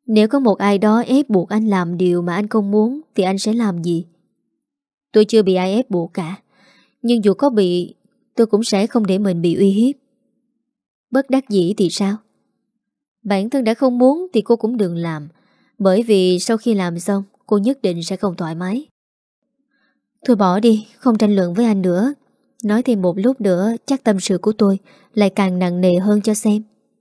Nếu có một ai đó ép buộc anh làm điều mà anh không muốn thì anh sẽ làm gì? Tôi chưa bị ai ép buộc cả. Nhưng dù có bị, tôi cũng sẽ không để mình bị uy hiếp. Bất đắc dĩ thì sao? Bản thân đã không muốn thì cô cũng đừng làm. Bởi vì sau khi làm xong, cô nhất định sẽ không thoải mái. Thôi bỏ đi, không tranh luận với anh nữa. Nói thêm một lúc nữa chắc tâm sự của tôi lại càng nặng nề hơn cho xem.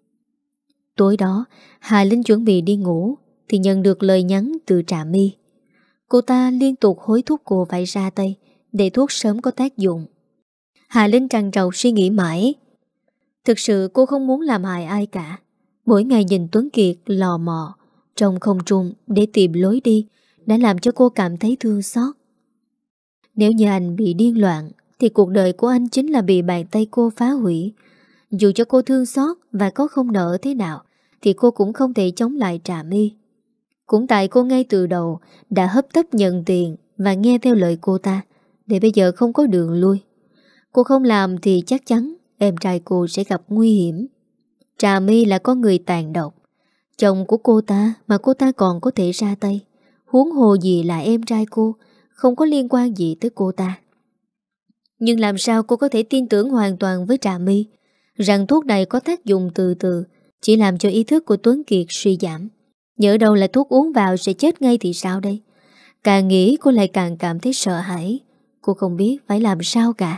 Tối đó, Hà Linh chuẩn bị đi ngủ thì nhận được lời nhắn từ Trà My. Cô ta liên tục hối thúc cô phải ra tay để thuốc sớm có tác dụng. Hà Linh trằn trọc suy nghĩ mãi. Thực sự cô không muốn làm hại ai cả. Mỗi ngày nhìn Tuấn Kiệt lò mò trong không trung để tìm lối đi đã làm cho cô cảm thấy thương xót. Nếu như anh bị điên loạn thì cuộc đời của anh chính là bị bàn tay cô phá hủy. Dù cho cô thương xót và có không nỡ thế nào thì cô cũng không thể chống lại Trà My. Cũng tại cô ngay từ đầu đã hấp tấp nhận tiền và nghe theo lời cô ta, để bây giờ không có đường lui. Cô không làm thì chắc chắn em trai cô sẽ gặp nguy hiểm. Trà My là con người tàn độc, chồng của cô ta mà cô ta còn có thể ra tay, huống hồ gì là em trai cô, không có liên quan gì tới cô ta. Nhưng làm sao cô có thể tin tưởng hoàn toàn với Trà My rằng thuốc này có tác dụng từ từ, chỉ làm cho ý thức của Tuấn Kiệt suy giảm. Nhỡ đâu là thuốc uống vào sẽ chết ngay thì sao đây? Càng nghĩ cô lại càng cảm thấy sợ hãi. Cô không biết phải làm sao cả.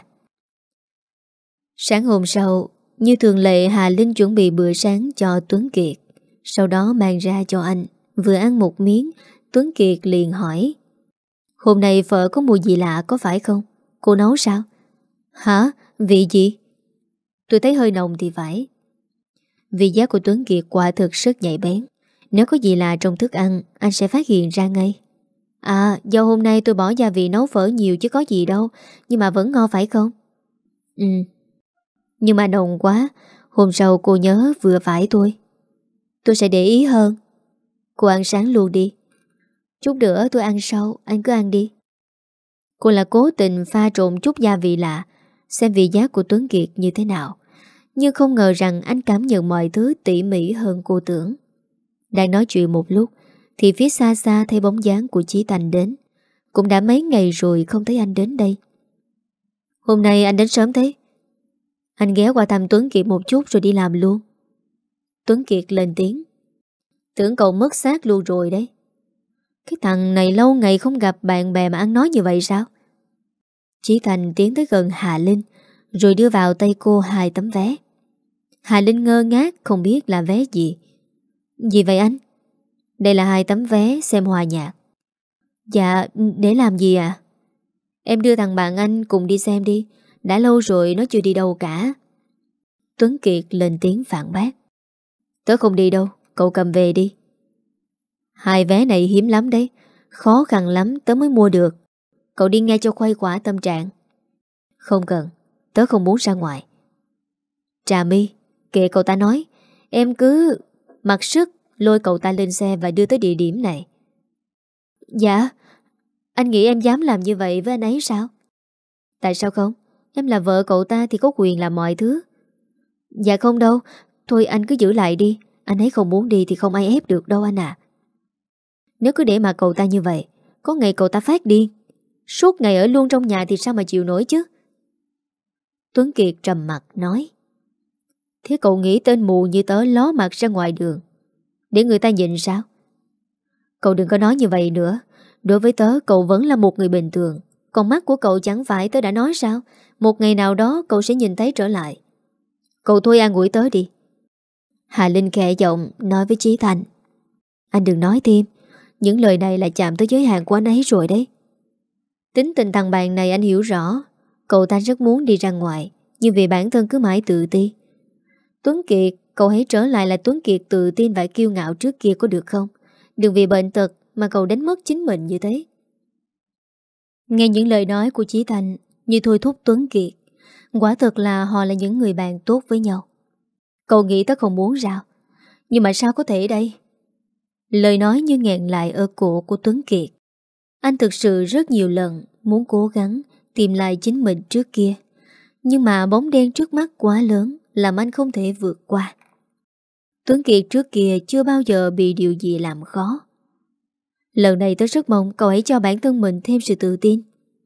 Sáng hôm sau, như thường lệ, Hà Linh chuẩn bị bữa sáng cho Tuấn Kiệt, sau đó mang ra cho anh. Vừa ăn một miếng, Tuấn Kiệt liền hỏi: Hôm nay phở có mùi gì lạ có phải không? Cô nấu sao? Hả? Vị gì? Tôi thấy hơi nồng thì phải. Vị giác của Tuấn Kiệt quả thực rất nhạy bén. Nếu có gì lạ trong thức ăn, anh sẽ phát hiện ra ngay. À, do hôm nay tôi bỏ gia vị nấu phở nhiều chứ có gì đâu, nhưng mà vẫn ngon phải không? Ừ. Nhưng mà nồng quá. Hôm sau cô nhớ vừa phải thôi. Tôi sẽ để ý hơn. Cô ăn sáng luôn đi. Chút nữa tôi ăn sau, anh cứ ăn đi. Cô là cố tình pha trộn chút gia vị lạ, xem vị giác của Tuấn Kiệt như thế nào. Nhưng không ngờ rằng anh cảm nhận mọi thứ tỉ mỉ hơn cô tưởng. Đang nói chuyện một lúc thì phía xa xa thấy bóng dáng của Chí Thành đến. Cũng đã mấy ngày rồi không thấy anh đến đây. Hôm nay anh đến sớm thế? Anh ghé qua thăm Tuấn Kiệt một chút rồi đi làm luôn. Tuấn Kiệt lên tiếng. Tưởng cậu mất xác luôn rồi đấy. Cái thằng này lâu ngày không gặp bạn bè mà ăn nói như vậy sao? Chí Thành tiến tới gần Hà Linh rồi đưa vào tay cô 2 tấm vé. Hà Linh ngơ ngác không biết là vé gì. Gì vậy anh? Đây là 2 tấm vé xem hòa nhạc. Dạ, để làm gì à? Em đưa thằng bạn anh cùng đi xem đi. Đã lâu rồi nó chưa đi đâu cả. Tuấn Kiệt lên tiếng phản bác. Tớ không đi đâu, cậu cầm về đi. 2 vé này hiếm lắm đấy. Khó khăn lắm tớ mới mua được. Cậu đi nghe cho khuây khỏa tâm trạng. Không cần, tớ không muốn ra ngoài. Trà My, kệ cậu ta nói. Em cứ mặc sức lôi cậu ta lên xe và đưa tới địa điểm này. Dạ. Anh nghĩ em dám làm như vậy với anh ấy sao? Tại sao không? Em là vợ cậu ta thì có quyền làm mọi thứ. Dạ không đâu. Thôi anh cứ giữ lại đi. Anh ấy không muốn đi thì không ai ép được đâu anh à. Nếu cứ để mà cậu ta như vậy, có ngày cậu ta phát điên. Suốt ngày ở luôn trong nhà thì sao mà chịu nổi chứ? Tuấn Kiệt trầm mặt nói. Thế cậu nghĩ tên mù như tớ ló mặt ra ngoài đường để người ta nhìn sao? Cậu đừng có nói như vậy nữa. Đối với tớ cậu vẫn là một người bình thường. Còn mắt của cậu chẳng phải tớ đã nói sao? Một ngày nào đó cậu sẽ nhìn thấy trở lại. Cậu thôi an ủi tớ đi. Hà Linh khẽ giọng nói với Chí Thành. Anh đừng nói thêm. Những lời này là chạm tới giới hạn của anh ấy rồi đấy. Tính tình thằng bạn này anh hiểu rõ. Cậu ta rất muốn đi ra ngoài, nhưng vì bản thân cứ mãi tự ti. Tuấn Kiệt, cậu hãy trở lại là Tuấn Kiệt tự tin và kiêu ngạo trước kia có được không? Đừng vì bệnh tật mà cậu đánh mất chính mình như thế. Nghe những lời nói của Chí Thành như thôi thúc Tuấn Kiệt. Quả thật là họ là những người bạn tốt với nhau. Cậu nghĩ tớ không muốn sao? Nhưng mà sao có thể đây? Lời nói như nghẹn lại ở cổ của Tuấn Kiệt. Anh thực sự rất nhiều lần muốn cố gắng tìm lại chính mình trước kia. Nhưng mà bóng đen trước mắt quá lớn làm anh không thể vượt qua. Tuấn Kiệt trước kia chưa bao giờ bị điều gì làm khó. Lần này tớ rất mong cậu ấy cho bản thân mình thêm sự tự tin.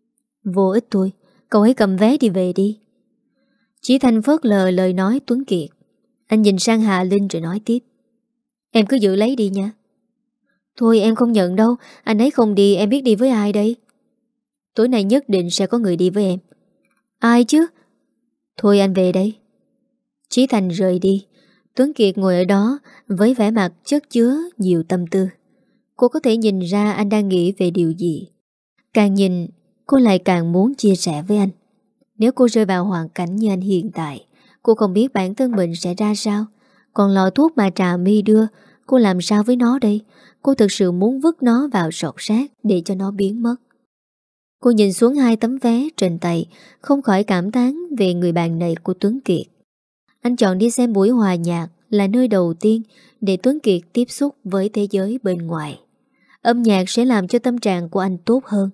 Vô ích thôi, cậu ấy cầm vé đi về đi. Chí Thanh phớt lờ lời nói Tuấn Kiệt. Anh nhìn sang Hà Linh rồi nói tiếp. Em cứ giữ lấy đi nha. Thôi em không nhận đâu, anh ấy không đi em biết đi với ai đây? Tối nay nhất định sẽ có người đi với em. Ai chứ? Thôi anh về đây. Chí Thành rời đi. Tuấn Kiệt ngồi ở đó với vẻ mặt chất chứa nhiều tâm tư. Cô có thể nhìn ra anh đang nghĩ về điều gì. Càng nhìn, cô lại càng muốn chia sẻ với anh. Nếu cô rơi vào hoàn cảnh như anh hiện tại, cô không biết bản thân mình sẽ ra sao. Còn lọ thuốc mà Trà My đưa, cô làm sao với nó đây? Cô thực sự muốn vứt nó vào sọt rác để cho nó biến mất. Cô nhìn xuống 2 tấm vé trên tay, không khỏi cảm thán về người bạn này của Tuấn Kiệt. Anh chọn đi xem buổi hòa nhạc là nơi đầu tiên để Tuấn Kiệt tiếp xúc với thế giới bên ngoài. Âm nhạc sẽ làm cho tâm trạng của anh tốt hơn.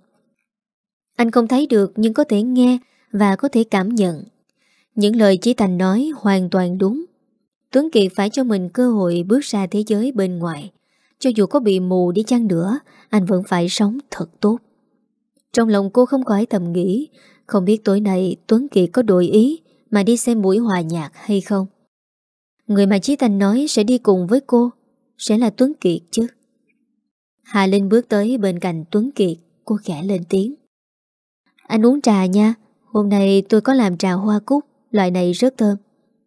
Anh không thấy được nhưng có thể nghe và có thể cảm nhận. Những lời Chí Thành nói hoàn toàn đúng. Tuấn Kiệt phải cho mình cơ hội bước ra thế giới bên ngoài. Cho dù có bị mù đi chăng nữa, anh vẫn phải sống thật tốt. Trong lòng cô không khỏi thầm nghĩ, không biết tối nay Tuấn Kiệt có đổi ý mà đi xem buổi hòa nhạc hay không. Người mà Chí Thành nói sẽ đi cùng với cô sẽ là Tuấn Kiệt chứ. Hà Linh bước tới bên cạnh Tuấn Kiệt, cô khẽ lên tiếng. Anh uống trà nha, hôm nay tôi có làm trà hoa cúc, loại này rất thơm.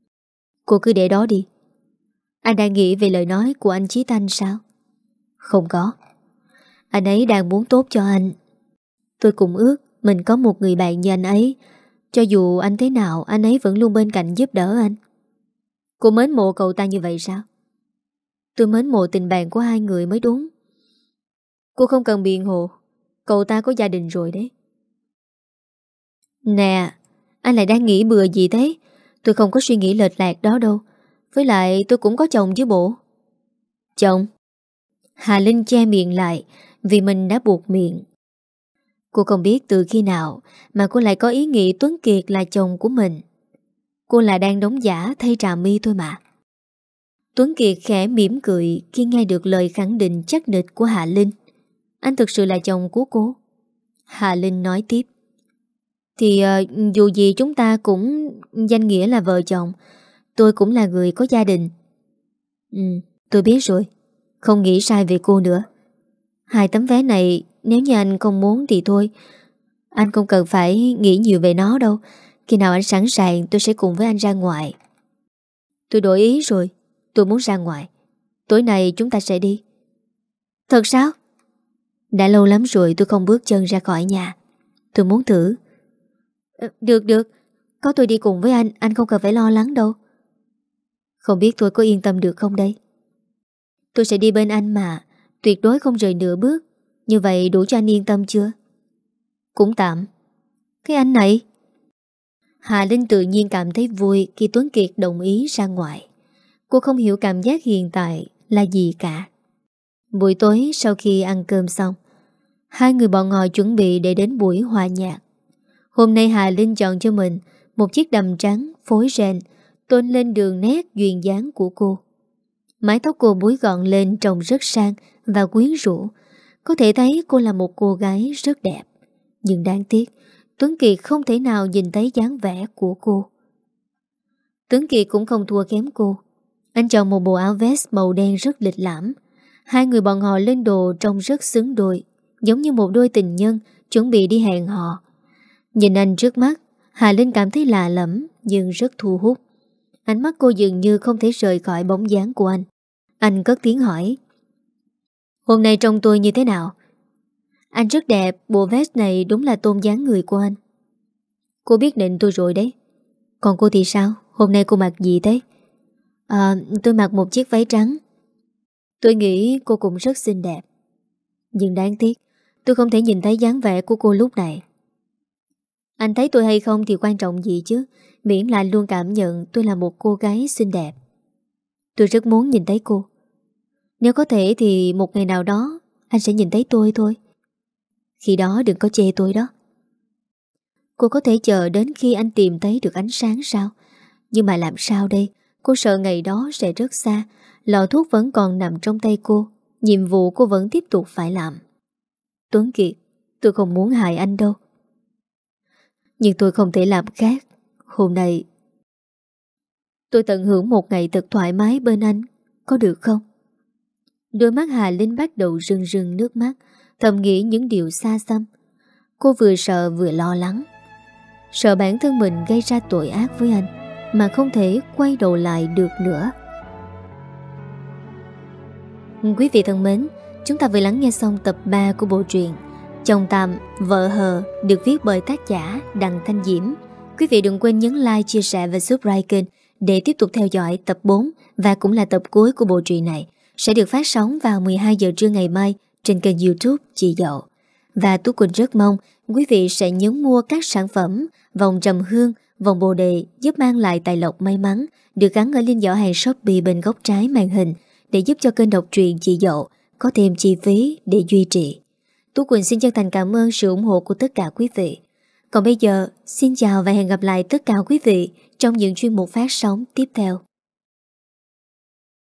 Cô cứ để đó đi. Anh đang nghĩ về lời nói của anh Chí Thanh sao? Không có. Anh ấy đang muốn tốt cho anh. Tôi cũng ước mình có một người bạn như anh ấy. Cho dù anh thế nào, anh ấy vẫn luôn bên cạnh giúp đỡ anh. Cô mến mộ cậu ta như vậy sao? Tôi mến mộ tình bạn của hai người mới đúng. Cô không cần biện hộ. Cậu ta có gia đình rồi đấy. Nè, anh lại đang nghĩ bừa gì thế? Tôi không có suy nghĩ lệch lạc đó đâu. Với lại tôi cũng có chồng chứ bộ. Chồng? Hà Linh che miệng lại vì mình đã buộc miệng. Cô không biết từ khi nào mà cô lại có ý nghĩ Tuấn Kiệt là chồng của mình. Cô là đang đóng giả thay Trà My thôi mà. Tuấn Kiệt khẽ mỉm cười khi nghe được lời khẳng định chắc nịch của Hà Linh. Anh thực sự là chồng của cô. Hà Linh nói tiếp. Thì dù gì chúng ta cũng danh nghĩa là vợ chồng. Tôi cũng là người có gia đình. Tôi biết rồi. Không nghĩ sai về cô nữa. 2 tấm vé này nếu như anh không muốn thì thôi. Anh không cần phải nghĩ nhiều về nó đâu. Khi nào anh sẵn sàng tôi sẽ cùng với anh ra ngoài. Tôi đổi ý rồi. Tôi muốn ra ngoài. Tối nay chúng ta sẽ đi. Thật sao? Đã lâu lắm rồi tôi không bước chân ra khỏi nhà. Tôi muốn thử. Được. Có tôi đi cùng với anh không cần phải lo lắng đâu. Không biết tôi có yên tâm được không đây? Tôi sẽ đi bên anh mà. Tuyệt đối không rời nửa bước. Như vậy đủ cho anh yên tâm chưa? Cũng tạm. Cái anh này? Hà Linh tự nhiên cảm thấy vui khi Tuấn Kiệt đồng ý ra ngoài. Cô không hiểu cảm giác hiện tại là gì cả. Buổi tối sau khi ăn cơm xong, 2 người bọn họ chuẩn bị để đến buổi hòa nhạc. Hôm nay Hà Linh chọn cho mình một chiếc đầm trắng phối ren tôn lên đường nét duyên dáng của cô. Mái tóc cô búi gọn lên trông rất sang và quyến rũ. Có thể thấy cô là một cô gái rất đẹp. Nhưng đáng tiếc, Tuấn Kiệt không thể nào nhìn thấy dáng vẻ của cô. Tuấn Kiệt cũng không thua kém cô. Anh chọn một bộ áo vest màu đen rất lịch lãm. 2 người bọn họ lên đồ trông rất xứng đôi, giống như một đôi tình nhân chuẩn bị đi hẹn hò. Nhìn anh trước mắt, Hà Linh cảm thấy lạ lẫm nhưng rất thu hút. Ánh mắt cô dường như không thể rời khỏi bóng dáng của anh. Anh cất tiếng hỏi. Hôm nay trông tôi như thế nào? Anh rất đẹp, bộ vest này đúng là tôn dáng người của anh. Cô biết định tôi rồi đấy. Còn cô thì sao? Hôm nay cô mặc gì thế? Tôi mặc một chiếc váy trắng. Tôi nghĩ cô cũng rất xinh đẹp. Nhưng đáng tiếc, tôi không thể nhìn thấy dáng vẻ của cô lúc này. Anh thấy tôi hay không thì quan trọng gì chứ. Miễn là anh luôn cảm nhận tôi là một cô gái xinh đẹp. Tôi rất muốn nhìn thấy cô. Nếu có thể thì một ngày nào đó anh sẽ nhìn thấy tôi thôi. Khi đó đừng có chê tôi đó. Cô có thể chờ đến khi anh tìm thấy được ánh sáng sao? Nhưng mà làm sao đây? Cô sợ ngày đó sẽ rất xa. Lọ thuốc vẫn còn nằm trong tay cô. Nhiệm vụ cô vẫn tiếp tục phải làm. Tuấn Kiệt, tôi không muốn hại anh đâu. Nhưng tôi không thể làm khác. Hôm nay tôi tận hưởng một ngày thật thoải mái bên anh, có được không? Đôi mắt Hà Linh bắt đầu rưng rưng nước mắt, thầm nghĩ những điều xa xăm. Cô vừa sợ vừa lo lắng. Sợ bản thân mình gây ra tội ác với anh mà không thể quay đầu lại được nữa. Quý vị thân mến, chúng ta vừa lắng nghe xong tập 3 của bộ truyện Chồng Tạm Vợ Hờ, được viết bởi tác giả Đặng Thanh Diễm. Quý vị đừng quên nhấn like, chia sẻ và subscribe kênh để tiếp tục theo dõi tập 4 và cũng là tập cuối của bộ truyện này, sẽ được phát sóng vào 12 giờ trưa ngày mai trên kênh YouTube Chị Dậu. Và Tú Quỳnh rất mong quý vị sẽ nhấn mua các sản phẩm vòng trầm hương, vòng bồ đề giúp mang lại tài lộc may mắn, được gắn ở link giỏ hàng Shopee bên góc trái màn hình để giúp cho kênh đọc truyện Chị Dậu có thêm chi phí để duy trì. Tú Quỳnh xin chân thành cảm ơn sự ủng hộ của tất cả quý vị. Còn bây giờ, xin chào và hẹn gặp lại tất cả quý vị trong những chuyên mục phát sóng tiếp theo.